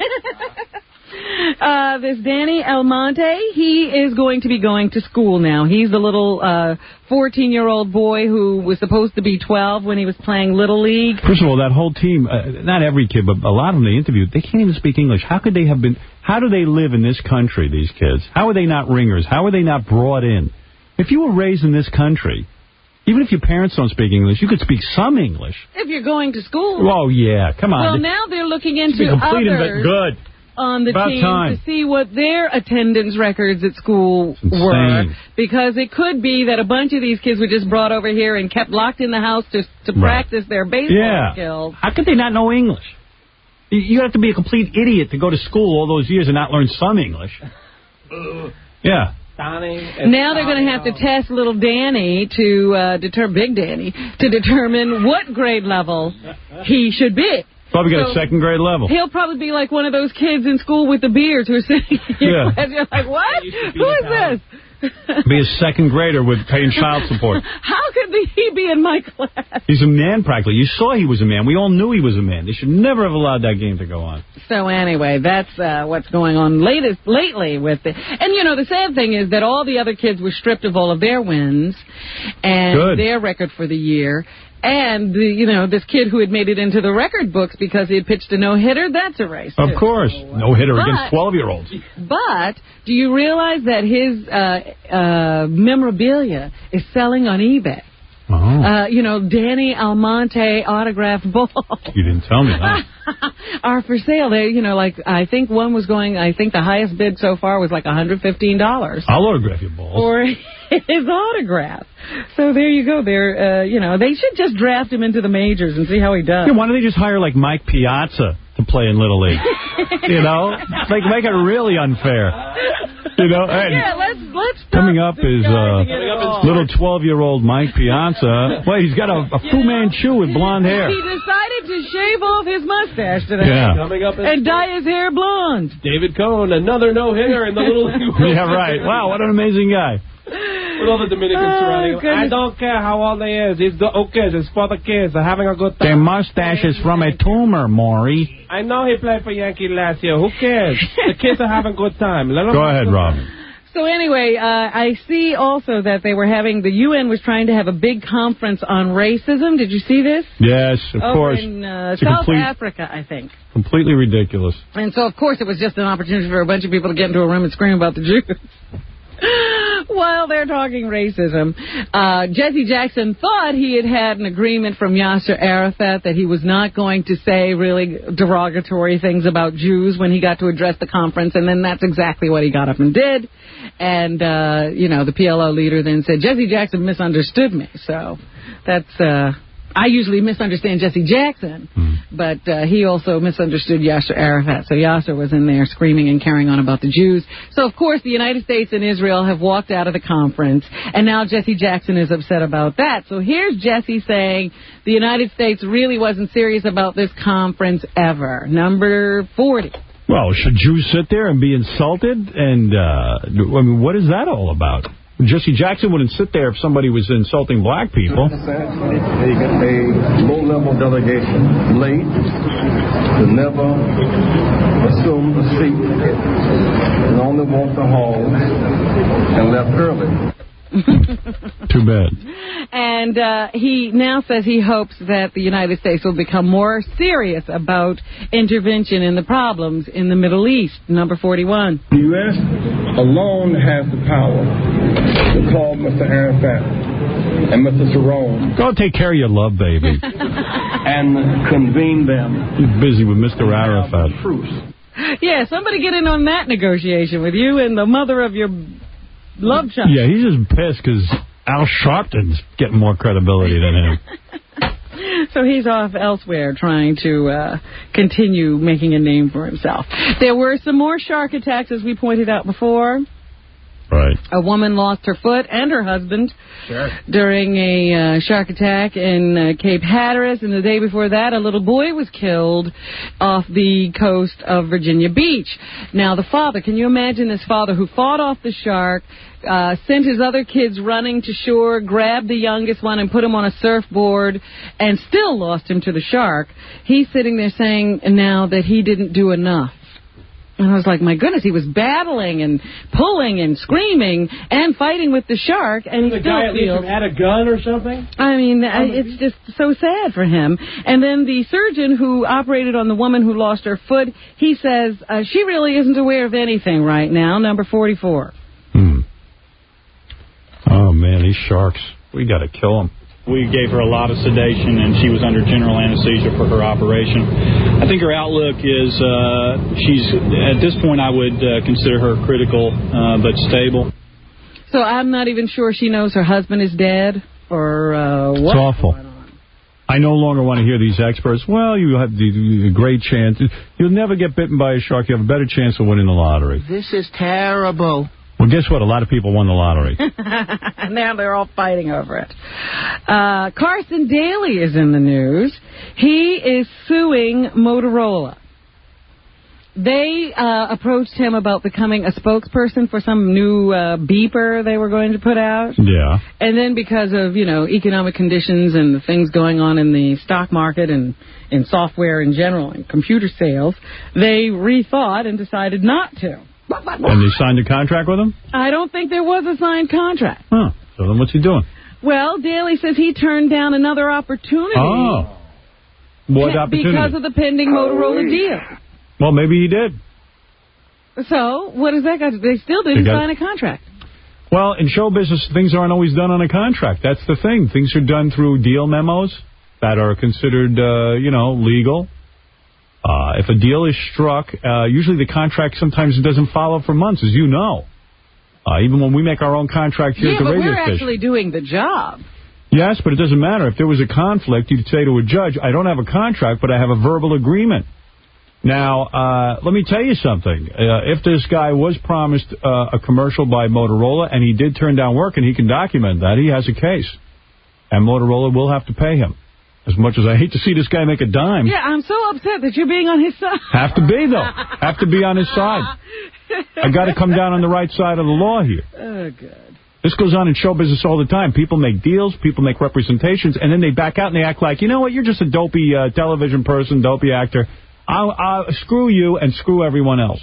Uh, this Danny Almonte, he is going to be going to school now. He's the little uh, fourteen-year-old boy who was supposed to be twelve when he was playing Little League. First of all, that whole team, uh, not every kid, but a lot of them they interviewed, they can't even speak English. How could they have been, how do they live in this country, these kids? How are they not ringers? How are they not brought in? If you were raised in this country, even if your parents don't speak English, you could speak some English. If you're going to school. Oh, yeah, come on. Well, now they're looking into complete others. Good. On the About team time. to see what their attendance records at school were, because it could be that a bunch of these kids were just brought over here and kept locked in the house to to right. practice their baseball yeah. skills. How could they not know English? You have to be a complete idiot to go to school all those years and not learn some English. Yeah. Now they're going to have to test little Danny to uh, determine Big Danny to determine what grade level he should be. Probably got so a second grade level. He'll probably be like one of those kids in school with the beards who are sitting here. Yeah. And you're like, what? Who is this? Be a second grader with paying child support. How could he be in my class? He's a man practically. You saw he was a man. We all knew he was a man. They should never have allowed that game to go on. So anyway, that's uh, what's going on latest, lately with it. And, you know, the sad thing is that all the other kids were stripped of all of their wins and Good. their record for the year. And, the, you know, this kid who had made it into the record books because he had pitched a no-hitter, that's erased. Of course. So, uh, no-hitter but, against twelve-year-olds. But do you realize that his uh, uh, memorabilia is selling on eBay? Oh. Uh, you know, Danny Almonte autographed balls. You didn't tell me that. Are for sale. They, you know, like, I think one was going, I think the highest bid so far was like one hundred fifteen dollars. I'll autograph your balls. For his autograph. So there you go. They're, uh, you know, they should just draft him into the majors and see how he does. Yeah, why don't they just hire, like, Mike Piazza to play in Little League? You know? Like, make it really unfair. You know? And yeah, let's, let's coming up is uh, little twelve-year-old Mike Piazza. Wait, he's got a, a Fu Manchu with blonde hair. He decided to shave off his mustache today. Yeah. Coming up and dye his hair blonde. David Cohn, another no-hitter in the Little League. Yeah, right. Wow, what an amazing guy. With all the Dominicans oh, surrounding him. Goodness. I don't care how old they is. It's the, okay, it's for the kids. They're having a good time. Their mustache is from a tumor, Maury. I know he played for Yankee last year. Who cares? The kids are having a good time. Let them Go ahead, Robin. So anyway, uh, I see also that they were having, the U N was trying to have a big conference on racism. Did you see this? Yes, of Over course. in uh, It's South complete, Africa, I think. Completely ridiculous. And so, of course, it was just an opportunity for a bunch of people to get into a room and scream about the Jews. While they're talking racism, uh, Jesse Jackson thought he had had an agreement from Yasser Arafat that he was not going to say really derogatory things about Jews when he got to address the conference, and then that's exactly what he got up and did. And, uh, you know, the P L O leader then said, Jesse Jackson misunderstood me. So that's... Uh, I usually misunderstand Jesse Jackson, mm. but uh, he also misunderstood Yasser Arafat. So Yasser was in there screaming and carrying on about the Jews. So, of course, the United States and Israel have walked out of the conference, and now Jesse Jackson is upset about that. So here's Jesse saying the United States really wasn't serious about this conference ever. Number forty. Well, should Jews sit there and be insulted? And, uh, I mean, what is that all about? Jesse Jackson wouldn't sit there if somebody was insulting black people. They get a low-level delegation late to never assume a seat and only walked the halls and left early. Too bad. And uh, he now says he hopes that the United States will become more serious about intervention in the problems in the Middle East. Number forty-one. The U S alone has the power to call Mister Arafat and Mister Sharon. Go take care of your love, baby. And convene them. He's busy with Mister Arafat. Yeah, somebody get in on that negotiation with you and the mother of your love child. Yeah, he's just pissed because Al Sharpton's getting more credibility than him. So he's off elsewhere trying to uh, continue making a name for himself. There were some more shark attacks, as we pointed out before. Right. A woman lost her foot and her husband sure. during a uh, shark attack in uh, Cape Hatteras. And the day before that, a little boy was killed off the coast of Virginia Beach. Now, the father, can you imagine this father who fought off the shark, uh, sent his other kids running to shore, grabbed the youngest one and put him on a surfboard, and still lost him to the shark? He's sitting there saying now that he didn't do enough. And I was like, my goodness, he was battling and pulling and screaming and fighting with the shark, and he the still guy at least feels... had a gun or something? I mean, I, it's just so sad for him. And then the surgeon who operated on the woman who lost her foot, he says uh, she really isn't aware of anything right now. Number forty-four. Hmm. Oh, man, these sharks. We got to kill them. We gave her a lot of sedation, and she was under general anesthesia for her operation. I think her outlook is, uh, she's, at this point, I would uh, consider her critical, uh, but stable. So I'm not even sure she knows her husband is dead, or uh, what? It's awful. I no longer want to hear these experts. Well, you have the, the great chance. You'll never get bitten by a shark. You have a better chance of winning the lottery. This is terrible. Well, guess what? A lot of people won the lottery. Now they're all fighting over it. Uh, Carson Daly is in the news. He is suing Motorola. They uh, approached him about becoming a spokesperson for some new uh, beeper they were going to put out. Yeah. And then because of, you know, economic conditions and the things going on in the stock market and in software in general and computer sales, they rethought and decided not to. And they signed a contract with him? I don't think there was a signed contract. Huh. So then what's he doing? Well, Daly says he turned down another opportunity. Oh. What opportunity? Because of the pending Motorola deal. Well, maybe he did. So, what does that got to do? They still didn't got sign a contract. Well, in show business, things aren't always done on a contract. That's the thing. Things are done through deal memos that are considered, uh, you know, legal. Uh, if a deal is struck, uh, usually the contract sometimes doesn't follow for months, as you know. Uh, even when we make our own contract here yeah, at the radio station. Yeah, but we're actually doing the job. Yes, but it doesn't matter. If there was a conflict, you'd say to a judge, I don't have a contract, but I have a verbal agreement. Now, uh, let me tell you something. Uh, if this guy was promised uh, a commercial by Motorola and he did turn down work and he can document that, he has a case. And Motorola will have to pay him. As much as I hate to see this guy make a dime. Yeah, I'm so upset that you're being on his side. Have to be, though. Have to be on his side. I got to come down on the right side of the law here. Oh, good. This goes on in show business all the time. People make deals, people make representations, and then they back out and they act like, you know what, you're just a dopey uh, television person, dopey actor. I'll, I'll screw you and screw everyone else.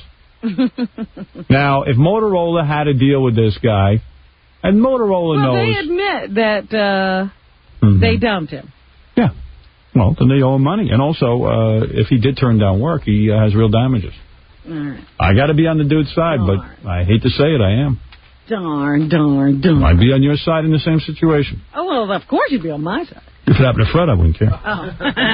Now, if Motorola had a deal with this guy, and Motorola well, knows... they admit that uh, mm-hmm. they dumped him. Yeah. Well, then they owe him money. And also, uh, if he did turn down work, he uh, has real damages. All right. I got to be on the dude's side, All but right. I hate to say it, I am. Darn, darn, darn. I'd be on your side in the same situation. Oh, well, of course you'd be on my side. If it happened to Fred, I wouldn't care. Oh.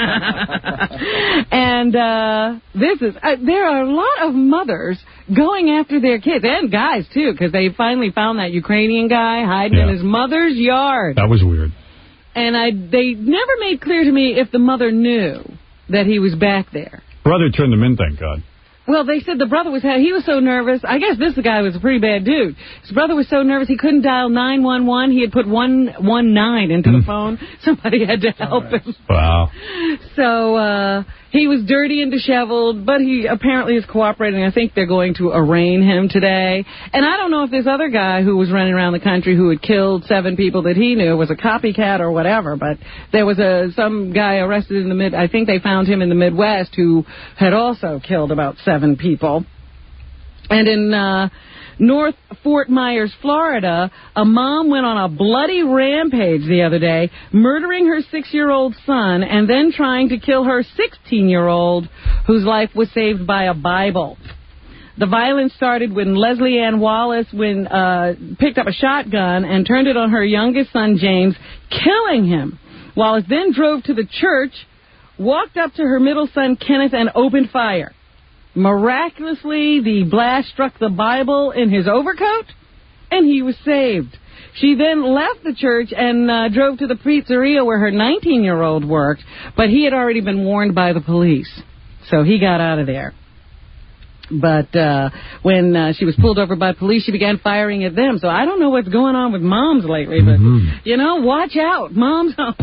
And uh, this is, uh, there are a lot of mothers going after their kids, and guys, too, because they finally found that Ukrainian guy hiding Yeah. in his mother's yard. That was weird. And I, they never made clear to me if the mother knew that he was back there. Brother turned him in, thank God. Well, they said the brother was, he was so nervous. I guess this guy was a pretty bad dude. His brother was so nervous he couldn't dial nine one one. He had put one one nine into the phone. Somebody had to help him. Wow. So uh, he was dirty and disheveled, but he apparently is cooperating. I think they're going to arraign him today. And I don't know if this other guy who was running around the country who had killed seven people that he knew was a copycat or whatever, but there was a some guy arrested in the mid, I think they found him in the Midwest who had also killed about seven people. And in uh, North Fort Myers, Florida, a mom went on a bloody rampage the other day, murdering her six-year-old son and then trying to kill her sixteen-year-old, whose life was saved by a Bible. The violence started when Leslie Ann Wallace when, uh, picked up a shotgun and turned it on her youngest son, James, killing him. Wallace then drove to the church, walked up to her middle son, Kenneth, and opened fire. Miraculously, the blast struck the Bible in his overcoat, and he was saved. She then left the church and uh, drove to the pizzeria where her nineteen-year-old worked, but he had already been warned by the police, so he got out of there. But uh, when uh, she was pulled over by police, she began firing at them. So I don't know what's going on with moms lately, but, mm-hmm. you know, watch out. Moms. All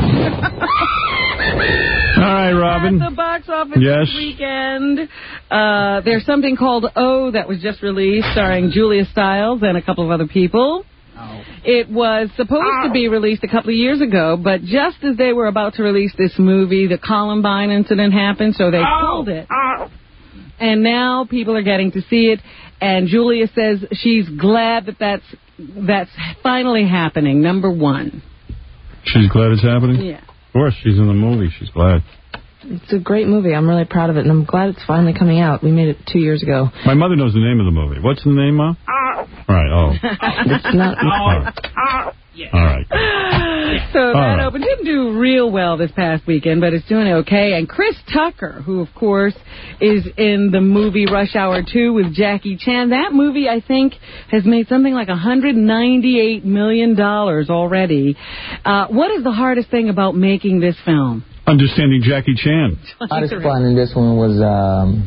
right, Robin. At the box office yes. this weekend, uh, there's something called O that was just released, starring Julia Stiles and a couple of other people. Oh. It was supposed oh. to be released a couple of years ago, but just as they were about to release this movie, the Columbine incident happened, so they oh. pulled it. Oh. And now people are getting to see it, and Julia says she's glad that that's, that's finally happening, number one. She's glad it's happening? Yeah. Of course, she's in the movie. She's glad. It's a great movie. I'm really proud of it, and I'm glad it's finally coming out. We made it two years ago. My mother knows the name of the movie. What's the name, Mom? Oh. All right, oh. It's not... Oh. Yeah. All right. So All that right. opened. Didn't do real well this past weekend, but it's doing okay. And Chris Tucker, who, of course, is in the movie Rush Hour two with Jackie Chan. That movie, I think, has made something like one hundred ninety-eight million dollars already. Uh, what is the hardest thing about making this film? Understanding Jackie Chan. The hardest part in this one was um,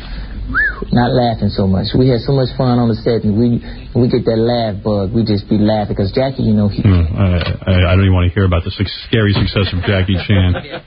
not laughing so much. We had so much fun on the set, and we we get that laugh bug. We just be laughing because Jackie, you know, he. Mm, I, I, I don't even want to hear about the su scary success of Jackie Chan.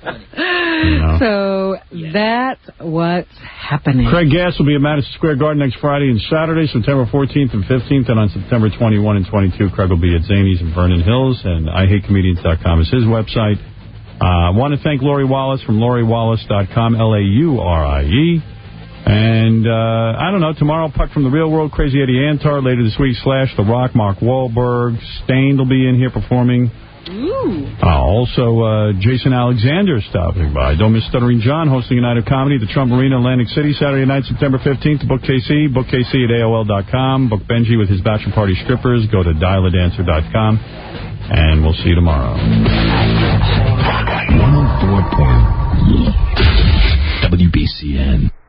You know. So that's what's happening. Craig Gass will be at Madison Square Garden next Friday and Saturday, September fourteenth and fifteenth, and on September twenty-first and twenty-second, Craig will be at Zany's in Vernon Hills, and I hate comedians dot com is his website. I uh, want to thank Lori Wallace from Lori Wallace dot com, L A U R I E. And, uh, I don't know, tomorrow, Puck from the Real World, Crazy Eddie Antar. Later this week, Slash, The Rock, Mark Wahlberg. Stained will be in here performing. Ooh. Uh, also, uh, Jason Alexander stopping by. Don't miss Stuttering John hosting a night of comedy at the Trump Arena, Atlantic City, Saturday night, September fifteenth. Book K C, book K C at A O L dot com. Book Benji with his bachelor party strippers. Go to dial a dancer dot com. And we'll see you tomorrow. one oh four point one W B C N